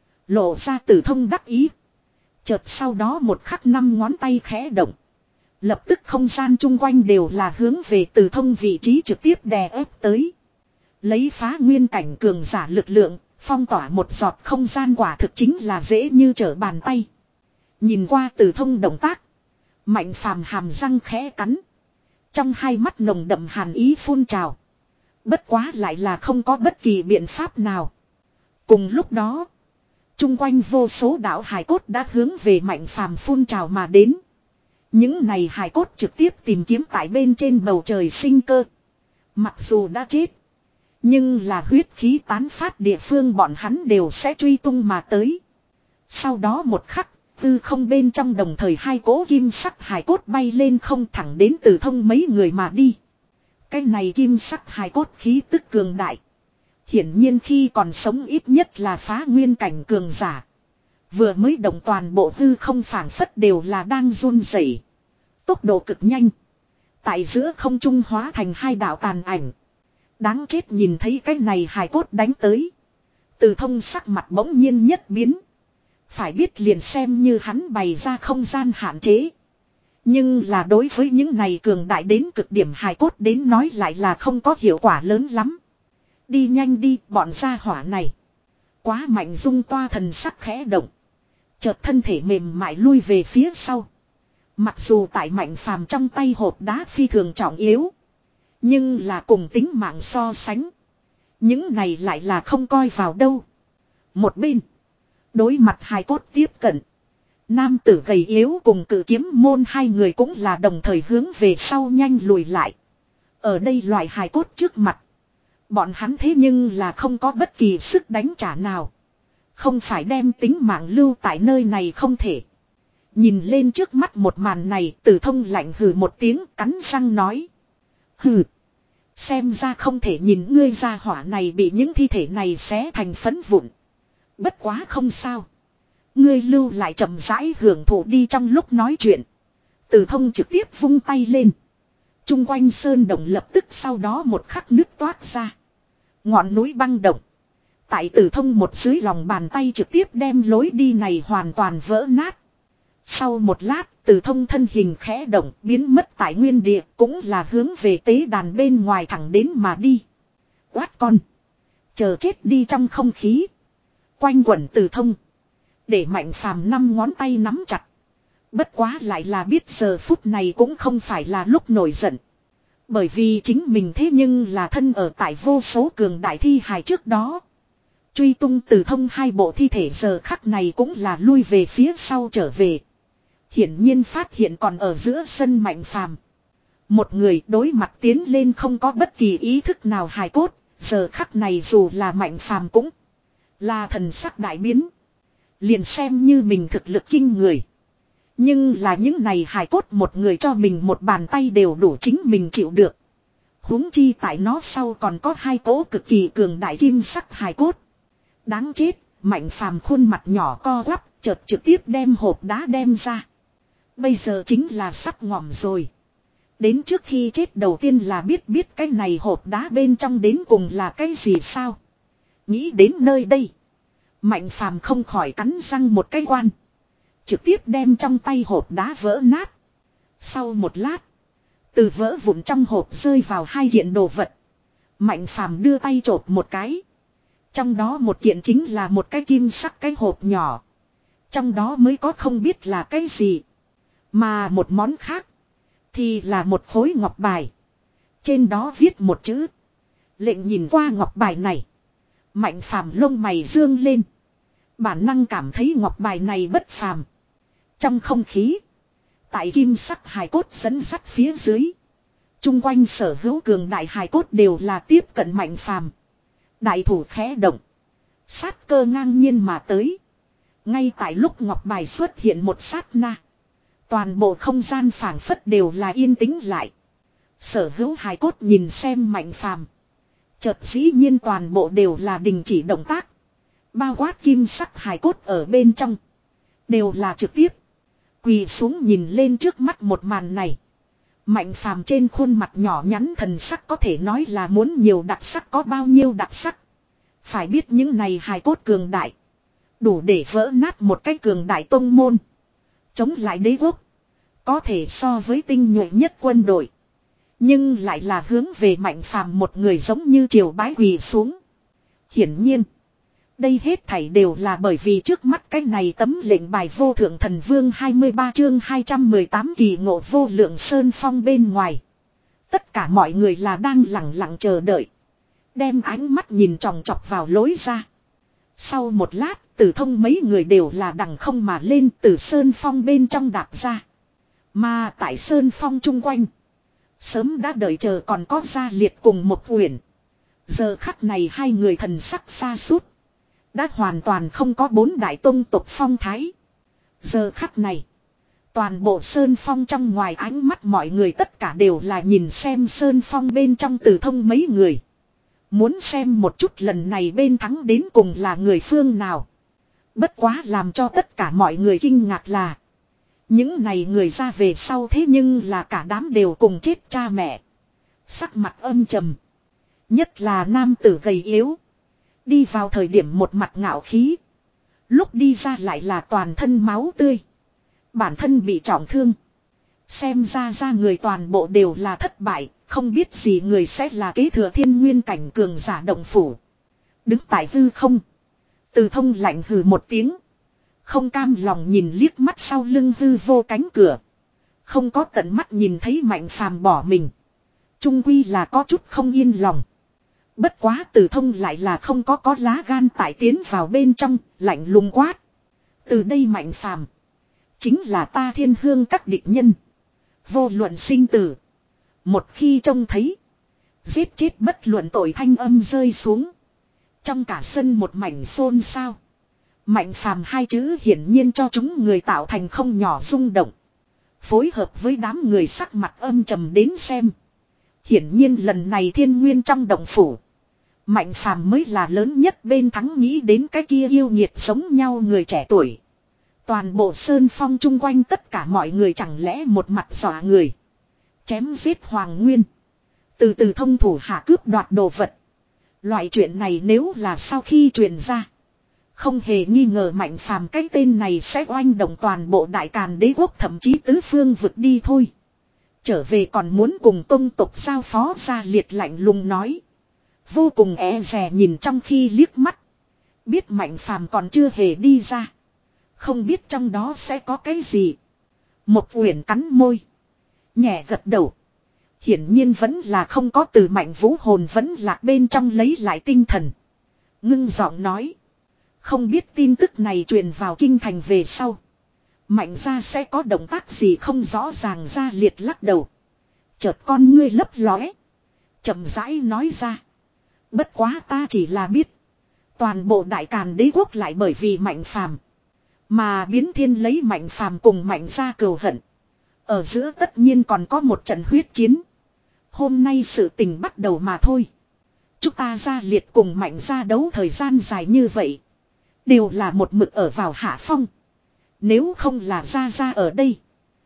Lộ ra Từ Thông đắc ý. Chợt sau đó một khắc năm ngón tay khẽ động. Lập tức không gian chung quanh đều là hướng về Từ Thông vị trí trực tiếp đè ép tới. Lấy phá nguyên cảnh cường giả lực lượng, phong tỏa một giọt không gian quả thực chính là dễ như trở bàn tay. Nhìn qua Từ Thông động tác. Mạnh Phàm hàm răng khẽ cắn. Trong hai mắt nồng đậm hàn ý phun trào. Bất quá lại là không có bất kỳ biện pháp nào. Cùng lúc đó, chung quanh vô số đạo hài cốt đã hướng về Mạnh Phàm phun trào mà đến. Những này hài cốt trực tiếp tìm kiếm tại bên trên bầu trời sinh cơ. Mặc dù đã chết, nhưng là huyết khí tán phát địa phương bọn hắn đều sẽ truy tung mà tới. Sau đó một khắc, tư không bên trong đồng thời hai cỗ kim sắc hài cốt bay lên không thẳng đến Từ Thông mấy người mà đi. Cái này kim sắc hài cốt khí tức cường đại. Hiển nhiên khi còn sống ít nhất là phá nguyên cảnh cường giả. Vừa mới động toàn bộ hư không phảng phất đều là đang run rẩy. Tốc độ cực nhanh. Tại giữa không trung hóa thành hai đạo tàn ảnh. Đáng chết nhìn thấy cái này hài cốt đánh tới. Từ Thông sắc mặt bỗng nhiên nhất biến. Phải biết liền xem như hắn bày ra không gian hạn chế. Nhưng là đối với những này cường đại đến cực điểm hài cốt đến nói lại là không có hiệu quả lớn lắm. Đi nhanh đi bọn gia hỏa này. Quá mạnh dung toa thần sắc khẽ động. Chợt thân thể mềm mại lui về phía sau. Mặc dù tại Mạnh Phàm trong tay hộp đá phi thường trọng yếu. Nhưng là cùng tính mạng so sánh. Những này lại là không coi vào đâu. Một bên. Đối mặt hài cốt tiếp cận. Nam tử gầy yếu cùng cự kiếm môn hai người cũng là đồng thời hướng về sau nhanh lùi lại. Ở đây loại hài cốt trước mặt. Bọn hắn thế nhưng là không có bất kỳ sức đánh trả nào. Không phải đem tính mạng lưu tại nơi này không thể. Nhìn lên trước mắt một màn này, Từ Thông lạnh hừ một tiếng cắn răng nói. Hừ. Xem ra không thể nhìn ngươi ra hỏa này bị những thi thể này xé thành phấn vụn. Bất quá không sao. Ngươi lưu lại chậm rãi hưởng thụ đi. Trong lúc nói chuyện, Từ Thông trực tiếp vung tay lên. Trung quanh sơn động lập tức sau đó một khắc nước toát ra. Ngọn núi băng động. Tại Từ Thông một dưới lòng bàn tay trực tiếp đem lối đi này hoàn toàn vỡ nát. Sau một lát, Từ Thông thân hình khẽ động biến mất tại nguyên địa cũng là hướng về tế đàn bên ngoài thẳng đến mà đi. Quát con. Chờ chết đi trong không khí. Quanh quẩn Từ Thông. Để Mạnh Phàm năm ngón tay nắm chặt. Bất quá lại là biết giờ phút này cũng không phải là lúc nổi giận. Bởi vì chính mình thế nhưng là thân ở tại vô số cường đại thi hài trước đó. Truy tung Từ Thông hai bộ thi thể giờ khắc này cũng là lui về phía sau trở về. Hiển nhiên phát hiện còn ở giữa sân Mạnh Phàm. Một người đối mặt tiến lên không có bất kỳ ý thức nào hài cốt. Giờ khắc này dù là Mạnh Phàm cũng là thần sắc đại biến. Liền xem như mình thực lực kinh người. Nhưng là những này hài cốt một người cho mình một bàn tay đều đủ chính mình chịu được. Huống chi tại nó sau còn có hai cỗ cực kỳ cường đại kim sắc hài cốt. Đáng chết, Mạnh Phàm khuôn mặt nhỏ co quắp, chợt trực tiếp đem hộp đá đem ra. Bây giờ chính là sắp ngỏm rồi. Đến trước khi chết đầu tiên là biết biết cái này hộp đá bên trong đến cùng là cái gì sao. Nghĩ đến nơi đây. Mạnh Phàm không khỏi cắn răng một cái quan. Trực tiếp đem trong tay hộp đá vỡ nát. Sau một lát. Từ vỡ vụn trong hộp rơi vào hai kiện đồ vật. Mạnh Phàm đưa tay chộp một cái. Trong đó một kiện chính là một cái kim sắc cái hộp nhỏ. Trong đó mới có không biết là cái gì. Mà một món khác. Thì là một khối ngọc bài. Trên đó viết một chữ. Lệnh nhìn qua ngọc bài này. Mạnh Phàm lông mày dương lên. Bản năng cảm thấy ngọc bài này bất phàm. Trong không khí. Tại kim sắc hài cốt dẫn sắt phía dưới. Chung quanh sở hữu cường đại hài cốt đều là tiếp cận Mạnh Phàm. Đại thủ khẽ động. Sát cơ ngang nhiên mà tới. Ngay tại lúc ngọc bài xuất hiện một sát na. Toàn bộ không gian phảng phất đều là yên tĩnh lại. Sở hữu hài cốt nhìn xem Mạnh Phàm. Chợt dĩ nhiên toàn bộ đều là đình chỉ động tác. Bao quát kim sắc hài cốt ở bên trong. Đều là trực tiếp. Quỳ xuống nhìn lên trước mắt một màn này. Mạnh Phàm trên khuôn mặt nhỏ nhắn thần sắc có thể nói là muốn nhiều đặc sắc có bao nhiêu đặc sắc. Phải biết những này hài cốt cường đại. Đủ để vỡ nát một cái cường đại tông môn. Chống lại đế quốc. Có thể so với tinh nhuệ nhất quân đội. Nhưng lại là hướng về Mạnh Phàm một người giống như triều bái quỳ xuống. Hiển nhiên. Đây hết thảy đều là bởi vì trước mắt cái này tấm lệnh bài vô thượng thần vương hai mươi ba chương hai trăm mười tám kỳ ngộ vô lượng sơn phong bên ngoài. Tất cả mọi người là đang lặng lặng chờ đợi. Đem ánh mắt nhìn tròng trọc vào lối ra. Sau một lát, Tử Thông mấy người đều là đằng không mà lên từ sơn phong bên trong đạp ra. Mà tại sơn phong chung quanh. Sớm đã đợi chờ còn có Gia Liệt cùng một Uyển. Giờ khắc này hai người thần sắc xa sút đã hoàn toàn không có bốn đại tông tộc phong thái. Giờ khắc này. Toàn bộ sơn phong trong ngoài ánh mắt mọi người tất cả đều là nhìn xem sơn phong bên trong Tử Thông mấy người. Muốn xem một chút lần này bên thắng đến cùng là người phương nào. Bất quá làm cho tất cả mọi người kinh ngạc là. Những này người ra về sau thế nhưng là cả đám đều cùng chết cha mẹ. Sắc mặt âm trầm. Nhất là nam tử gầy yếu. Đi vào thời điểm một mặt ngạo khí. Lúc đi ra lại là toàn thân máu tươi. Bản thân bị trọng thương. Xem ra ra người toàn bộ đều là thất bại. Không biết gì người sẽ là kế thừa thiên nguyên cảnh cường giả động phủ. Đứng tại hư không. Từ Thông lạnh hừ một tiếng. Không cam lòng nhìn liếc mắt sau lưng hư vô cánh cửa. Không có tận mắt nhìn thấy Mạnh Phàm bỏ mình. Trung quy là có chút không yên lòng. Bất quá Từ Thông lại là không có có lá gan tại tiến vào bên trong, lạnh lùng quát. Từ đây Mạnh Phàm chính là ta thiên hương các địch nhân. Vô luận sinh tử. Một khi trông thấy. Giết chết bất luận tội thanh âm rơi xuống. Trong cả sân một mảnh xôn xao. Mạnh Phàm hai chữ hiển nhiên cho chúng người tạo thành không nhỏ rung động. Phối hợp với đám người sắc mặt âm trầm đến xem. Hiển nhiên lần này thiên nguyên trong động phủ. Mạnh Phàm mới là lớn nhất bên thắng nghĩ đến cái kia yêu nghiệt sống nhau người trẻ tuổi. Toàn bộ sơn phong chung quanh tất cả mọi người chẳng lẽ một mặt dọa người. Chém giết Hoàng Nguyên. Từ từ thông thủ hạ cướp đoạt đồ vật. Loại chuyện này nếu là sau khi truyền ra. Không hề nghi ngờ Mạnh Phàm cái tên này sẽ oanh động toàn bộ đại càn đế quốc thậm chí tứ phương vực đi thôi. Trở về còn muốn cùng tông tộc giao phó Gia Liệt lạnh lùng nói. Vô cùng e dè nhìn trong khi liếc mắt. Biết Mạnh Phàm còn chưa hề đi ra. Không biết trong đó sẽ có cái gì. Một Uyển cắn môi. Nhẹ gật đầu. Hiển nhiên vẫn là không có từ Mạnh Vũ hồn vẫn lạc bên trong lấy lại tinh thần. Ngưng giọng nói. Không biết tin tức này truyền vào kinh thành về sau. Mạnh gia sẽ có động tác gì không rõ ràng. Gia Liệt lắc đầu. Chợt con ngươi lấp lóe. Chậm rãi nói ra. Bất quá ta chỉ là biết. Toàn bộ đại càn đế quốc lại bởi vì Mạnh Phàm mà biến thiên lấy Mạnh Phàm cùng Mạnh gia cừu hận. Ở giữa tất nhiên còn có một trận huyết chiến. Hôm nay sự tình bắt đầu mà thôi. Chúng ta Gia Liệt cùng Mạnh gia đấu thời gian dài như vậy. Đều là một mực ở vào hạ phong. Nếu không là Gia Gia ở đây.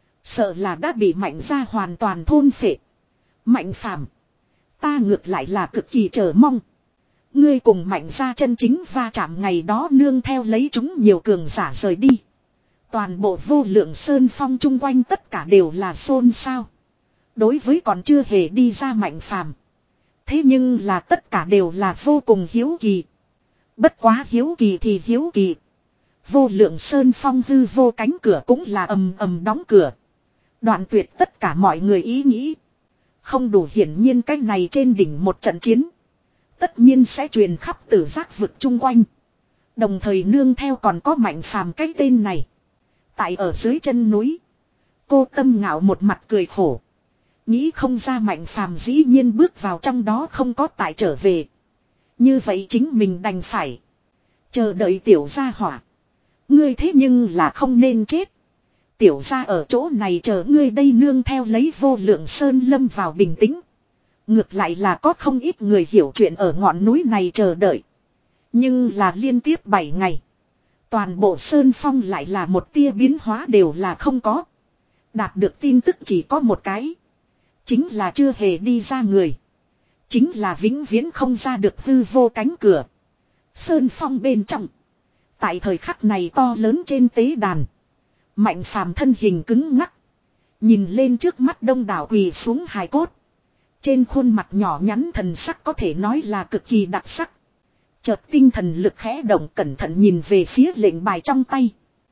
Sợ là đã bị Mạnh gia hoàn toàn thôn phệ. Mạnh Phàm ta ngược lại là cực kỳ chờ mong. Ngươi cùng Mạnh gia chân chính va chạm ngày đó nương theo lấy chúng nhiều cường giả rời đi. Toàn bộ vô lượng sơn phong chung quanh tất cả đều là xôn xao. Đối với còn chưa hề đi ra Mạnh Phàm thế nhưng là tất cả đều là vô cùng hiếu kỳ. Bất quá hiếu kỳ thì hiếu kỳ. Vô lượng sơn phong hư vô cánh cửa cũng là ầm ầm đóng cửa. Đoạn tuyệt tất cả mọi người ý nghĩ. Không đủ hiển nhiên cách này trên đỉnh một trận chiến. Tất nhiên sẽ truyền khắp tử giác vực chung quanh. Đồng thời nương theo còn có Mạnh Phàm cái tên này. Tại ở dưới chân núi. Cô Tâm Ngạo một mặt cười khổ. Nghĩ không ra Mạnh Phàm dĩ nhiên bước vào trong đó không có tại trở về. Như vậy chính mình đành phải chờ đợi tiểu gia hỏa. Ngươi thế nhưng là không nên chết. Tiểu gia ở chỗ này chờ ngươi đây nương theo lấy Vô Lượng Sơn lâm vào bình tĩnh. Ngược lại là có không ít người hiểu chuyện ở ngọn núi này chờ đợi. Nhưng là liên tiếp bảy ngày. Toàn bộ Sơn Phong lại là một tia biến hóa đều là không có. Đạt được tin tức chỉ có một cái. Chính là chưa hề đi ra người. Chính là vĩnh viễn không ra được hư vô cánh cửa. Sơn Phong bên trong. Tại thời khắc này to lớn trên tế đàn. Mạnh Phàm thân hình cứng ngắc. Nhìn lên trước mắt đông đảo quỳ xuống hài cốt. Trên khuôn mặt nhỏ nhắn thần sắc có thể nói là cực kỳ đặc sắc. Chợt tinh thần lực khẽ động cẩn thận nhìn về phía lệnh bài trong tay.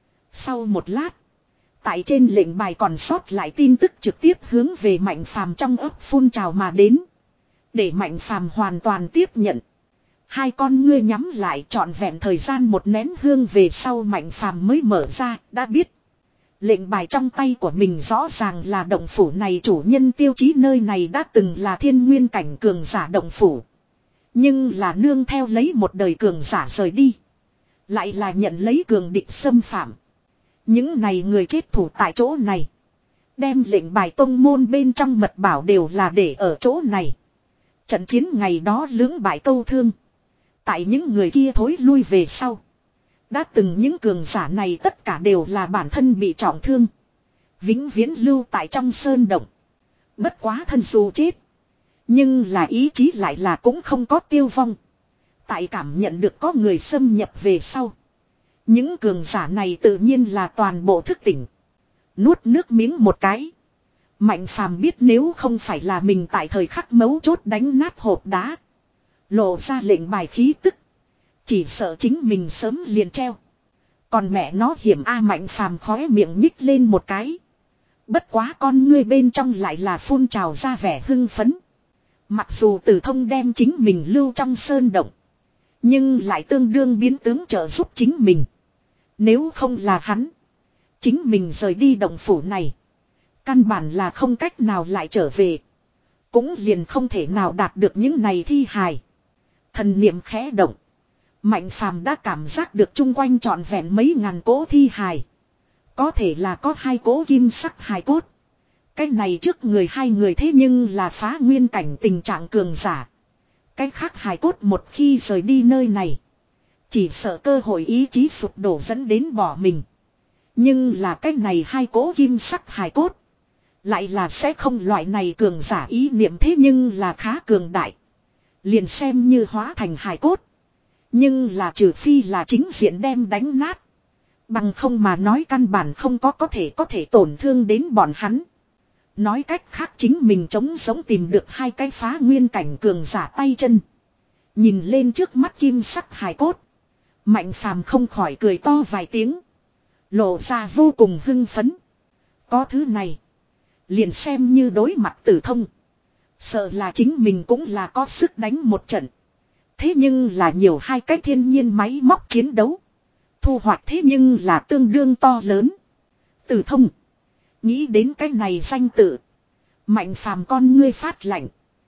Sau một lát. Tại trên lệnh bài còn sót lại tin tức trực tiếp hướng về Mạnh Phàm trong ấp phun trào mà đến. Để Mạnh Phàm hoàn toàn tiếp nhận. Hai con ngươi nhắm lại trọn vẹn thời gian một nén hương về sau Mạnh Phàm mới mở ra, đã biết. Lệnh bài trong tay của mình rõ ràng là động phủ này chủ nhân tiêu chí nơi này đã từng là thiên nguyên cảnh cường giả động phủ. Nhưng là nương theo lấy một đời cường giả rời đi. Lại là nhận lấy cường địch xâm phạm. Những này người chết thủ tại chỗ này. Đem lệnh bài tông môn bên trong mật bảo đều là để ở chỗ này. Trận chiến ngày đó lưỡng bại câu thương. Tại những người kia thối lui về sau. Đã từng những cường giả này tất cả đều là bản thân bị trọng thương. Vĩnh viễn lưu tại trong sơn động. Bất quá thân dù chết. Nhưng là ý chí lại là cũng không có tiêu vong. Tại cảm nhận được có người xâm nhập về sau. Những cường giả này tự nhiên là toàn bộ thức tỉnh. Nuốt nước miếng một cái. Mạnh Phàm biết nếu không phải là mình tại thời khắc mấu chốt đánh nát hộp đá. Lộ ra lệnh bài khí tức. Chỉ sợ chính mình sớm liền treo. Còn mẹ nó hiểm A Mạnh Phàm khóe miệng nhích lên một cái. Bất quá con ngươi bên trong lại là phun trào ra vẻ hưng phấn. Mặc dù Tử Thông đem chính mình lưu trong sơn động. Nhưng lại tương đương biến tướng trợ giúp chính mình. Nếu không là hắn. Chính mình rời đi động phủ này. Căn bản là không cách nào lại trở về. Cũng liền không thể nào đạt được những này thi hài. Thần niệm khẽ động. Mạnh Phàm đã cảm giác được chung quanh trọn vẹn mấy ngàn cỗ thi hài. Có thể là có hai cỗ kim sắc hài cốt. Cái này trước người hai người thế nhưng là phá nguyên cảnh tình trạng cường giả. Cái khác hài cốt một khi rời đi nơi này. Chỉ sợ cơ hội ý chí sụp đổ dẫn đến bỏ mình. Nhưng là cái này hai cỗ kim sắc hài cốt. Lại là sẽ không loại này cường giả ý niệm thế nhưng là khá cường đại. Liền xem như hóa thành hài cốt. Nhưng là trừ phi là chính diện đem đánh nát. Bằng không mà nói căn bản không có có thể có thể tổn thương đến bọn hắn. Nói cách khác chính mình chống sống tìm được hai cái phá nguyên cảnh cường giả tay chân. Nhìn lên trước mắt kim sắc hài cốt. Mạnh Phàm không khỏi cười to vài tiếng. Lộ ra vô cùng hưng phấn. Có thứ này. Liền xem như đối mặt Tử Thông. Sợ là chính mình cũng là có sức đánh một trận. Thế nhưng là nhiều hai cái thiên nhiên máy móc chiến đấu. Thu hoạch thế nhưng là tương đương to lớn. Tử Thông. Nghĩ đến cái này danh tự. Mạnh Phàm con ngươi phát lạnh.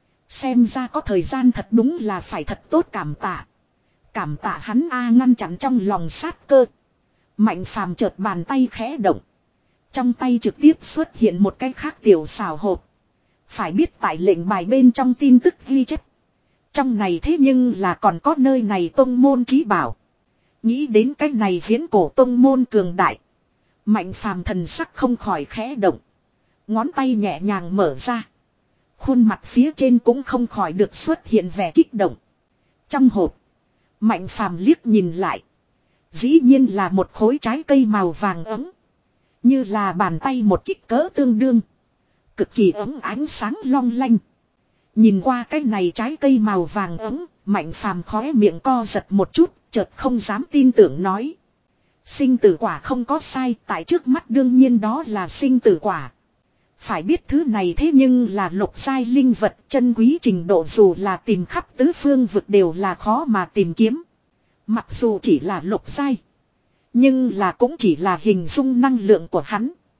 Xem ra có thời gian thật đúng là phải thật tốt cảm tạ. Cảm tạ hắn A ngăn chặn trong lòng sát cơ. Mạnh Phàm chợt bàn tay khẽ động. Trong tay trực tiếp xuất hiện một cái khác tiểu xào hộp. Phải biết tại lệnh bài bên trong tin tức ghi chép. Trong này thế nhưng là còn có nơi này tông môn chí bảo. Nghĩ đến cái này viễn cổ tông môn cường đại. Mạnh Phàm thần sắc không khỏi khẽ động. Ngón tay nhẹ nhàng mở ra. Khuôn mặt phía trên cũng không khỏi được xuất hiện vẻ kích động. Trong hộp. Mạnh Phàm liếc nhìn lại. Dĩ nhiên là một khối trái cây màu vàng ấm. Như là bàn tay một kích cỡ tương đương. Cực kỳ ấm ánh sáng long lanh. Nhìn qua cái này trái cây màu vàng ấm. Mạnh Phàm khóe miệng co giật một chút. Chợt không dám tin tưởng nói. Sinh tử quả không có sai. Tại trước mắt đương nhiên đó là sinh tử quả. Phải biết thứ này thế nhưng là lục giai linh vật chân quý trình độ dù là tìm khắp tứ phương vực đều là khó mà tìm kiếm. Mặc dù chỉ là lục giai. Nhưng là cũng chỉ là hình dung năng lượng của hắn.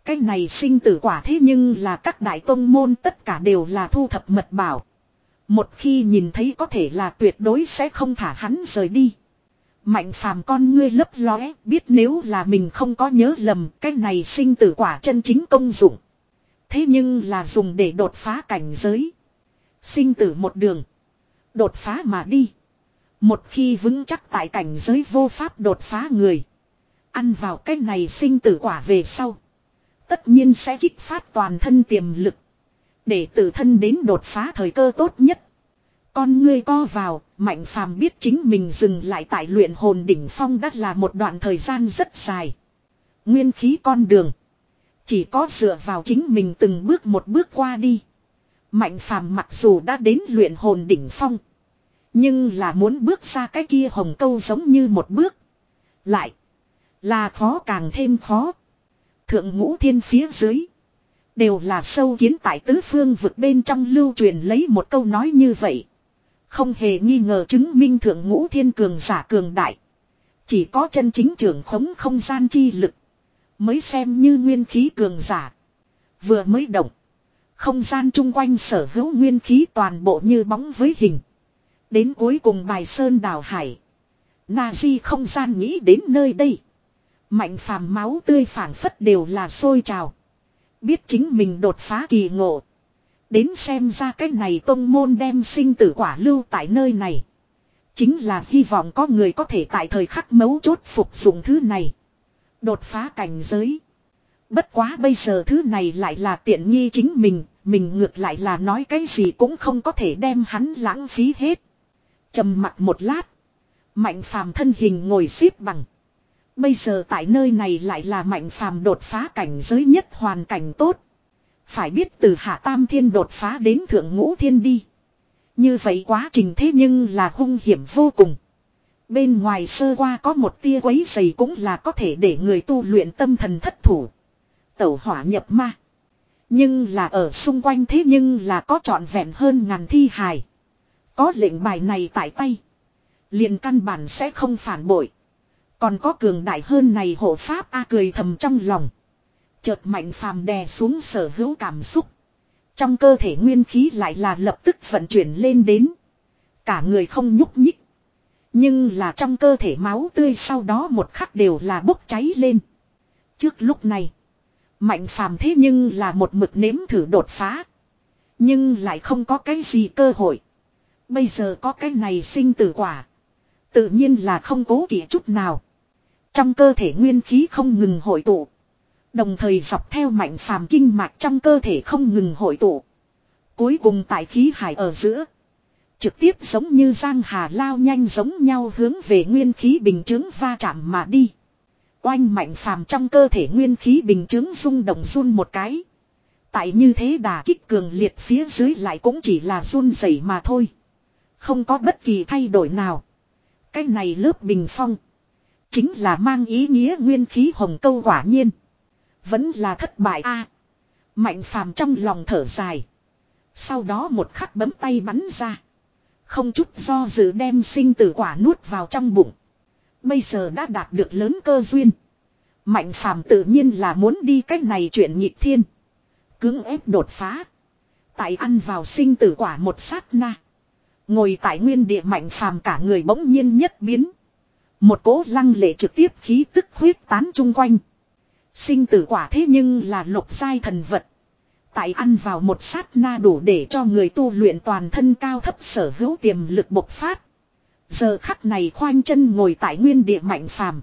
Cái này sinh tử quả thế nhưng là các đại tông môn tất cả đều là thu thập mật bảo. Một khi nhìn thấy có thể là tuyệt đối sẽ không thả hắn rời đi. Mạnh phàm con ngươi lấp lóe, biết nếu là mình không có nhớ lầm, cái này sinh tử quả chân chính công dụng. Thế nhưng là dùng để đột phá cảnh giới. Sinh tử một đường. Đột phá mà đi. Một khi vững chắc tại cảnh giới vô pháp đột phá người. Ăn vào cái này sinh tử quả về sau. Tất nhiên sẽ kích phát toàn thân tiềm lực. Để tự thân đến đột phá thời cơ tốt nhất. Con ngươi co vào, Mạnh phàm biết chính mình dừng lại tại luyện hồn đỉnh phong đã là một đoạn thời gian rất dài. Nguyên khí con đường. Chỉ có dựa vào chính mình từng bước một bước qua đi. Mạnh phàm mặc dù đã đến luyện hồn đỉnh phong. Nhưng là muốn bước ra cái kia hồng câu giống như một bước. Lại. Là khó càng thêm khó. Thượng ngũ thiên phía dưới. Đều là sâu kiến tại tứ phương vực bên trong lưu truyền lấy một câu nói như vậy. Không hề nghi ngờ chứng minh thượng ngũ thiên cường giả cường đại. Chỉ có chân chính trưởng khống không gian chi lực. Mới xem như nguyên khí cường giả. Vừa mới động. Không gian chung quanh sở hữu nguyên khí toàn bộ như bóng với hình. Đến cuối cùng bài sơn đảo hải. Na-di không gian nghĩ đến nơi đây. Mạnh phàm máu tươi phảng phất đều là sôi trào. Biết chính mình đột phá kỳ ngộ. Đến xem ra cái này tông môn đem sinh tử quả lưu tại nơi này. Chính là hy vọng có người có thể tại thời khắc mấu chốt phục dụng thứ này. Đột phá cảnh giới. Bất quá bây giờ thứ này lại là tiện nghi chính mình. Mình ngược lại là nói cái gì cũng không có thể đem hắn lãng phí hết. Trầm mặt một lát. Mạnh phàm thân hình ngồi xếp bằng. Bây giờ tại nơi này lại là Mạnh phàm đột phá cảnh giới nhất hoàn cảnh tốt. Phải biết từ hạ tam thiên đột phá đến thượng ngũ thiên đi. Như vậy quá trình thế nhưng là hung hiểm vô cùng. Bên ngoài sơ qua có một tia quấy dày cũng là có thể để người tu luyện tâm thần thất thủ. Tẩu hỏa nhập ma. Nhưng là ở xung quanh thế nhưng là có trọn vẹn hơn ngàn thi hài. Có lệnh bài này tại tay. Liền căn bản sẽ không phản bội. Còn có cường đại hơn này hộ pháp A cười thầm trong lòng. Chợt Mạnh phàm đè xuống sở hữu cảm xúc. Trong cơ thể nguyên khí lại là lập tức vận chuyển lên đến. Cả người không nhúc nhích. Nhưng là trong cơ thể máu tươi sau đó một khắc đều là bốc cháy lên. Trước lúc này. Mạnh phàm thế nhưng là một mực nếm thử đột phá. Nhưng lại không có cái gì cơ hội. Bây giờ có cái này sinh tử quả. Tự nhiên là không cố kỵ chút nào. Trong cơ thể nguyên khí không ngừng hội tụ. Đồng thời dọc theo Mạnh phàm kinh mạch trong cơ thể không ngừng hội tụ. Cuối cùng tại khí hải ở giữa. Trực tiếp giống như giang hà lao nhanh giống nhau hướng về nguyên khí bình chứng va chạm mà đi. Oanh Mạnh phàm trong cơ thể nguyên khí bình chứng rung động run một cái. Tại như thế đà kích cường liệt phía dưới lại cũng chỉ là run rẩy mà thôi. Không có bất kỳ thay đổi nào. Cái này lớp bình phong. Chính là mang ý nghĩa nguyên khí hồng câu quả nhiên. Vẫn là thất bại a. Mạnh phàm trong lòng thở dài. Sau đó một khắc bấm tay bắn ra. Không chút do dự đem sinh tử quả nuốt vào trong bụng. Bây giờ đã đạt được lớn cơ duyên. Mạnh phàm tự nhiên là muốn đi cách này chuyện nhịp thiên. Cưỡng ép đột phá. Tại ăn vào sinh tử quả một sát na. Ngồi tại nguyên địa Mạnh phàm cả người bỗng nhiên nhất biến. Một cỗ lăng lệ trực tiếp khí tức huyết tán chung quanh. Sinh tử quả thế nhưng là lục giai thần vật. Tại ăn vào một sát na đủ để cho người tu luyện toàn thân cao thấp sở hữu tiềm lực bộc phát. Giờ khắc này khoanh chân ngồi tại nguyên địa Mạnh phàm.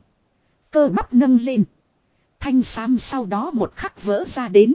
Cơ bắp nâng lên. Thanh xám sau đó một khắc vỡ ra đến.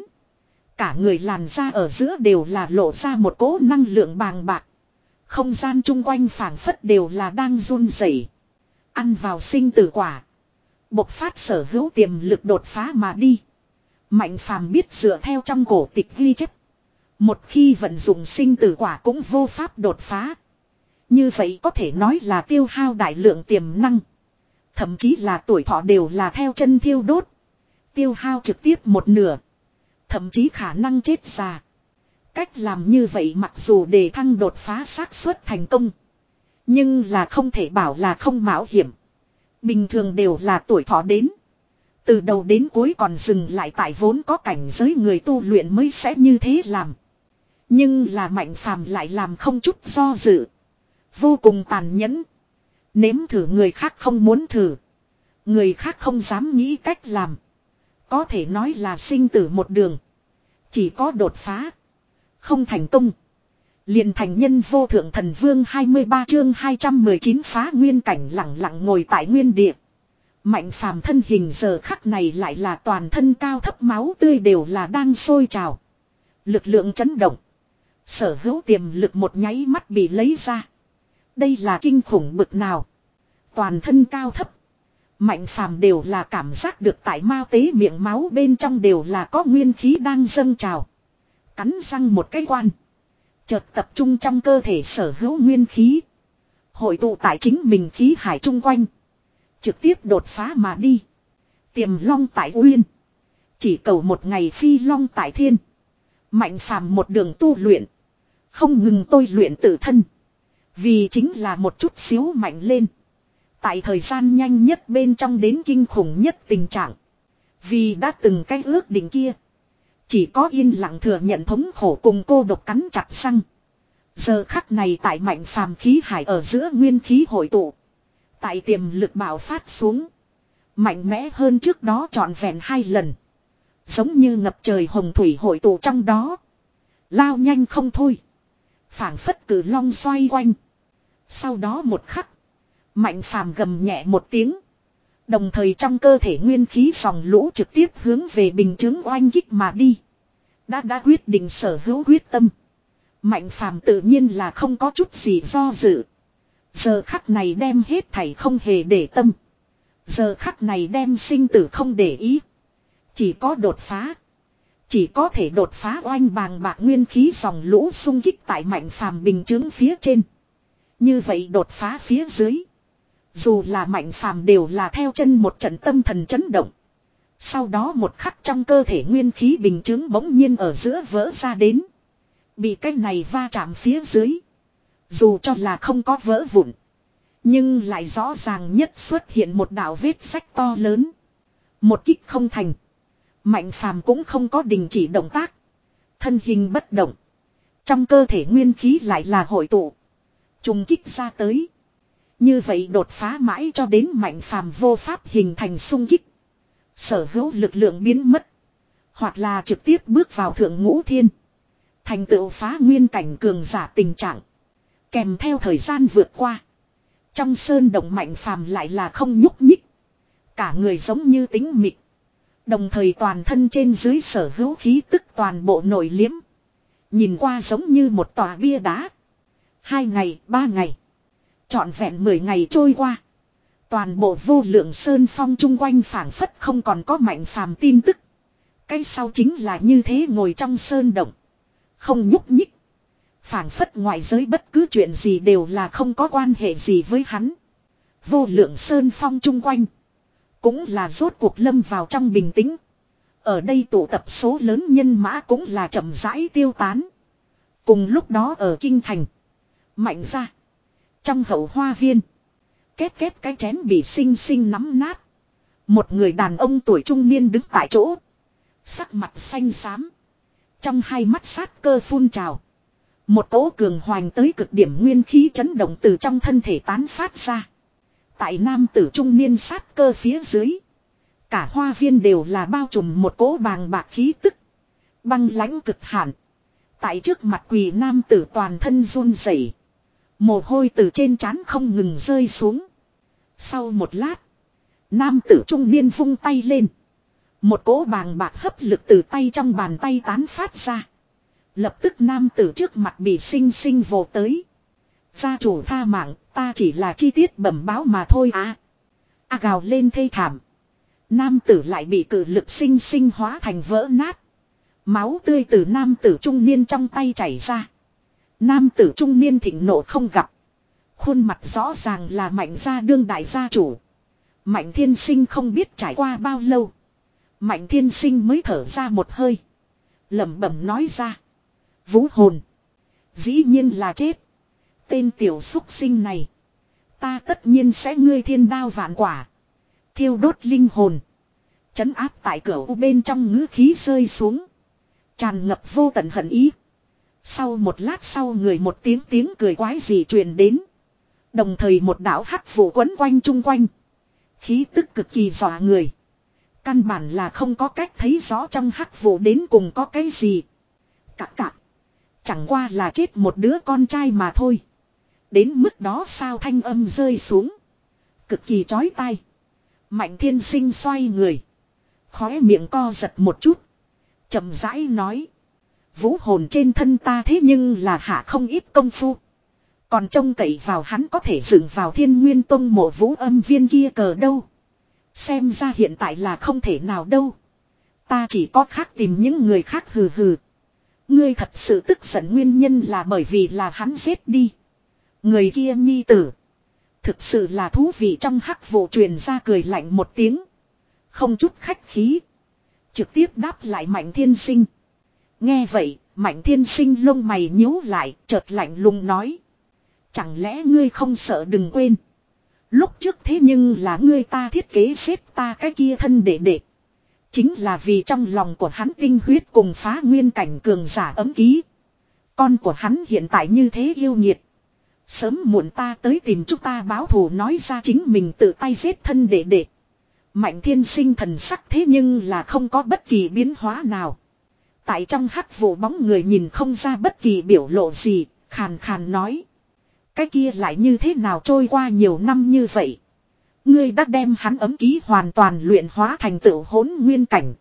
Cả người làn da ở giữa đều là lộ ra một cỗ năng lượng bàng bạc. Không gian chung quanh phảng phất đều là đang run rẩy. Ăn vào sinh tử quả. Bộc phát sở hữu tiềm lực đột phá mà đi. Mạnh phàm biết dựa theo trong cổ tịch ghi chép. Một khi vận dụng sinh tử quả cũng vô pháp đột phá. Như vậy có thể nói là tiêu hao đại lượng tiềm năng. Thậm chí là tuổi thọ đều là theo chân thiêu đốt. Tiêu hao trực tiếp một nửa. Thậm chí khả năng chết già. Cách làm như vậy mặc dù đề thăng đột phá xác suất thành công. Nhưng là không thể bảo là không mạo hiểm. Bình thường đều là tuổi thọ đến. Từ đầu đến cuối còn dừng lại tại vốn có cảnh giới người tu luyện mới sẽ như thế làm. Nhưng là Mạnh Phàm lại làm không chút do dự. Vô cùng tàn nhẫn. Nếm thử người khác không muốn thử. Người khác không dám nghĩ cách làm. Có thể nói là sinh tử một đường. Chỉ có đột phá. Không thành công. Liền thành nhân vô thượng thần vương hai mươi ba chương hai trăm mười chín phá nguyên cảnh lặng lặng ngồi tại nguyên địa. Mạnh Phàm thân hình giờ khắc này lại là toàn thân cao thấp máu tươi đều là đang sôi trào. Lực lượng chấn động. Sở hữu tiềm lực một nháy mắt bị lấy ra. Đây là kinh khủng bực nào. Toàn thân cao thấp. Mạnh Phàm đều là cảm giác được tại mao tế miệng máu bên trong đều là có nguyên khí đang dâng trào. Cắn răng một cái quan. Chợt tập trung trong cơ thể sở hữu nguyên khí. Hội tụ tại chính mình khí hải chung quanh. Trực tiếp đột phá mà đi. Tiềm long tại uyên. Chỉ cầu một ngày phi long tại thiên. Mạnh Phàm một đường tu luyện. Không ngừng tôi luyện tự thân. Vì chính là một chút xíu mạnh lên. Tại thời gian nhanh nhất bên trong đến kinh khủng nhất tình trạng. Vì đã từng cái ước định kia. Chỉ có yên lặng thừa nhận thống khổ cùng cô độc cắn chặt răng. Giờ khắc này tại Mạnh Phàm khí hải ở giữa nguyên khí hội tụ. Tại tiềm lực bạo phát xuống. Mạnh mẽ hơn trước đó trọn vẹn hai lần. Giống như ngập trời hồng thủy hội tụ trong đó. Lao nhanh không thôi. Phảng phất cử long xoay quanh. Sau đó một khắc. Mạnh Phàm gầm nhẹ một tiếng. Đồng thời trong cơ thể nguyên khí dòng lũ trực tiếp hướng về bình chứng oanh kích mà đi. Đã đã quyết định sở hữu quyết tâm. Mạnh Phàm tự nhiên là không có chút gì do dự. Giờ khắc này đem hết thảy không hề để tâm. Giờ khắc này đem sinh tử không để ý. Chỉ có đột phá. Chỉ có thể đột phá oanh bàng bạc nguyên khí dòng lũ xung kích tại Mạnh Phàm bình chứng phía trên. Như vậy đột phá phía dưới. Dù là Mạnh Phàm đều là theo chân một trận tâm thần chấn động. Sau đó một khắc trong cơ thể nguyên khí bình chứng bỗng nhiên ở giữa vỡ ra đến. Bị cái này va chạm phía dưới. Dù cho là không có vỡ vụn. Nhưng lại rõ ràng nhất xuất hiện một đạo vết sách to lớn. Một kích không thành. Mạnh Phàm cũng không có đình chỉ động tác. Thân hình bất động. Trong cơ thể nguyên khí lại là hội tụ. Trùng kích ra tới. Như vậy đột phá mãi cho đến Mạnh Phàm vô pháp hình thành xung kích. Sở hữu lực lượng biến mất. Hoặc là trực tiếp bước vào thượng ngũ thiên. Thành tựu phá nguyên cảnh cường giả tình trạng. Kèm theo thời gian vượt qua. Trong sơn động Mạnh Phàm lại là không nhúc nhích. Cả người giống như tĩnh mịch. Đồng thời toàn thân trên dưới sở hữu khí tức toàn bộ nổi liếm. Nhìn qua giống như một tòa bia đá. Hai ngày, ba ngày. Trọn vẹn mười ngày trôi qua. Toàn bộ vô lượng sơn phong chung quanh phảng phất không còn có Mạnh Phàm tin tức. Cái sau chính là như thế ngồi trong sơn động. Không nhúc nhích. Phảng phất ngoại giới bất cứ chuyện gì đều là không có quan hệ gì với hắn. Vô lượng sơn phong chung quanh. Cũng là rốt cuộc lâm vào trong bình tĩnh. Ở đây tụ tập số lớn nhân mã cũng là chậm rãi tiêu tán. Cùng lúc đó ở kinh thành. Mạnh ra. Trong hậu hoa viên. Két két cái chén bị xinh xinh nắm nát. Một người đàn ông tuổi trung niên đứng tại chỗ. Sắc mặt xanh xám. Trong hai mắt sát cơ phun trào. Một cỗ cường hoành tới cực điểm nguyên khí chấn động từ trong thân thể tán phát ra. Tại nam tử trung niên sát cơ phía dưới. Cả hoa viên đều là bao trùm một cỗ bàng bạc khí tức. Băng lãnh cực hạn. Tại trước mặt quỳ nam tử toàn thân run rẩy. Mồ hôi từ trên trán không ngừng rơi xuống. Sau một lát. Nam tử trung niên vung tay lên. Một cỗ bàng bạc hấp lực từ tay trong bàn tay tán phát ra. Lập tức nam tử trước mặt bị sinh sinh vồ tới. Gia chủ tha mạng, ta chỉ là chi tiết bẩm báo mà thôi à. A gào lên thê thảm. Nam tử lại bị cự lực sinh sinh hóa thành vỡ nát. Máu tươi từ nam tử trung niên trong tay chảy ra. Nam tử trung niên thịnh nộ không gặp. Khuôn mặt rõ ràng là Mạnh gia đương đại gia chủ. Mạnh thiên sinh không biết trải qua bao lâu. Mạnh thiên sinh mới thở ra một hơi. Lẩm bẩm nói ra. Vũ hồn. Dĩ nhiên là chết. Tên tiểu súc sinh này. Ta tất nhiên sẽ ngươi thiên đao vạn quả. Thiêu đốt linh hồn. Trấn áp tại cửa u bên trong ngữ khí rơi xuống. Tràn ngập vô tận hận ý. Sau một lát sau người một tiếng tiếng cười quái dị truyền đến. Đồng thời một đạo hắc vụ quấn quanh chung quanh. Khí tức cực kỳ dọa người. Căn bản là không có cách thấy rõ trong hắc vụ đến cùng có cái gì. Cạc cạc. Chẳng qua là chết một đứa con trai mà thôi. Đến mức đó sao thanh âm rơi xuống. Cực kỳ chói tai. Mạnh Thiên Sinh xoay người. Khóe miệng co giật một chút. Chậm rãi nói. Vũ hồn trên thân ta thế nhưng là hạ không ít công phu. Còn trông cậy vào hắn có thể dựng vào Thiên Nguyên Tông mộ vũ âm viên kia cờ đâu. Xem ra hiện tại là không thể nào đâu. Ta chỉ có khác tìm những người khác hừ hừ. Ngươi thật sự tức giận nguyên nhân là bởi vì là hắn giết đi. Người kia nhi tử. Thực sự là thú vị trong hắc vụ truyền ra cười lạnh một tiếng. Không chút khách khí. Trực tiếp đáp lại Mạnh Thiên Sinh. Nghe vậy, Mạnh Thiên Sinh lông mày nhíu lại, chợt lạnh lùng nói. Chẳng lẽ ngươi không sợ đừng quên. Lúc trước thế nhưng là ngươi ta thiết kế xếp ta cái kia thân đệ đệ. Chính là vì trong lòng của hắn tinh huyết cùng phá nguyên cảnh cường giả ấm ký. Con của hắn hiện tại như thế yêu nghiệt. Sớm muộn ta tới tìm chúng ta báo thù nói ra chính mình tự tay giết thân đệ đệ. Mạnh Thiên Sinh thần sắc thế nhưng là không có bất kỳ biến hóa nào. Tại trong hắc vụ bóng người nhìn không ra bất kỳ biểu lộ gì, khàn khàn nói. Cái kia lại như thế nào trôi qua nhiều năm như vậy. Ngươi đã đem hắn ấm ký hoàn toàn luyện hóa thành tựu hỗn nguyên cảnh.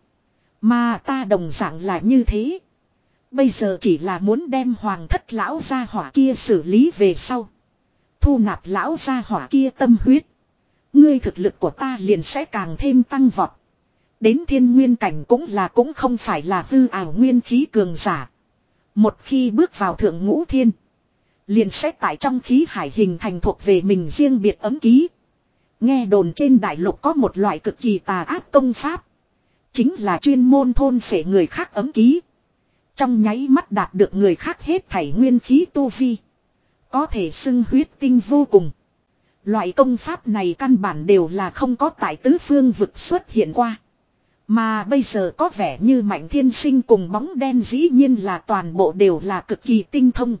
Mà ta đồng dạng là như thế. Bây giờ chỉ là muốn đem hoàng thất lão gia hỏa kia xử lý về sau. Thu nạp lão gia hỏa kia tâm huyết. Ngươi thực lực của ta liền sẽ càng thêm tăng vọt. Đến thiên nguyên cảnh cũng là cũng không phải là hư ảo nguyên khí cường giả. Một khi bước vào thượng ngũ thiên. Liền sẽ tại trong khí hải hình thành thuộc về mình riêng biệt ấm ký. Nghe đồn trên đại lục có một loại cực kỳ tà ác công pháp. Chính là chuyên môn thôn phệ người khác ấm ký. Trong nháy mắt đạt được người khác hết thảy nguyên khí tu vi. Có thể xưng huyết tinh vô cùng. Loại công pháp này căn bản đều là không có tại tứ phương vực xuất hiện qua. Mà bây giờ có vẻ như Mạnh Thiên Sinh cùng bóng đen dĩ nhiên là toàn bộ đều là cực kỳ tinh thông.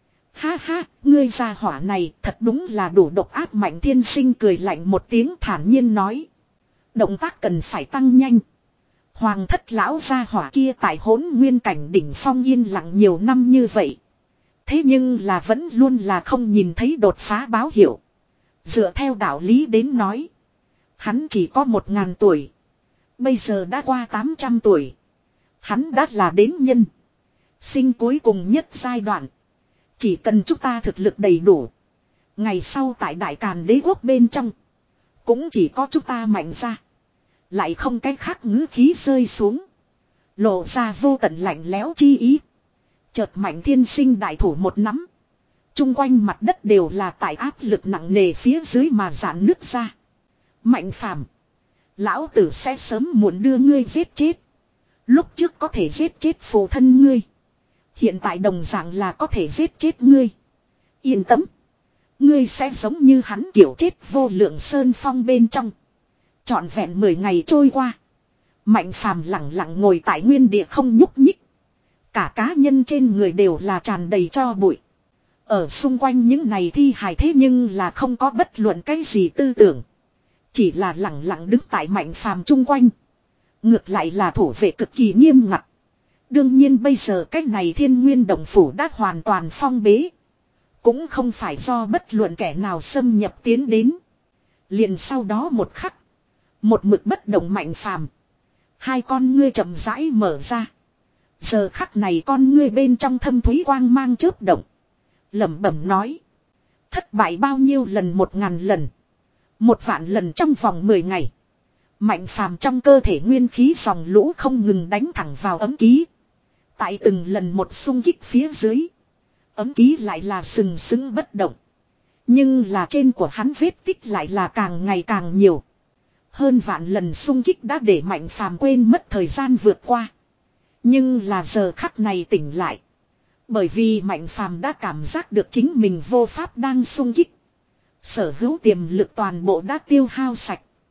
Ha ha, ngươi gia hỏa này thật đúng là đủ độc ác. Mạnh Thiên Sinh cười lạnh một tiếng thản nhiên nói. Động tác cần phải tăng nhanh. Hoàng thất lão gia hỏa kia tại hỗn nguyên cảnh đỉnh phong yên lặng nhiều năm như vậy. Thế nhưng là vẫn luôn là không nhìn thấy đột phá báo hiệu. Dựa theo đạo lý đến nói. Hắn chỉ có một ngàn tuổi. Bây giờ đã qua tám trăm tuổi. Hắn đã là đến nhân. Sinh cuối cùng nhất giai đoạn. Chỉ cần chúng ta thực lực đầy đủ. Ngày sau tại Đại Càn Đế quốc bên trong. Cũng chỉ có chúng ta mạnh ra. Lại không cái khác ngữ khí rơi xuống. Lộ ra vô tận lạnh lẽo chi ý. Chợt Mạnh Thiên Sinh đại thủ một nắm. Trung quanh mặt đất đều là tại áp lực nặng nề phía dưới mà giãn nứt ra. Mạnh Phàm, lão tử sẽ sớm muộn đưa ngươi giết chết. Lúc trước có thể giết chết phụ thân ngươi. Hiện tại đồng dạng là có thể giết chết ngươi. Yên tâm. Ngươi sẽ giống như hắn kiểu chết vô lượng sơn phong bên trong. Trọn vẹn mười ngày trôi qua. Mạnh Phàm lặng lặng ngồi tại nguyên địa không nhúc nhích. Cả cá nhân trên người đều là tràn đầy tro bụi. Ở xung quanh những này thi hài thế nhưng là không có bất luận cái gì tư tưởng. Chỉ là lặng lặng đứng tại Mạnh Phàm chung quanh. Ngược lại là thủ vệ cực kỳ nghiêm ngặt. Đương nhiên bây giờ cái này Thiên Nguyên Động Phủ đã hoàn toàn phong bế. Cũng không phải do bất luận kẻ nào xâm nhập tiến đến. Liền sau đó một khắc. Một mực bất động Mạnh Phàm. Hai con ngươi chậm rãi mở ra. Giờ khắc này con ngươi bên trong thâm thúy quang mang chớp động. Lẩm bẩm nói. Thất bại bao nhiêu lần một ngàn lần. Một vạn lần trong vòng mười ngày. Mạnh Phàm trong cơ thể nguyên khí dòng lũ không ngừng đánh thẳng vào ấm ký. Tại từng lần một xung kích phía dưới. Ấm ký lại là sừng sững bất động. Nhưng là trên của hắn vết tích lại là càng ngày càng nhiều. Hơn vạn lần xung kích đã để Mạnh Phàm quên mất thời gian vượt qua. Nhưng là giờ khắc này tỉnh lại. Bởi vì Mạnh Phàm đã cảm giác được chính mình vô pháp đang xung kích. Sở hữu tiềm lực toàn bộ đã tiêu hao sạch.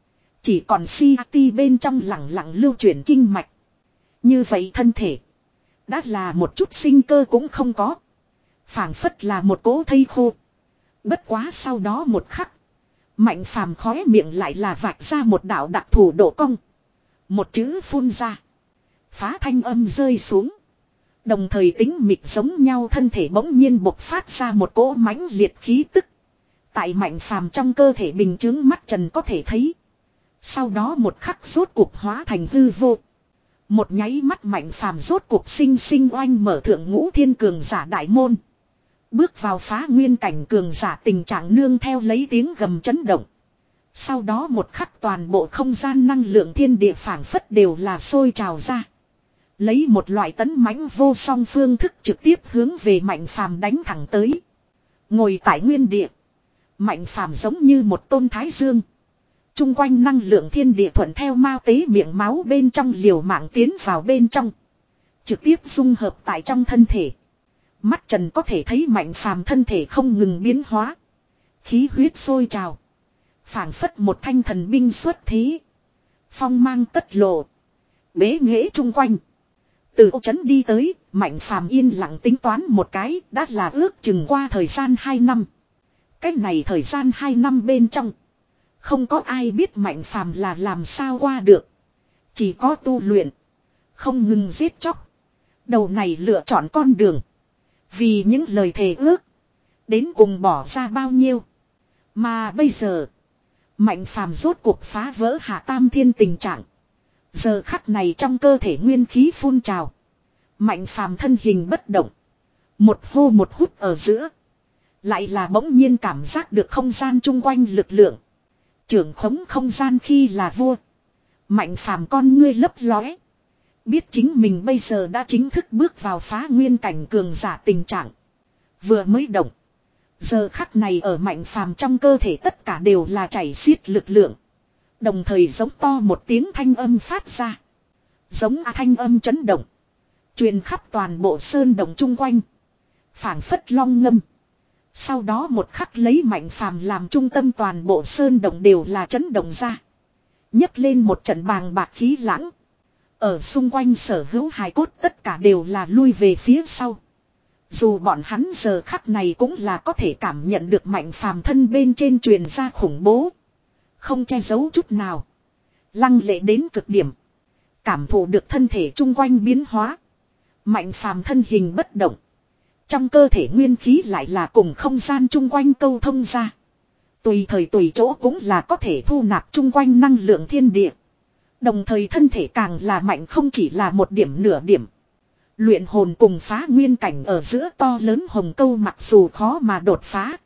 Chỉ còn si ti bên trong lặng lặng lưu chuyển kinh mạch. Như vậy thân thể. Đã là một chút sinh cơ cũng không có. Phảng phất là một cỗ thây khô. Bất quá sau đó một khắc. Mạnh phàm khóe miệng lại là vạch ra một đạo đặc thù độ cong. Một chữ phun ra. Phá thanh âm rơi xuống. Đồng thời tính mịt giống nhau thân thể bỗng nhiên bộc phát ra một cỗ mãnh liệt khí tức. Tại mạnh phàm trong cơ thể bình chứng mắt trần có thể thấy. Sau đó một khắc rốt cuộc hóa thành hư vô. Một nháy mắt mạnh phàm rốt cuộc sinh sinh oanh mở thượng ngũ thiên cường giả đại môn. Bước vào phá nguyên cảnh cường giả tình trạng nương theo lấy tiếng gầm chấn động. Sau đó một khắc toàn bộ không gian năng lượng thiên địa phảng phất đều là sôi trào ra. Lấy một loại tấn mãnh vô song phương thức trực tiếp hướng về mạnh phàm đánh thẳng tới. Ngồi tại nguyên địa. Mạnh phàm giống như một tôn thái dương. Trung quanh năng lượng thiên địa thuận theo mao tế miệng máu bên trong liều mạng tiến vào bên trong. Trực tiếp dung hợp tại trong thân thể. Mắt trần có thể thấy mạnh phàm thân thể không ngừng biến hóa. Khí huyết sôi trào. Phảng phất một thanh thần binh xuất thế. Phong mang tất lộ. Bế nghệ chung quanh. Từ ô trấn đi tới, mạnh phàm yên lặng tính toán một cái, đã là ước chừng qua thời gian hai năm. Cái này thời gian hai năm bên trong. Không có ai biết mạnh phàm là làm sao qua được. Chỉ có tu luyện. Không ngừng giết chóc. Đầu này lựa chọn con đường. Vì những lời thề ước. Đến cùng bỏ ra bao nhiêu. Mà bây giờ. Mạnh phàm rốt cuộc phá vỡ hạ tam thiên tình trạng. Giờ khắc này trong cơ thể nguyên khí phun trào. Mạnh phàm thân hình bất động. Một hô một hút ở giữa. Lại là bỗng nhiên cảm giác được không gian chung quanh lực lượng. Trưởng khống không gian khi là vua. Mạnh phàm con ngươi lấp lóe. Biết chính mình bây giờ đã chính thức bước vào phá nguyên cảnh cường giả tình trạng. Vừa mới động. Giờ khắc này ở mạnh phàm trong cơ thể tất cả đều là chảy xiết lực lượng. Đồng thời giống to một tiếng thanh âm phát ra. Giống a thanh âm chấn động. Truyền khắp toàn bộ sơn động chung quanh. Phảng phất long ngâm. Sau đó một khắc lấy mạnh phàm làm trung tâm toàn bộ sơn động đều là chấn động ra. Nhấc lên một trận bàng bạc khí lãng. Ở xung quanh sở hữu hài cốt tất cả đều là lui về phía sau. Dù bọn hắn giờ khắc này cũng là có thể cảm nhận được mạnh phàm thân bên trên truyền ra khủng bố. Không che giấu chút nào. Lăng lệ đến cực điểm. Cảm thụ được thân thể chung quanh biến hóa. Mạnh phàm thân hình bất động. Trong cơ thể nguyên khí lại là cùng không gian chung quanh câu thông ra. Tùy thời tùy chỗ cũng là có thể thu nạp chung quanh năng lượng thiên địa. Đồng thời thân thể càng là mạnh không chỉ là một điểm nửa điểm. Luyện hồn cùng phá nguyên cảnh ở giữa to lớn hồng câu mặc dù khó mà đột phá.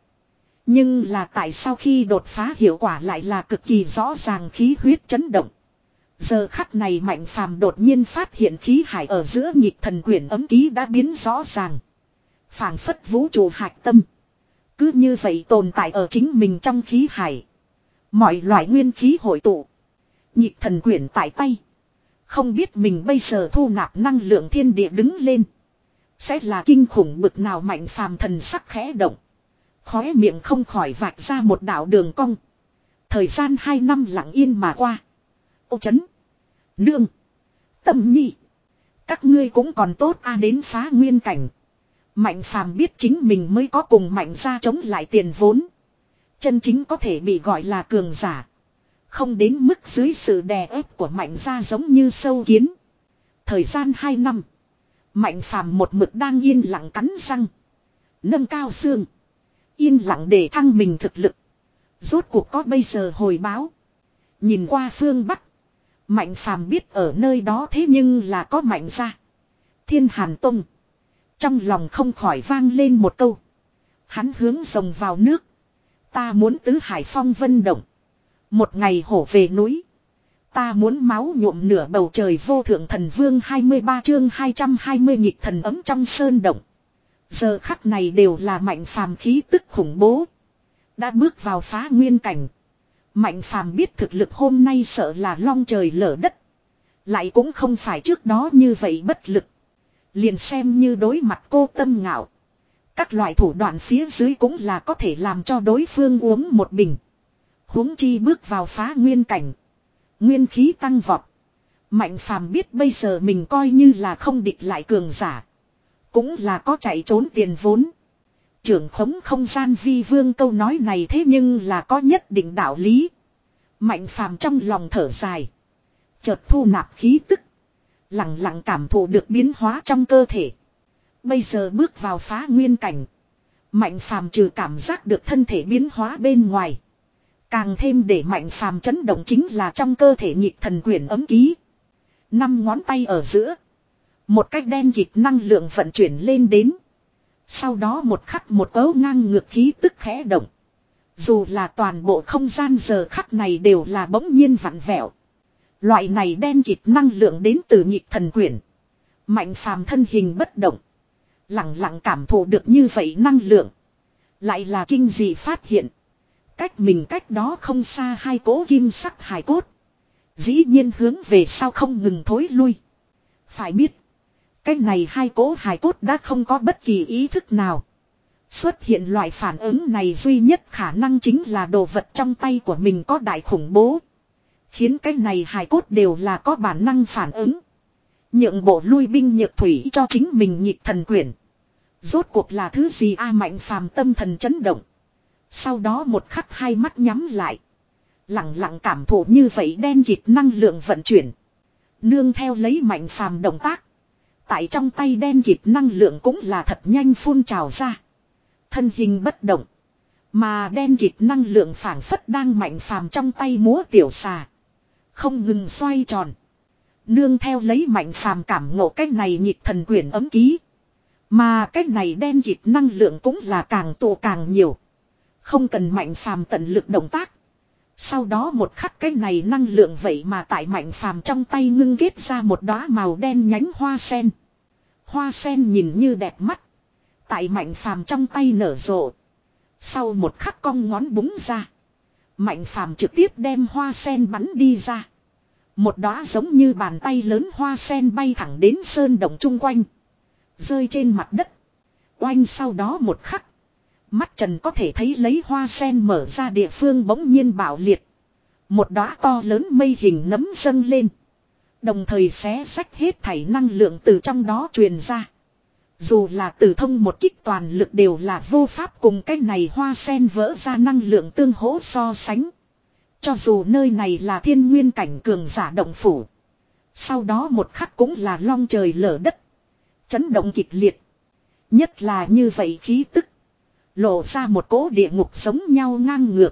Nhưng là tại sao khi đột phá hiệu quả lại là cực kỳ rõ ràng khí huyết chấn động. Giờ khắc này mạnh phàm đột nhiên phát hiện khí hải ở giữa nhịp thần quyển ấm ký đã biến rõ ràng. Phảng phất vũ trụ hạch tâm. Cứ như vậy tồn tại ở chính mình trong khí hải. Mọi loại nguyên khí hội tụ. Nhịp thần quyển tại tay. Không biết mình bây giờ thu nạp năng lượng thiên địa đứng lên. Sẽ là kinh khủng bực nào mạnh phàm thần sắc khẽ động. Khóe miệng không khỏi vạch ra một đạo đường cong. Thời gian hai năm lặng yên mà qua. Ô chấn. Nương. Tâm nhi. Các ngươi cũng còn tốt a đến phá nguyên cảnh. Mạnh phàm biết chính mình mới có cùng mạnh ra chống lại tiền vốn. Chân chính có thể bị gọi là cường giả. Không đến mức dưới sự đè ép của mạnh ra giống như sâu kiến. Thời gian hai năm. Mạnh phàm một mực đang yên lặng cắn răng. Nâng cao xương. Yên lặng để thăng mình thực lực. Rốt cuộc có bây giờ hồi báo. Nhìn qua phương Bắc. Mạnh phàm biết ở nơi đó thế nhưng là có mạnh ra. Thiên Hàn Tông. Trong lòng không khỏi vang lên một câu. Hắn hướng rồng vào nước. Ta muốn tứ hải phong vân động. Một ngày hổ về núi. Ta muốn máu nhuộm nửa bầu trời vô thượng thần vương hai mươi ba chương hai trăm hai mươi nhịp thần ấm trong sơn động. Giờ khắc này đều là mạnh phàm khí tức khủng bố. Đã bước vào phá nguyên cảnh. Mạnh phàm biết thực lực hôm nay sợ là long trời lở đất. Lại cũng không phải trước đó như vậy bất lực. Liền xem như đối mặt cô tâm ngạo. Các loại thủ đoạn phía dưới cũng là có thể làm cho đối phương uống một bình. Huống chi bước vào phá nguyên cảnh. Nguyên khí tăng vọt. Mạnh phàm biết bây giờ mình coi như là không địch lại cường giả. Cũng là có chạy trốn tiền vốn. Trưởng khống không gian vi vương câu nói này thế nhưng là có nhất định đạo lý. Mạnh phàm trong lòng thở dài. Chợt thu nạp khí tức. Lặng lặng cảm thụ được biến hóa trong cơ thể. Bây giờ bước vào phá nguyên cảnh. Mạnh phàm trừ cảm giác được thân thể biến hóa bên ngoài. Càng thêm để mạnh phàm chấn động chính là trong cơ thể nhịp thần quyển ấm ký. Năm ngón tay ở giữa. Một cách đen kịt năng lượng vận chuyển lên đến. Sau đó một khắc một cấu ngang ngược khí tức khẽ động. Dù là toàn bộ không gian giờ khắc này đều là bỗng nhiên vặn vẹo. Loại này đen kịt năng lượng đến từ nhịp thần quyển. Mạnh phàm thân hình bất động. Lặng lặng cảm thụ được như vậy năng lượng. Lại là kinh dị phát hiện. Cách mình cách đó không xa hai cỗ kim sắc hài cốt. Dĩ nhiên hướng về sau không ngừng thối lui. Phải biết. Cách này hai cỗ hài cốt đã không có bất kỳ ý thức nào. Xuất hiện loại phản ứng này duy nhất khả năng chính là đồ vật trong tay của mình có đại khủng bố. Khiến cái này hài cốt đều là có bản năng phản ứng. Nhượng bộ lui binh nhược thủy cho chính mình nhịp thần quyển. Rốt cuộc là thứ gì a mạnh phàm tâm thần chấn động. Sau đó một khắc hai mắt nhắm lại. Lặng lặng cảm thụ như vậy đen kịt năng lượng vận chuyển. Nương theo lấy mạnh phàm động tác. Tại trong tay đen kịt năng lượng cũng là thật nhanh phun trào ra. Thân hình bất động. Mà đen kịt năng lượng phảng phất đang mạnh phàm trong tay múa tiểu xà. Không ngừng xoay tròn. Nương theo lấy mạnh phàm cảm ngộ cách này nhịp thần quyển ấm ký. Mà cách này đen kịt năng lượng cũng là càng tụ càng nhiều. Không cần mạnh phàm tận lực động tác. Sau đó một khắc cái này năng lượng vậy mà tại mạnh phàm trong tay ngưng kết ra một đóa màu đen nhánh hoa sen. Hoa sen nhìn như đẹp mắt. Tại mạnh phàm trong tay nở rộ. Sau một khắc cong ngón búng ra. Mạnh phàm trực tiếp đem hoa sen bắn đi ra. Một đóa giống như bàn tay lớn hoa sen bay thẳng đến sơn động chung quanh. Rơi trên mặt đất. Oanh sau đó một khắc. Mắt trần có thể thấy lấy hoa sen mở ra địa phương bỗng nhiên bạo liệt. Một đóa to lớn mây hình nấm dâng lên. Đồng thời xé xách hết thảy năng lượng từ trong đó truyền ra. Dù là tử thông một kích toàn lực đều là vô pháp cùng cái này hoa sen vỡ ra năng lượng tương hỗ so sánh. Cho dù nơi này là thiên nguyên cảnh cường giả động phủ. Sau đó một khắc cũng là long trời lở đất. Chấn động kịch liệt. Nhất là như vậy khí tức. Lộ ra một cỗ địa ngục giống nhau ngang ngược.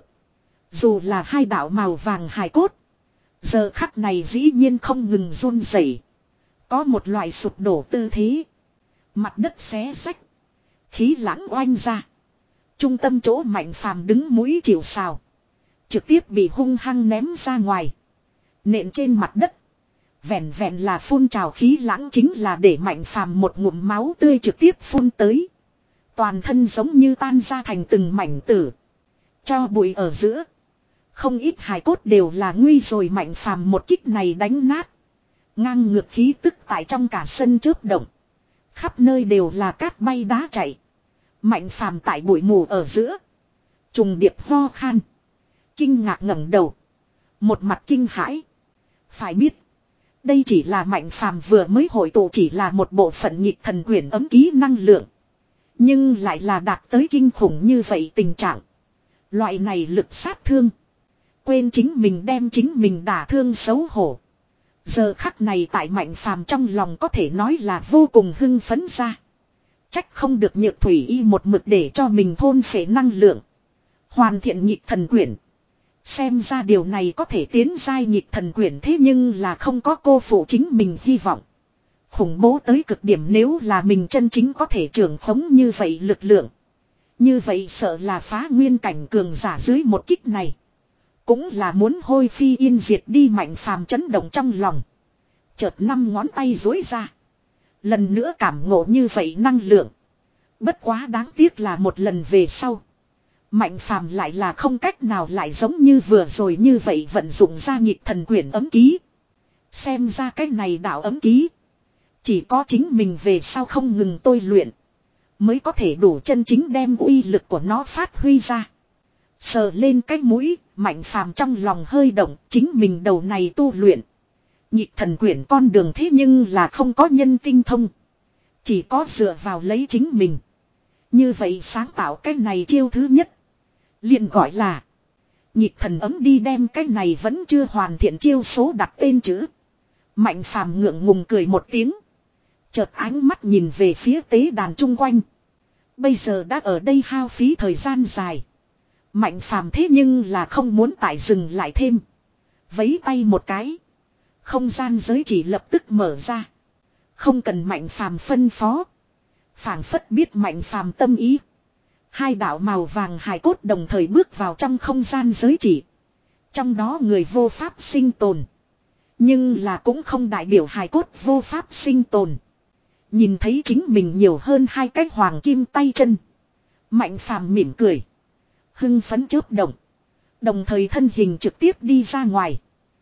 Dù là hai đạo màu vàng hài cốt. Giờ khắc này dĩ nhiên không ngừng run rẩy. Có một loại sụp đổ tư thế. Mặt đất xé xách. Khí lãng oanh ra. Trung tâm chỗ mạnh phàm đứng mũi chịu sào. Trực tiếp bị hung hăng ném ra ngoài. Nện trên mặt đất. Vẹn vẹn là phun trào khí lãng chính là để mạnh phàm một ngụm máu tươi trực tiếp phun tới. Toàn thân giống như tan ra thành từng mảnh tử. Cho bụi ở giữa. Không ít hài cốt đều là nguy rồi mạnh phàm một kích này đánh nát. Ngang ngược khí tức tại trong cả sân chớp động. Khắp nơi đều là cát bay đá chạy. Mạnh phàm tại bụi mù ở giữa. Trùng điệp ho khan. Kinh ngạc ngẩng đầu. Một mặt kinh hãi. Phải biết. Đây chỉ là mạnh phàm vừa mới hội tụ chỉ là một bộ phận nhịp thần quyển ấm ký năng lượng. Nhưng lại là đạt tới kinh khủng như vậy tình trạng. Loại này lực sát thương. Quên chính mình đem chính mình đả thương xấu hổ. Giờ khắc này tại mạnh phàm trong lòng có thể nói là vô cùng hưng phấn ra. Trách không được nhược thủy y một mực để cho mình thôn phệ năng lượng. Hoàn thiện nhịp thần quyển. Xem ra điều này có thể tiến giai nhịp thần quyển thế nhưng là không có cô phụ chính mình hy vọng. Khủng bố tới cực điểm nếu là mình chân chính có thể trưởng khống như vậy lực lượng. Như vậy sợ là phá nguyên cảnh cường giả dưới một kích này. Cũng là muốn hôi phi yên diệt đi mạnh phàm chấn động trong lòng. Chợt năm ngón tay dối ra. Lần nữa cảm ngộ như vậy năng lượng. Bất quá đáng tiếc là một lần về sau. Mạnh phàm lại là không cách nào lại giống như vừa rồi như vậy vận dụng ra nhịp thần quyển ấm ký. Xem ra cái này đạo ấm ký. Chỉ có chính mình về sau không ngừng tôi luyện. Mới có thể đủ chân chính đem uy lực của nó phát huy ra. Sờ lên cái mũi, Mạnh Phàm trong lòng hơi động, chính mình đầu này tu luyện. Nhịp thần quyển con đường thế nhưng là không có nhân tinh thông. Chỉ có dựa vào lấy chính mình. Như vậy sáng tạo cái này chiêu thứ nhất. Liền gọi là nhịp thần ấm đi đem cái này vẫn chưa hoàn thiện chiêu số đặt tên chữ. Mạnh Phàm ngượng ngùng cười một tiếng. Chợt ánh mắt nhìn về phía tế đàn chung quanh. Bây giờ đã ở đây hao phí thời gian dài. Mạnh Phàm thế nhưng là không muốn tại dừng lại thêm. Vấy tay một cái. Không gian giới chỉ lập tức mở ra. Không cần Mạnh Phàm phân phó. Phảng phất biết Mạnh Phàm tâm ý. Hai đạo màu vàng hài cốt đồng thời bước vào trong không gian giới chỉ. Trong đó người vô pháp sinh tồn. Nhưng là cũng không đại biểu hài cốt vô pháp sinh tồn. Nhìn thấy chính mình nhiều hơn hai cái hoàng kim tay chân. Mạnh Phàm mỉm cười. Hưng phấn chớp động. Đồng thời thân hình trực tiếp đi ra ngoài.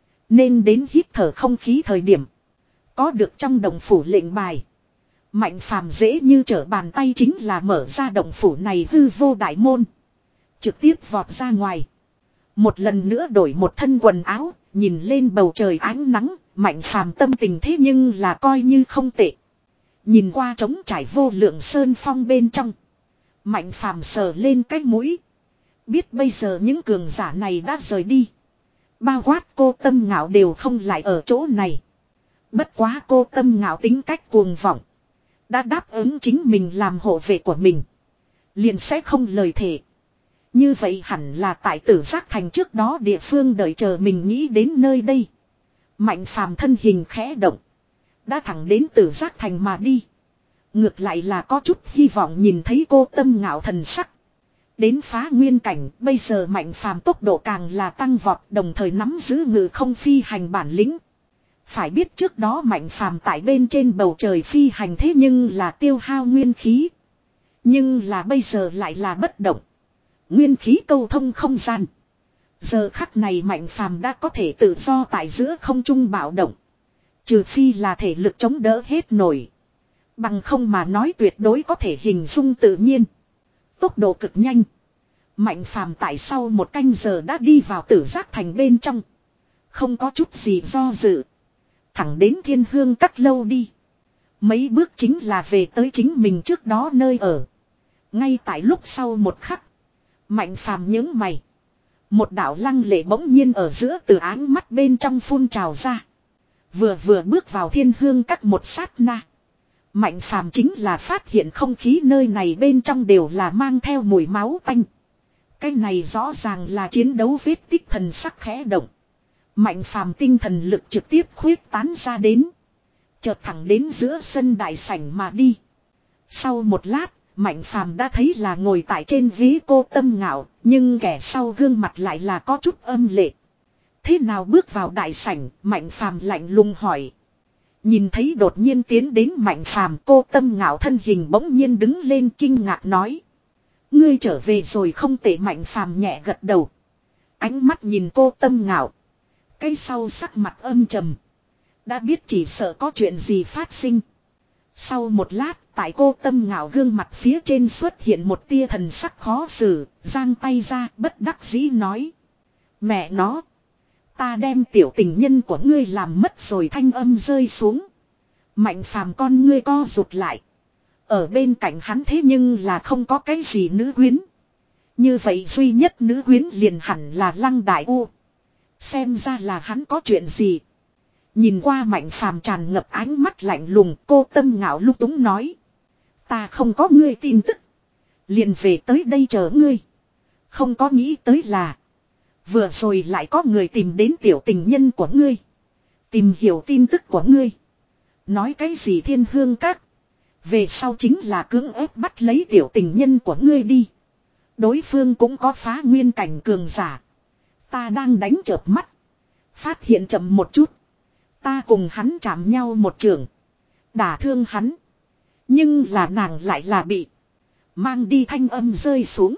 Nên đến hít thở không khí thời điểm. Có được trong đồng phủ lệnh bài. Mạnh Phàm dễ như trở bàn tay chính là mở ra đồng phủ này hư vô đại môn. Trực tiếp vọt ra ngoài. Một lần nữa đổi một thân quần áo. Nhìn lên bầu trời ánh nắng. Mạnh Phàm tâm tình thế nhưng là coi như không tệ. Nhìn qua trống trải vô lượng sơn phong bên trong. Mạnh Phàm sờ lên cái mũi. Biết bây giờ những cường giả này đã rời đi. Bao quát cô Tâm Ngạo đều không lại ở chỗ này. Bất quá cô Tâm Ngạo tính cách cuồng vọng. Đã đáp ứng chính mình làm hộ vệ của mình. Liền sẽ không lời thề. Như vậy hẳn là tại Tử Giác Thành trước đó địa phương đợi chờ mình nghĩ đến nơi đây. Mạnh Phàm thân hình khẽ động. Đã thẳng đến Tử Giác Thành mà đi. Ngược lại là có chút hy vọng nhìn thấy cô Tâm Ngạo thần sắc. Đến phá nguyên cảnh, bây giờ Mạnh Phàm tốc độ càng là tăng vọt, đồng thời nắm giữ ngự không phi hành bản lĩnh. Phải biết trước đó Mạnh Phàm tại bên trên bầu trời phi hành thế nhưng là tiêu hao nguyên khí. Nhưng là bây giờ lại là bất động. Nguyên khí câu thông không gian. Giờ khắc này Mạnh Phàm đã có thể tự do tại giữa không trung bạo động. Trừ phi là thể lực chống đỡ hết nổi. Bằng không mà nói tuyệt đối có thể hình dung tự nhiên. Tốc độ cực nhanh. Mạnh Phàm tại sau một canh giờ đã đi vào Tử Giác Thành bên trong. Không có chút gì do dự. Thẳng đến Thiên Hương Các lâu đi. Mấy bước chính là về tới chính mình trước đó nơi ở. Ngay tại lúc sau một khắc. Mạnh Phàm nhướng mày. Một đạo lăng lệ bỗng nhiên ở giữa từ áng mắt bên trong phun trào ra. Vừa vừa bước vào Thiên Hương Các một sát na. Mạnh Phàm chính là phát hiện không khí nơi này bên trong đều là mang theo mùi máu tanh. Cái này rõ ràng là chiến đấu vết tích thần sắc khẽ động. Mạnh Phàm tinh thần lực trực tiếp khuyết tán ra đến. Chợt thẳng đến giữa sân đại sảnh mà đi. Sau một lát, Mạnh Phàm đã thấy là ngồi tại trên ghế cô Tâm Ngạo, nhưng kẻ sau gương mặt lại là có chút âm lệ. Thế nào bước vào đại sảnh, Mạnh Phàm lạnh lùng hỏi. Nhìn thấy đột nhiên tiến đến Mạnh Phàm, cô Tâm Ngạo thân hình bỗng nhiên đứng lên kinh ngạc nói. Ngươi trở về rồi không tệ. Mạnh Phàm nhẹ gật đầu. Ánh mắt nhìn cô Tâm Ngạo. Cái sau sắc mặt âm trầm. Đã biết chỉ sợ có chuyện gì phát sinh. Sau một lát, tại cô Tâm Ngạo gương mặt phía trên xuất hiện một tia thần sắc khó xử, giang tay ra bất đắc dĩ nói. Mẹ nó. Ta đem tiểu tình nhân của ngươi làm mất rồi, thanh âm rơi xuống. Mạnh Phàm con ngươi co rụt lại. Ở bên cạnh hắn thế nhưng là không có cái gì nữ quyến. Như vậy duy nhất nữ quyến liền hẳn là Lăng Đại U. Xem ra là hắn có chuyện gì. Nhìn qua Mạnh Phàm tràn ngập ánh mắt lạnh lùng, cô Tâm Ngạo lúc túng nói. Ta không có ngươi tin tức. Liền về tới đây chờ ngươi. Không có nghĩ tới là. Vừa rồi lại có người tìm đến tiểu tình nhân của ngươi. Tìm hiểu tin tức của ngươi. Nói cái gì Thiên Hương Các. Về sau chính là cưỡng ép bắt lấy tiểu tình nhân của ngươi đi. Đối phương cũng có phá nguyên cảnh cường giả. Ta đang đánh chợp mắt. Phát hiện chậm một chút. Ta cùng hắn chạm nhau một trường. Đả thương hắn. Nhưng là nàng lại là bị. Mang đi thanh âm rơi xuống.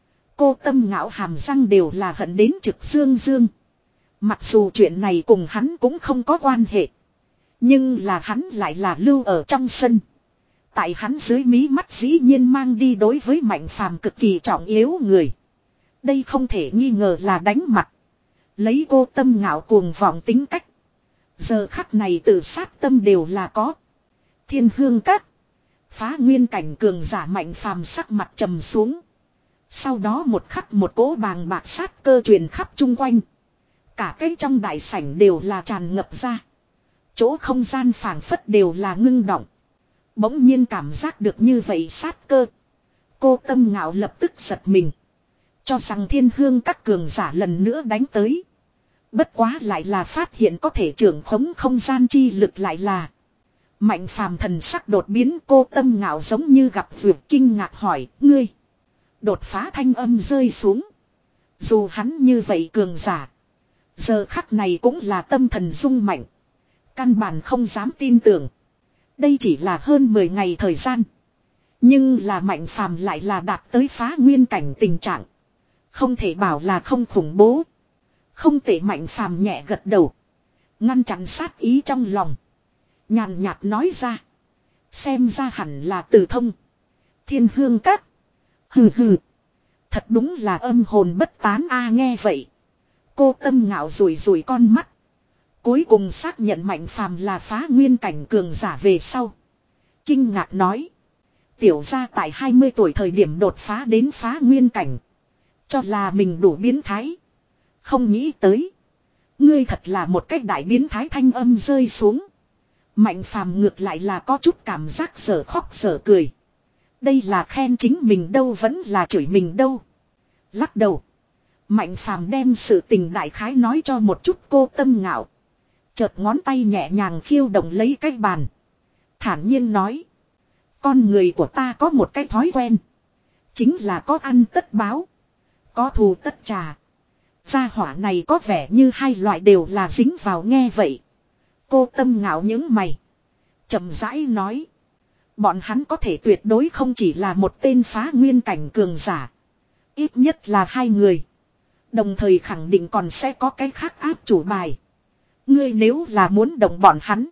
Cô Tâm Ngạo hàm răng đều là hận đến trực dương dương. Mặc dù chuyện này cùng hắn cũng không có quan hệ. Nhưng là hắn lại là lưu ở trong sân. Tại hắn dưới mí mắt dĩ nhiên mang đi đối với Mạnh Phàm cực kỳ trọng yếu người. Đây không thể nghi ngờ là đánh mặt. Lấy cô Tâm Ngạo cuồng vọng tính cách. Giờ khắc này tự sát tâm đều là có. Thiên Hương Các. Phá nguyên cảnh cường giả Mạnh Phàm sắc mặt trầm xuống. Sau đó một khắc một cỗ bàng bạc sát cơ truyền khắp chung quanh. Cả cái trong đại sảnh đều là tràn ngập ra. Chỗ không gian phảng phất đều là ngưng động. Bỗng nhiên cảm giác được như vậy sát cơ. Cô Tâm Ngạo lập tức giật mình. Cho rằng Thiên Hương Các cường giả lần nữa đánh tới. Bất quá lại là phát hiện có thể trưởng khống không gian chi lực lại là. Mạnh Phàm thần sắc đột biến, cô Tâm Ngạo giống như gặp vượt kinh ngạc hỏi, ngươi. Đột phá thanh âm rơi xuống. Dù hắn như vậy cường giả. Giờ khắc này cũng là tâm thần rung mạnh. Căn bản không dám tin tưởng. Đây chỉ là hơn mười ngày thời gian. Nhưng là Mạnh Phàm lại là đạt tới phá nguyên cảnh tình trạng. Không thể bảo là không khủng bố. Không thể. Mạnh Phàm nhẹ gật đầu. Ngăn chặn sát ý trong lòng. Nhàn nhạt nói ra. Xem ra hẳn là Từ Thông. Thiên Hương Các. Hừ hừ. Thật đúng là âm hồn bất tán a. Nghe vậy. Cô Tâm Ngạo rủi rủi con mắt. Cuối cùng xác nhận Mạnh Phàm là phá nguyên cảnh cường giả về sau. Kinh ngạc nói. Tiểu gia tại hai mươi tuổi thời điểm đột phá đến phá nguyên cảnh. Cho là mình đủ biến thái. Không nghĩ tới. Ngươi thật là một cách đại biến thái. Thanh âm rơi xuống. Mạnh Phàm ngược lại là có chút cảm giác sở khóc sở cười. Đây là khen chính mình đâu vẫn là chửi mình đâu. Lắc đầu. Mạnh Phàm đem sự tình đại khái nói cho một chút cô Tâm Ngạo. Chợt ngón tay nhẹ nhàng khiêu động lấy cái bàn. Thản nhiên nói. Con người của ta có một cái thói quen. Chính là có ăn tất báo. Có thù tất trả. Gia hỏa này có vẻ như hai loại đều là dính vào. Nghe vậy. Cô Tâm Ngạo những mày. Chậm rãi nói. Bọn hắn có thể tuyệt đối không chỉ là một tên phá nguyên cảnh cường giả. Ít nhất là hai người. Đồng thời khẳng định còn sẽ có cái khác áp chủ bài. Ngươi nếu là muốn động bọn hắn.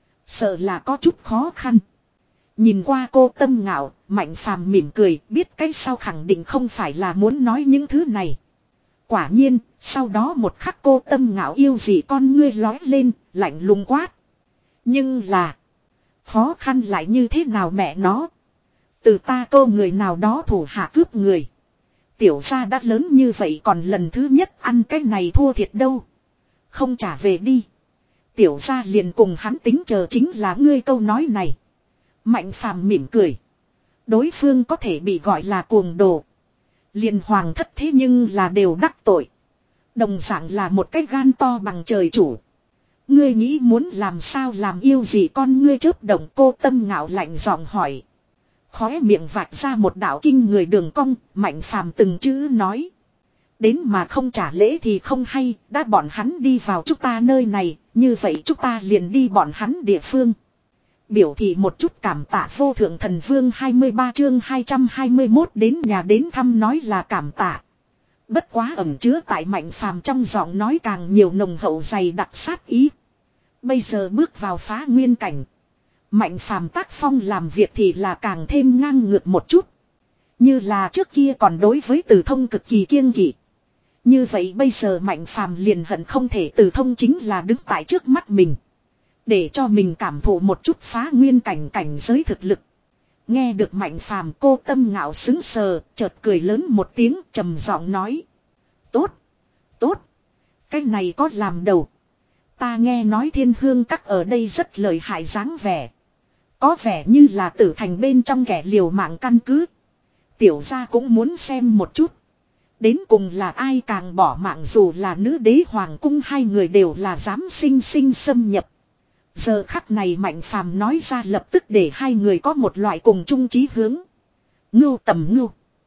Sợ là có chút khó khăn. Nhìn qua cô Tâm Ngạo, Mạnh Phàm mỉm cười, biết cái sau khẳng định không phải là muốn nói những thứ này. Quả nhiên, sau đó một khắc cô Tâm Ngạo yêu gì con ngươi lói lên, lạnh lùng quát. Nhưng là, khó khăn lại như thế nào mẹ nó? Từ ta cô người nào đó thủ hạ cướp người. Tiểu gia đã lớn như vậy còn lần thứ nhất ăn cái này thua thiệt đâu. Không trả về đi. Tiểu gia liền cùng hắn tính chờ chính là ngươi câu nói này. Mạnh Phàm mỉm cười. Đối phương có thể bị gọi là cuồng đồ. Liền hoàng thất thế nhưng là đều đắc tội. Đồng dạng là một cái gan to bằng trời chủ. Ngươi nghĩ muốn làm sao làm yêu gì con ngươi chớp động. Cô Tâm Ngạo lạnh giọng hỏi. Khóe miệng vạch ra một đạo kinh người đường cong. Mạnh Phàm từng chữ nói. Đến mà không trả lễ thì không hay. Đã bọn hắn đi vào chúng ta nơi này. Như vậy chúng ta liền đi bọn hắn địa phương. Biểu thị một chút cảm tạ. Vô thượng thần vương hai mươi ba chương hai trăm hai mươi mốt đến nhà đến thăm nói là cảm tạ. Bất quá ẩn chứa tại Mạnh Phàm trong giọng nói càng nhiều nồng hậu dày đặc sát ý. Bây giờ bước vào phá nguyên cảnh. Mạnh Phàm tác phong làm việc thì là càng thêm ngang ngược một chút. Như là trước kia còn đối với Từ Thông cực kỳ kiêng kỵ. Như vậy bây giờ Mạnh Phàm liền hận không thể Từ Thông chính là đứng tại trước mắt mình. Để cho mình cảm thụ một chút phá nguyên cảnh cảnh giới thực lực. Nghe được Mạnh Phàm cô Tâm Ngạo sững sờ, chợt cười lớn một tiếng trầm giọng nói. Tốt, tốt, cái này có làm đầu. Ta nghe nói Thiên Hương Các ở đây rất lợi hại dáng vẻ. Có vẻ như là Tử Thành bên trong kẻ liều mạng căn cứ. Tiểu gia cũng muốn xem một chút. Đến cùng là ai càng bỏ mạng dù là nữ đế hoàng cung hai người đều là dám sinh sinh xâm nhập. Giờ khắc này Mạnh Phàm nói ra lập tức để hai người có một loại cùng chung chí hướng. Ngưu tầm ngưu.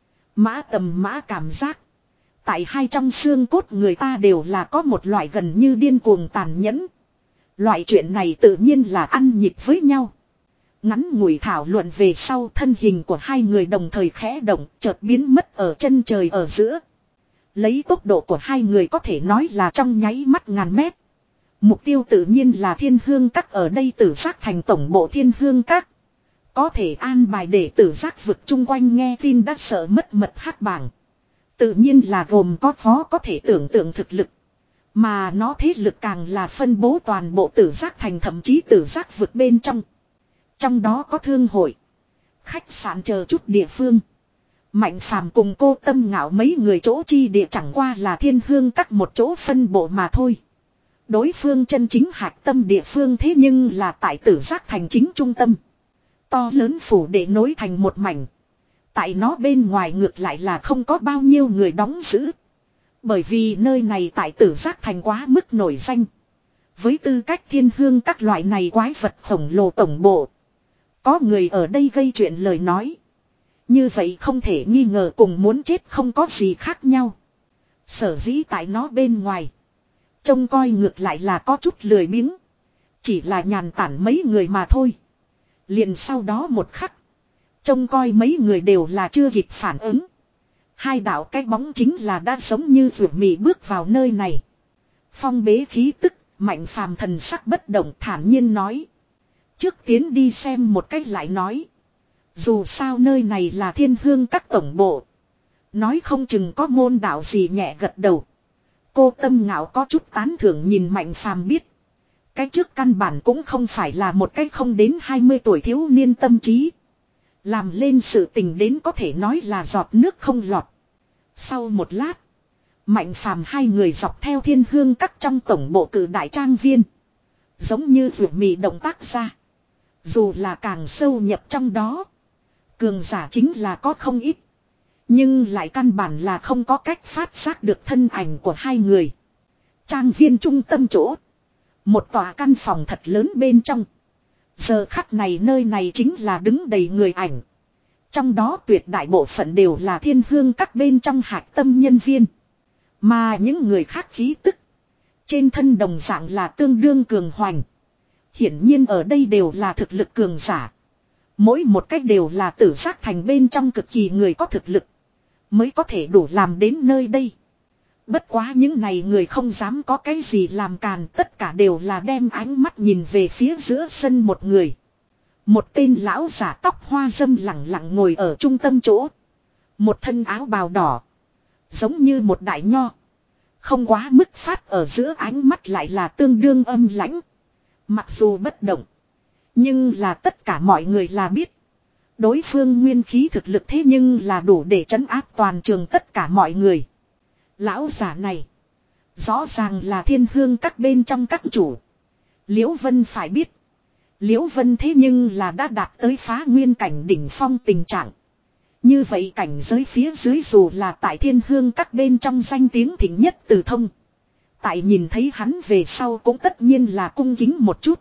Mã tầm mã cảm giác. Tại hai trong xương cốt người ta đều là có một loại gần như điên cuồng tàn nhẫn. Loại chuyện này tự nhiên là ăn nhịp với nhau. Ngắn ngủi thảo luận về sau thân hình của hai người đồng thời khẽ động chợt biến mất ở chân trời ở giữa. Lấy tốc độ của hai người có thể nói là trong nháy mắt ngàn mét. Mục tiêu tự nhiên là Thiên Hương Các ở đây Tử Giác thành tổng bộ Thiên Hương Các. Có thể an bài để Tử Giác vực chung quanh nghe tin đã sợ mất mật hắc bảng. Tự nhiên là gồm có khó có thể tưởng tượng thực lực. Mà nó thế lực càng là phân bố toàn bộ tử giác thành, thậm chí tử giác vực bên trong. Trong đó có thương hội, khách sạn chờ chút địa phương. Mạnh Phàm cùng Cô Tâm Ngạo mấy người chỗ chi địa chẳng qua là Thiên Hương các một chỗ phân bộ mà thôi. Đối phương chân chính hạch tâm địa phương thế nhưng là tại tử giác thành chính trung tâm. To lớn phủ để nối thành một mảnh. Tại nó bên ngoài ngược lại là không có bao nhiêu người đóng giữ. Bởi vì nơi này tại tử giác thành quá mức nổi danh. Với tư cách Thiên Hương các loại này quái vật khổng lồ tổng bộ. Có người ở đây gây chuyện lời nói. Như vậy không thể nghi ngờ cùng muốn chết không có gì khác nhau. Sở dĩ tại nó bên ngoài. Trông coi ngược lại là có chút lười biếng. Chỉ là nhàn tản mấy người mà thôi. Liền sau đó một khắc. Trông coi mấy người đều là chưa kịp phản ứng. Hai đạo cái bóng chính là đã giống như ruột mì bước vào nơi này. Phong bế khí tức, Mạnh Phàm thần sắc bất động thản nhiên nói. Trước tiến đi xem một cách lại nói. Dù sao nơi này là Thiên Hương các tổng bộ. Nói không chừng có môn đạo gì nhẹ gật đầu. Cô Tâm Ngạo có chút tán thưởng nhìn Mạnh Phàm biết. Cái trước căn bản cũng không phải là một cái không đến hai mươi tuổi thiếu niên tâm trí. Làm lên sự tình đến có thể nói là giọt nước không lọt. Sau một lát. Mạnh Phàm hai người dọc theo Thiên Hương các trong tổng bộ cử đại trang viên. Giống như ruột mì động tác ra. Dù là càng sâu nhập trong đó. Cường giả chính là có không ít. Nhưng lại căn bản là không có cách phát giác được thân ảnh của hai người. Trang viên trung tâm chỗ. Một tòa căn phòng thật lớn bên trong. Giờ khắc này nơi này chính là đứng đầy người ảnh. Trong đó tuyệt đại bộ phận đều là Thiên Hương các bên trong hạch tâm nhân viên. Mà những người khác khí tức. Trên thân đồng dạng là tương đương cường hoành. Hiển nhiên ở đây đều là thực lực cường giả. Mỗi một cách đều là tử giác thành bên trong cực kỳ người có thực lực. Mới có thể đủ làm đến nơi đây. Bất quá những này người không dám có cái gì làm càn. Tất cả đều là đem ánh mắt nhìn về phía giữa sân một người. Một tên lão giả tóc hoa râm lẳng lặng ngồi ở trung tâm chỗ. Một thân áo bào đỏ. Giống như một đại nho. Không quá mức phát ở giữa ánh mắt lại là tương đương âm lãnh. Mặc dù bất động. Nhưng là tất cả mọi người là biết. Đối phương nguyên khí thực lực thế nhưng là đủ để trấn áp toàn trường tất cả mọi người. Lão giả này. Rõ ràng là Thiên Hương các bên trong các chủ. Liễu Vân phải biết. Liễu Vân thế nhưng là đã đạt tới phá nguyên cảnh đỉnh phong tình trạng. Như vậy cảnh giới phía dưới dù là tại Thiên Hương các bên trong danh tiếng thịnh nhất từ thông. Tại nhìn thấy hắn về sau cũng tất nhiên là cung kính một chút.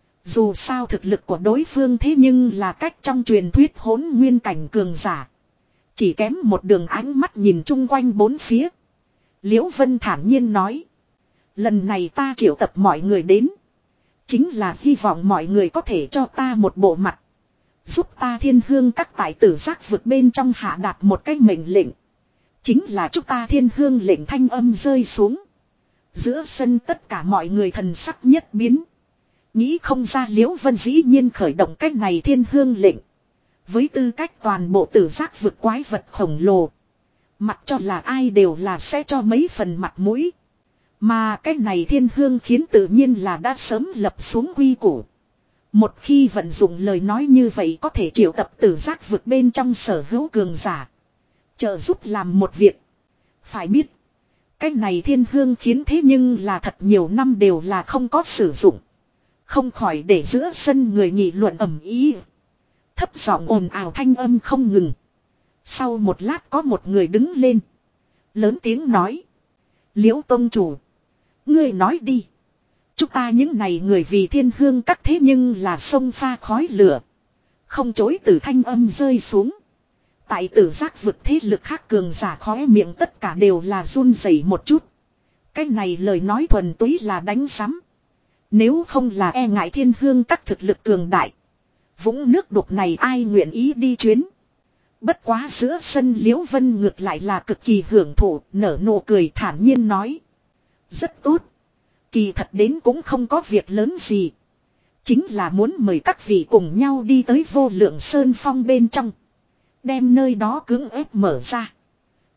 Dù sao thực lực của đối phương thế nhưng là cách trong truyền thuyết hỗn nguyên cảnh cường giả. Chỉ kém một đường ánh mắt nhìn chung quanh bốn phía. Liễu Vân thản nhiên nói. Lần này ta triệu tập mọi người đến. Chính là hy vọng mọi người có thể cho ta một bộ mặt. Giúp ta Thiên Hương các tại tử giác vực bên trong hạ đạt một cái mệnh lệnh. Chính là chúc ta Thiên Hương lệnh thanh âm rơi xuống. Giữa sân tất cả mọi người thần sắc nhất biến. Nghĩ không ra Liễu Vân dĩ nhiên khởi động cách này Thiên Hương lệnh. Với tư cách toàn bộ tử giác vực quái vật khổng lồ. Mặc cho là ai đều là sẽ cho mấy phần mặt mũi. Mà cái này Thiên Hương khiến tự nhiên là đã sớm lập xuống quy củ. Một khi vận dụng lời nói như vậy có thể triệu tập tử giác vực bên trong sở hữu cường giả. Trợ giúp làm một việc. Phải biết. Cái này Thiên Hương khiến thế nhưng là thật nhiều năm đều là không có sử dụng. Không khỏi để giữa sân người nghị luận ầm ĩ. Thấp giọng ồn ào thanh âm không ngừng. Sau một lát có một người đứng lên. Lớn tiếng nói. Liễu tông chủ. Ngươi nói đi. Chúng ta những này người vì Thiên Hương các thế nhưng là sông pha khói lửa. Không chối từ thanh âm rơi xuống. Tại tử giác vực thế lực khác cường giả khói miệng tất cả đều là run rẩy một chút. Cái này lời nói thuần túy là đánh sắm. Nếu không là e ngại Thiên Hương các thực lực cường đại. Vũng nước đục này ai nguyện ý đi chuyến. Bất quá giữa sân Liễu Vân ngược lại là cực kỳ hưởng thụ, nở nụ cười thản nhiên nói. Rất tốt. Kỳ thật đến cũng không có việc lớn gì. Chính là muốn mời các vị cùng nhau đi tới vô lượng sơn phong bên trong. Đem nơi đó cưỡng ép mở ra.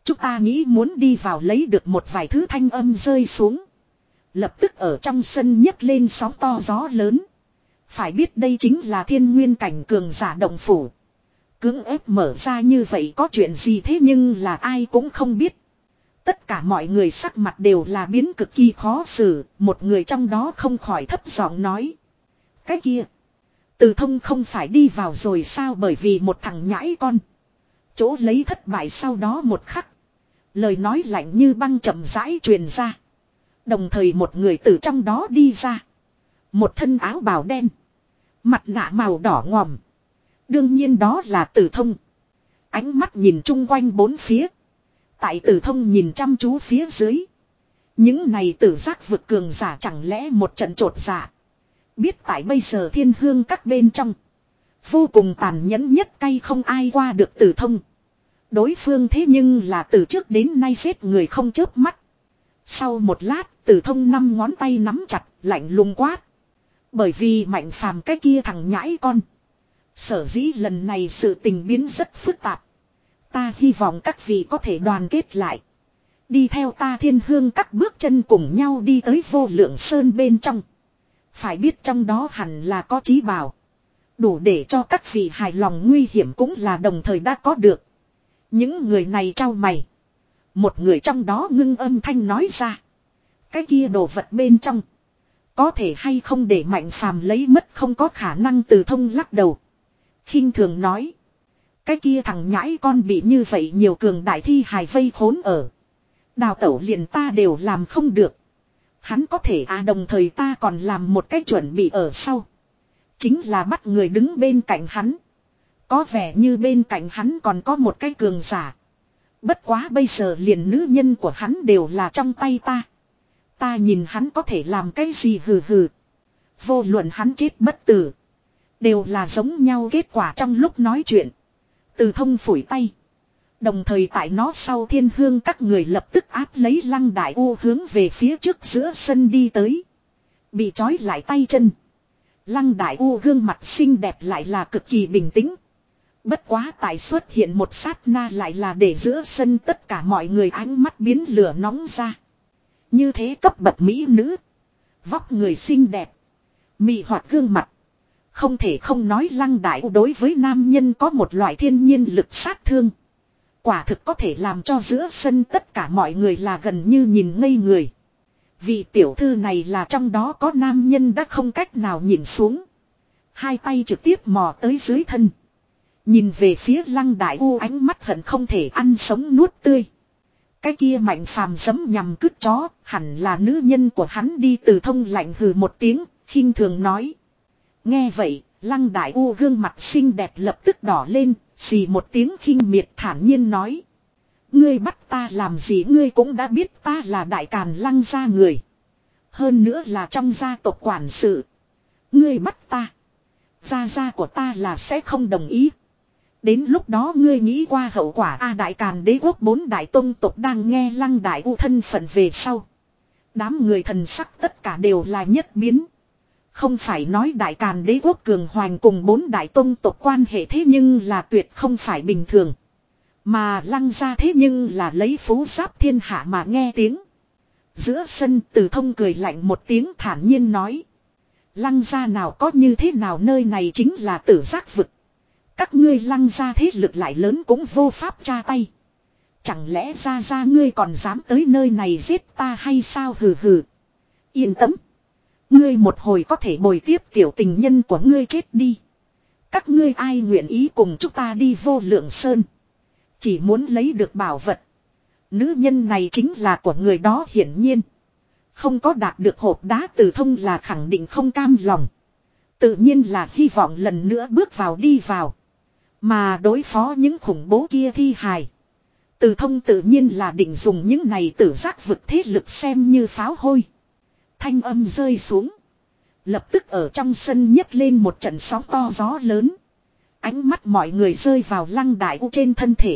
Chúng ta nghĩ muốn đi vào lấy được một vài thứ thanh âm rơi xuống. Lập tức ở trong sân nhấc lên sóng to gió lớn. Phải biết đây chính là thiên nguyên cảnh cường giả động phủ. Cưỡng ép mở ra như vậy có chuyện gì thế nhưng là ai cũng không biết. Tất cả mọi người sắc mặt đều là biến cực kỳ khó xử. Một người trong đó không khỏi thấp giọng nói. Cái kia. Từ thông không phải đi vào rồi sao bởi vì một thằng nhãi con. Chỗ lấy thất bại sau đó một khắc. Lời nói lạnh như băng chậm rãi truyền ra. Đồng thời một người từ trong đó đi ra. Một thân áo bào đen. Mặt nạ màu đỏ ngòm. Đương nhiên đó là Tử Thông. Ánh mắt nhìn chung quanh bốn phía. Tại Tử Thông nhìn chăm chú phía dưới. Những này tử giác vực cường giả chẳng lẽ một trận trột dạ. Biết tại bây giờ thiên hương các bên trong. Vô cùng tàn nhẫn nhất cay không ai qua được Tử Thông. Đối phương thế nhưng là từ trước đến nay giết người không chớp mắt. Sau một lát Tử Thông năm ngón tay nắm chặt lạnh lùng quát. Bởi vì Mạnh Phàm cái kia thằng nhãi con. Sở dĩ lần này sự tình biến rất phức tạp. Ta hy vọng các vị có thể đoàn kết lại. Đi theo ta thiên hương các bước chân cùng nhau đi tới vô lượng sơn bên trong. Phải biết trong đó hẳn là có trí bảo. Đủ để cho các vị hài lòng nguy hiểm cũng là đồng thời đã có được. Những người này trao mày. Một người trong đó ngưng âm thanh nói ra. Cái kia đồ vật bên trong. Có thể hay không để Mạnh Phàm lấy mất không có khả năng. Từ Thông lắc đầu. Khinh thường nói. Cái kia thằng nhãi con bị như vậy nhiều cường đại thi hài vây khốn ở. Đào tẩu liền ta đều làm không được. Hắn có thể à đồng thời ta còn làm một cái chuẩn bị ở sau. Chính là bắt người đứng bên cạnh hắn. Có vẻ như bên cạnh hắn còn có một cái cường giả. Bất quá bây giờ liền nữ nhân của hắn đều là trong tay ta. Ta nhìn hắn có thể làm cái gì hừ hừ. Vô luận hắn chết bất tử. Đều là giống nhau kết quả trong lúc nói chuyện. Từ Thông phủi tay. Đồng thời tại nó sau thiên hương các người lập tức áp lấy Lăng Đại U hướng về phía trước giữa sân đi tới. Bị trói lại tay chân. Lăng Đại U gương mặt xinh đẹp lại là cực kỳ bình tĩnh. Bất quá tại xuất hiện một sát na lại là để giữa sân tất cả mọi người ánh mắt biến lửa nóng ra. Như thế cấp bậc mỹ nữ. Vóc người xinh đẹp. Mị hoạt gương mặt. Không thể không nói Lăng Đại U đối với nam nhân có một loại thiên nhiên lực sát thương. Quả thực có thể làm cho giữa sân tất cả mọi người là gần như nhìn ngây người. Vị tiểu thư này là trong đó có nam nhân đã không cách nào nhìn xuống. Hai tay trực tiếp mò tới dưới thân. Nhìn về phía Lăng Đại U ánh mắt hận không thể ăn sống nuốt tươi. Cái kia Mạnh Phàm giấm nhằm cứt chó, hẳn là nữ nhân của hắn đi. Từ Thông lạnh hừ một tiếng, khinh thường nói. Nghe vậy, Lăng Đại U gương mặt xinh đẹp lập tức đỏ lên, xì một tiếng khinh miệt thản nhiên nói. Ngươi bắt ta làm gì ngươi cũng đã biết ta là Đại Càn Lăng gia người. Hơn nữa là trong gia tộc quản sự. Ngươi bắt ta. Gia gia của ta là sẽ không đồng ý. Đến lúc đó ngươi nghĩ qua hậu quả a Đại Càn đế quốc bốn đại tông tộc đang nghe Lăng Đại U thân phận về sau. Đám người thần sắc tất cả đều là nhất biến. Không phải nói Đại Càn đế quốc cường hoành cùng bốn đại tông tộc quan hệ thế nhưng là tuyệt không phải bình thường. Mà Lăng gia thế nhưng là lấy phú giáp thiên hạ mà nghe tiếng. Giữa sân Từ Thông cười lạnh một tiếng thản nhiên nói. Lăng gia nào có như thế nào nơi này chính là tử giác vực. Các ngươi Lăng gia thế lực lại lớn cũng vô pháp tra tay. Chẳng lẽ ra ra ngươi còn dám tới nơi này giết ta hay sao hừ hừ. Yên tâm. Ngươi một hồi có thể bồi tiếp tiểu tình nhân của ngươi chết đi. Các ngươi ai nguyện ý cùng chúng ta đi vô lượng sơn. Chỉ muốn lấy được bảo vật. Nữ nhân này chính là của người đó hiển nhiên. Không có đạt được hộp đá Từ Thông là khẳng định không cam lòng. Tự nhiên là hy vọng lần nữa bước vào đi vào. Mà đối phó những khủng bố kia thi hài. Từ Thông tự nhiên là định dùng những này tử giác vực thế lực xem như pháo hôi. Thanh âm rơi xuống. Lập tức ở trong sân nhấc lên một trận sóng to gió lớn. Ánh mắt mọi người rơi vào Lăng Đại U trên thân thể.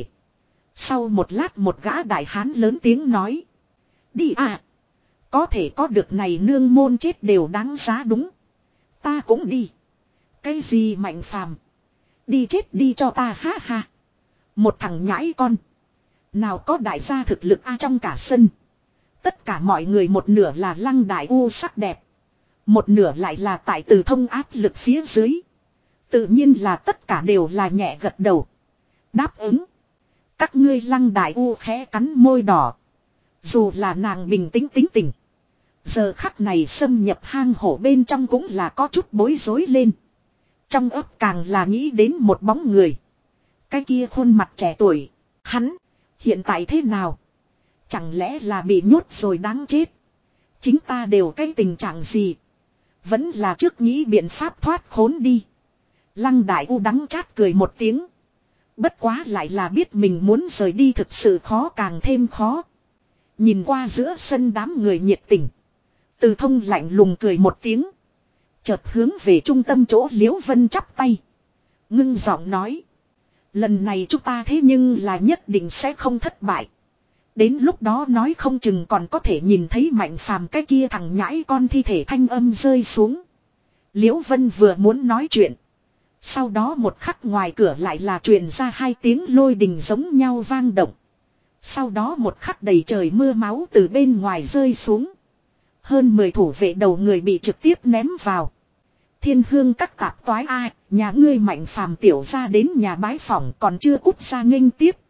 Sau một lát một gã đại hán lớn tiếng nói. Đi à. Có thể có được này nương môn chết đều đáng giá đúng. Ta cũng đi. Cái gì Mạnh Phàm. Đi chết đi cho ta ha ha. Một thằng nhãi con. Nào có đại gia thực lực a trong cả sân. Tất cả mọi người một nửa là Lăng Đại U sắc đẹp. Một nửa lại là tại Từ Thông áp lực phía dưới. Tự nhiên là tất cả đều là nhẹ gật đầu. Đáp ứng. Các ngươi Lăng Đại U khẽ cắn môi đỏ. Dù là nàng bình tĩnh tính tình. Giờ khắc này xâm nhập hang hổ bên trong cũng là có chút bối rối lên. Trong ấp càng là nghĩ đến một bóng người. Cái kia khuôn mặt trẻ tuổi. Hắn. Hiện tại thế nào? Chẳng lẽ là bị nhốt rồi đáng chết? Chính ta đều cái tình trạng gì? Vẫn là trước nghĩ biện pháp thoát khốn đi. Lăng Đại U đắng chát cười một tiếng. Bất quá lại là biết mình muốn rời đi thực sự khó càng thêm khó. Nhìn qua giữa sân đám người nhiệt tình. Từ Thông lạnh lùng cười một tiếng. Chợt hướng về trung tâm chỗ Liễu Vân chắp tay. Ngưng giọng nói. Lần này chúng ta thế nhưng là nhất định sẽ không thất bại. Đến lúc đó nói không chừng còn có thể nhìn thấy Mạnh Phàm cái kia thằng nhãi con thi thể thanh âm rơi xuống. Liễu Vân vừa muốn nói chuyện. Sau đó một khắc ngoài cửa lại là truyền ra hai tiếng lôi đình giống nhau vang động. Sau đó một khắc đầy trời mưa máu từ bên ngoài rơi xuống. Hơn mười thủ vệ đầu người bị trực tiếp ném vào. Thiên Hương các tạp toái ai, nhà ngươi Mạnh Phàm tiểu ra đến nhà bái phỏng còn chưa cút ra nghênh tiếp.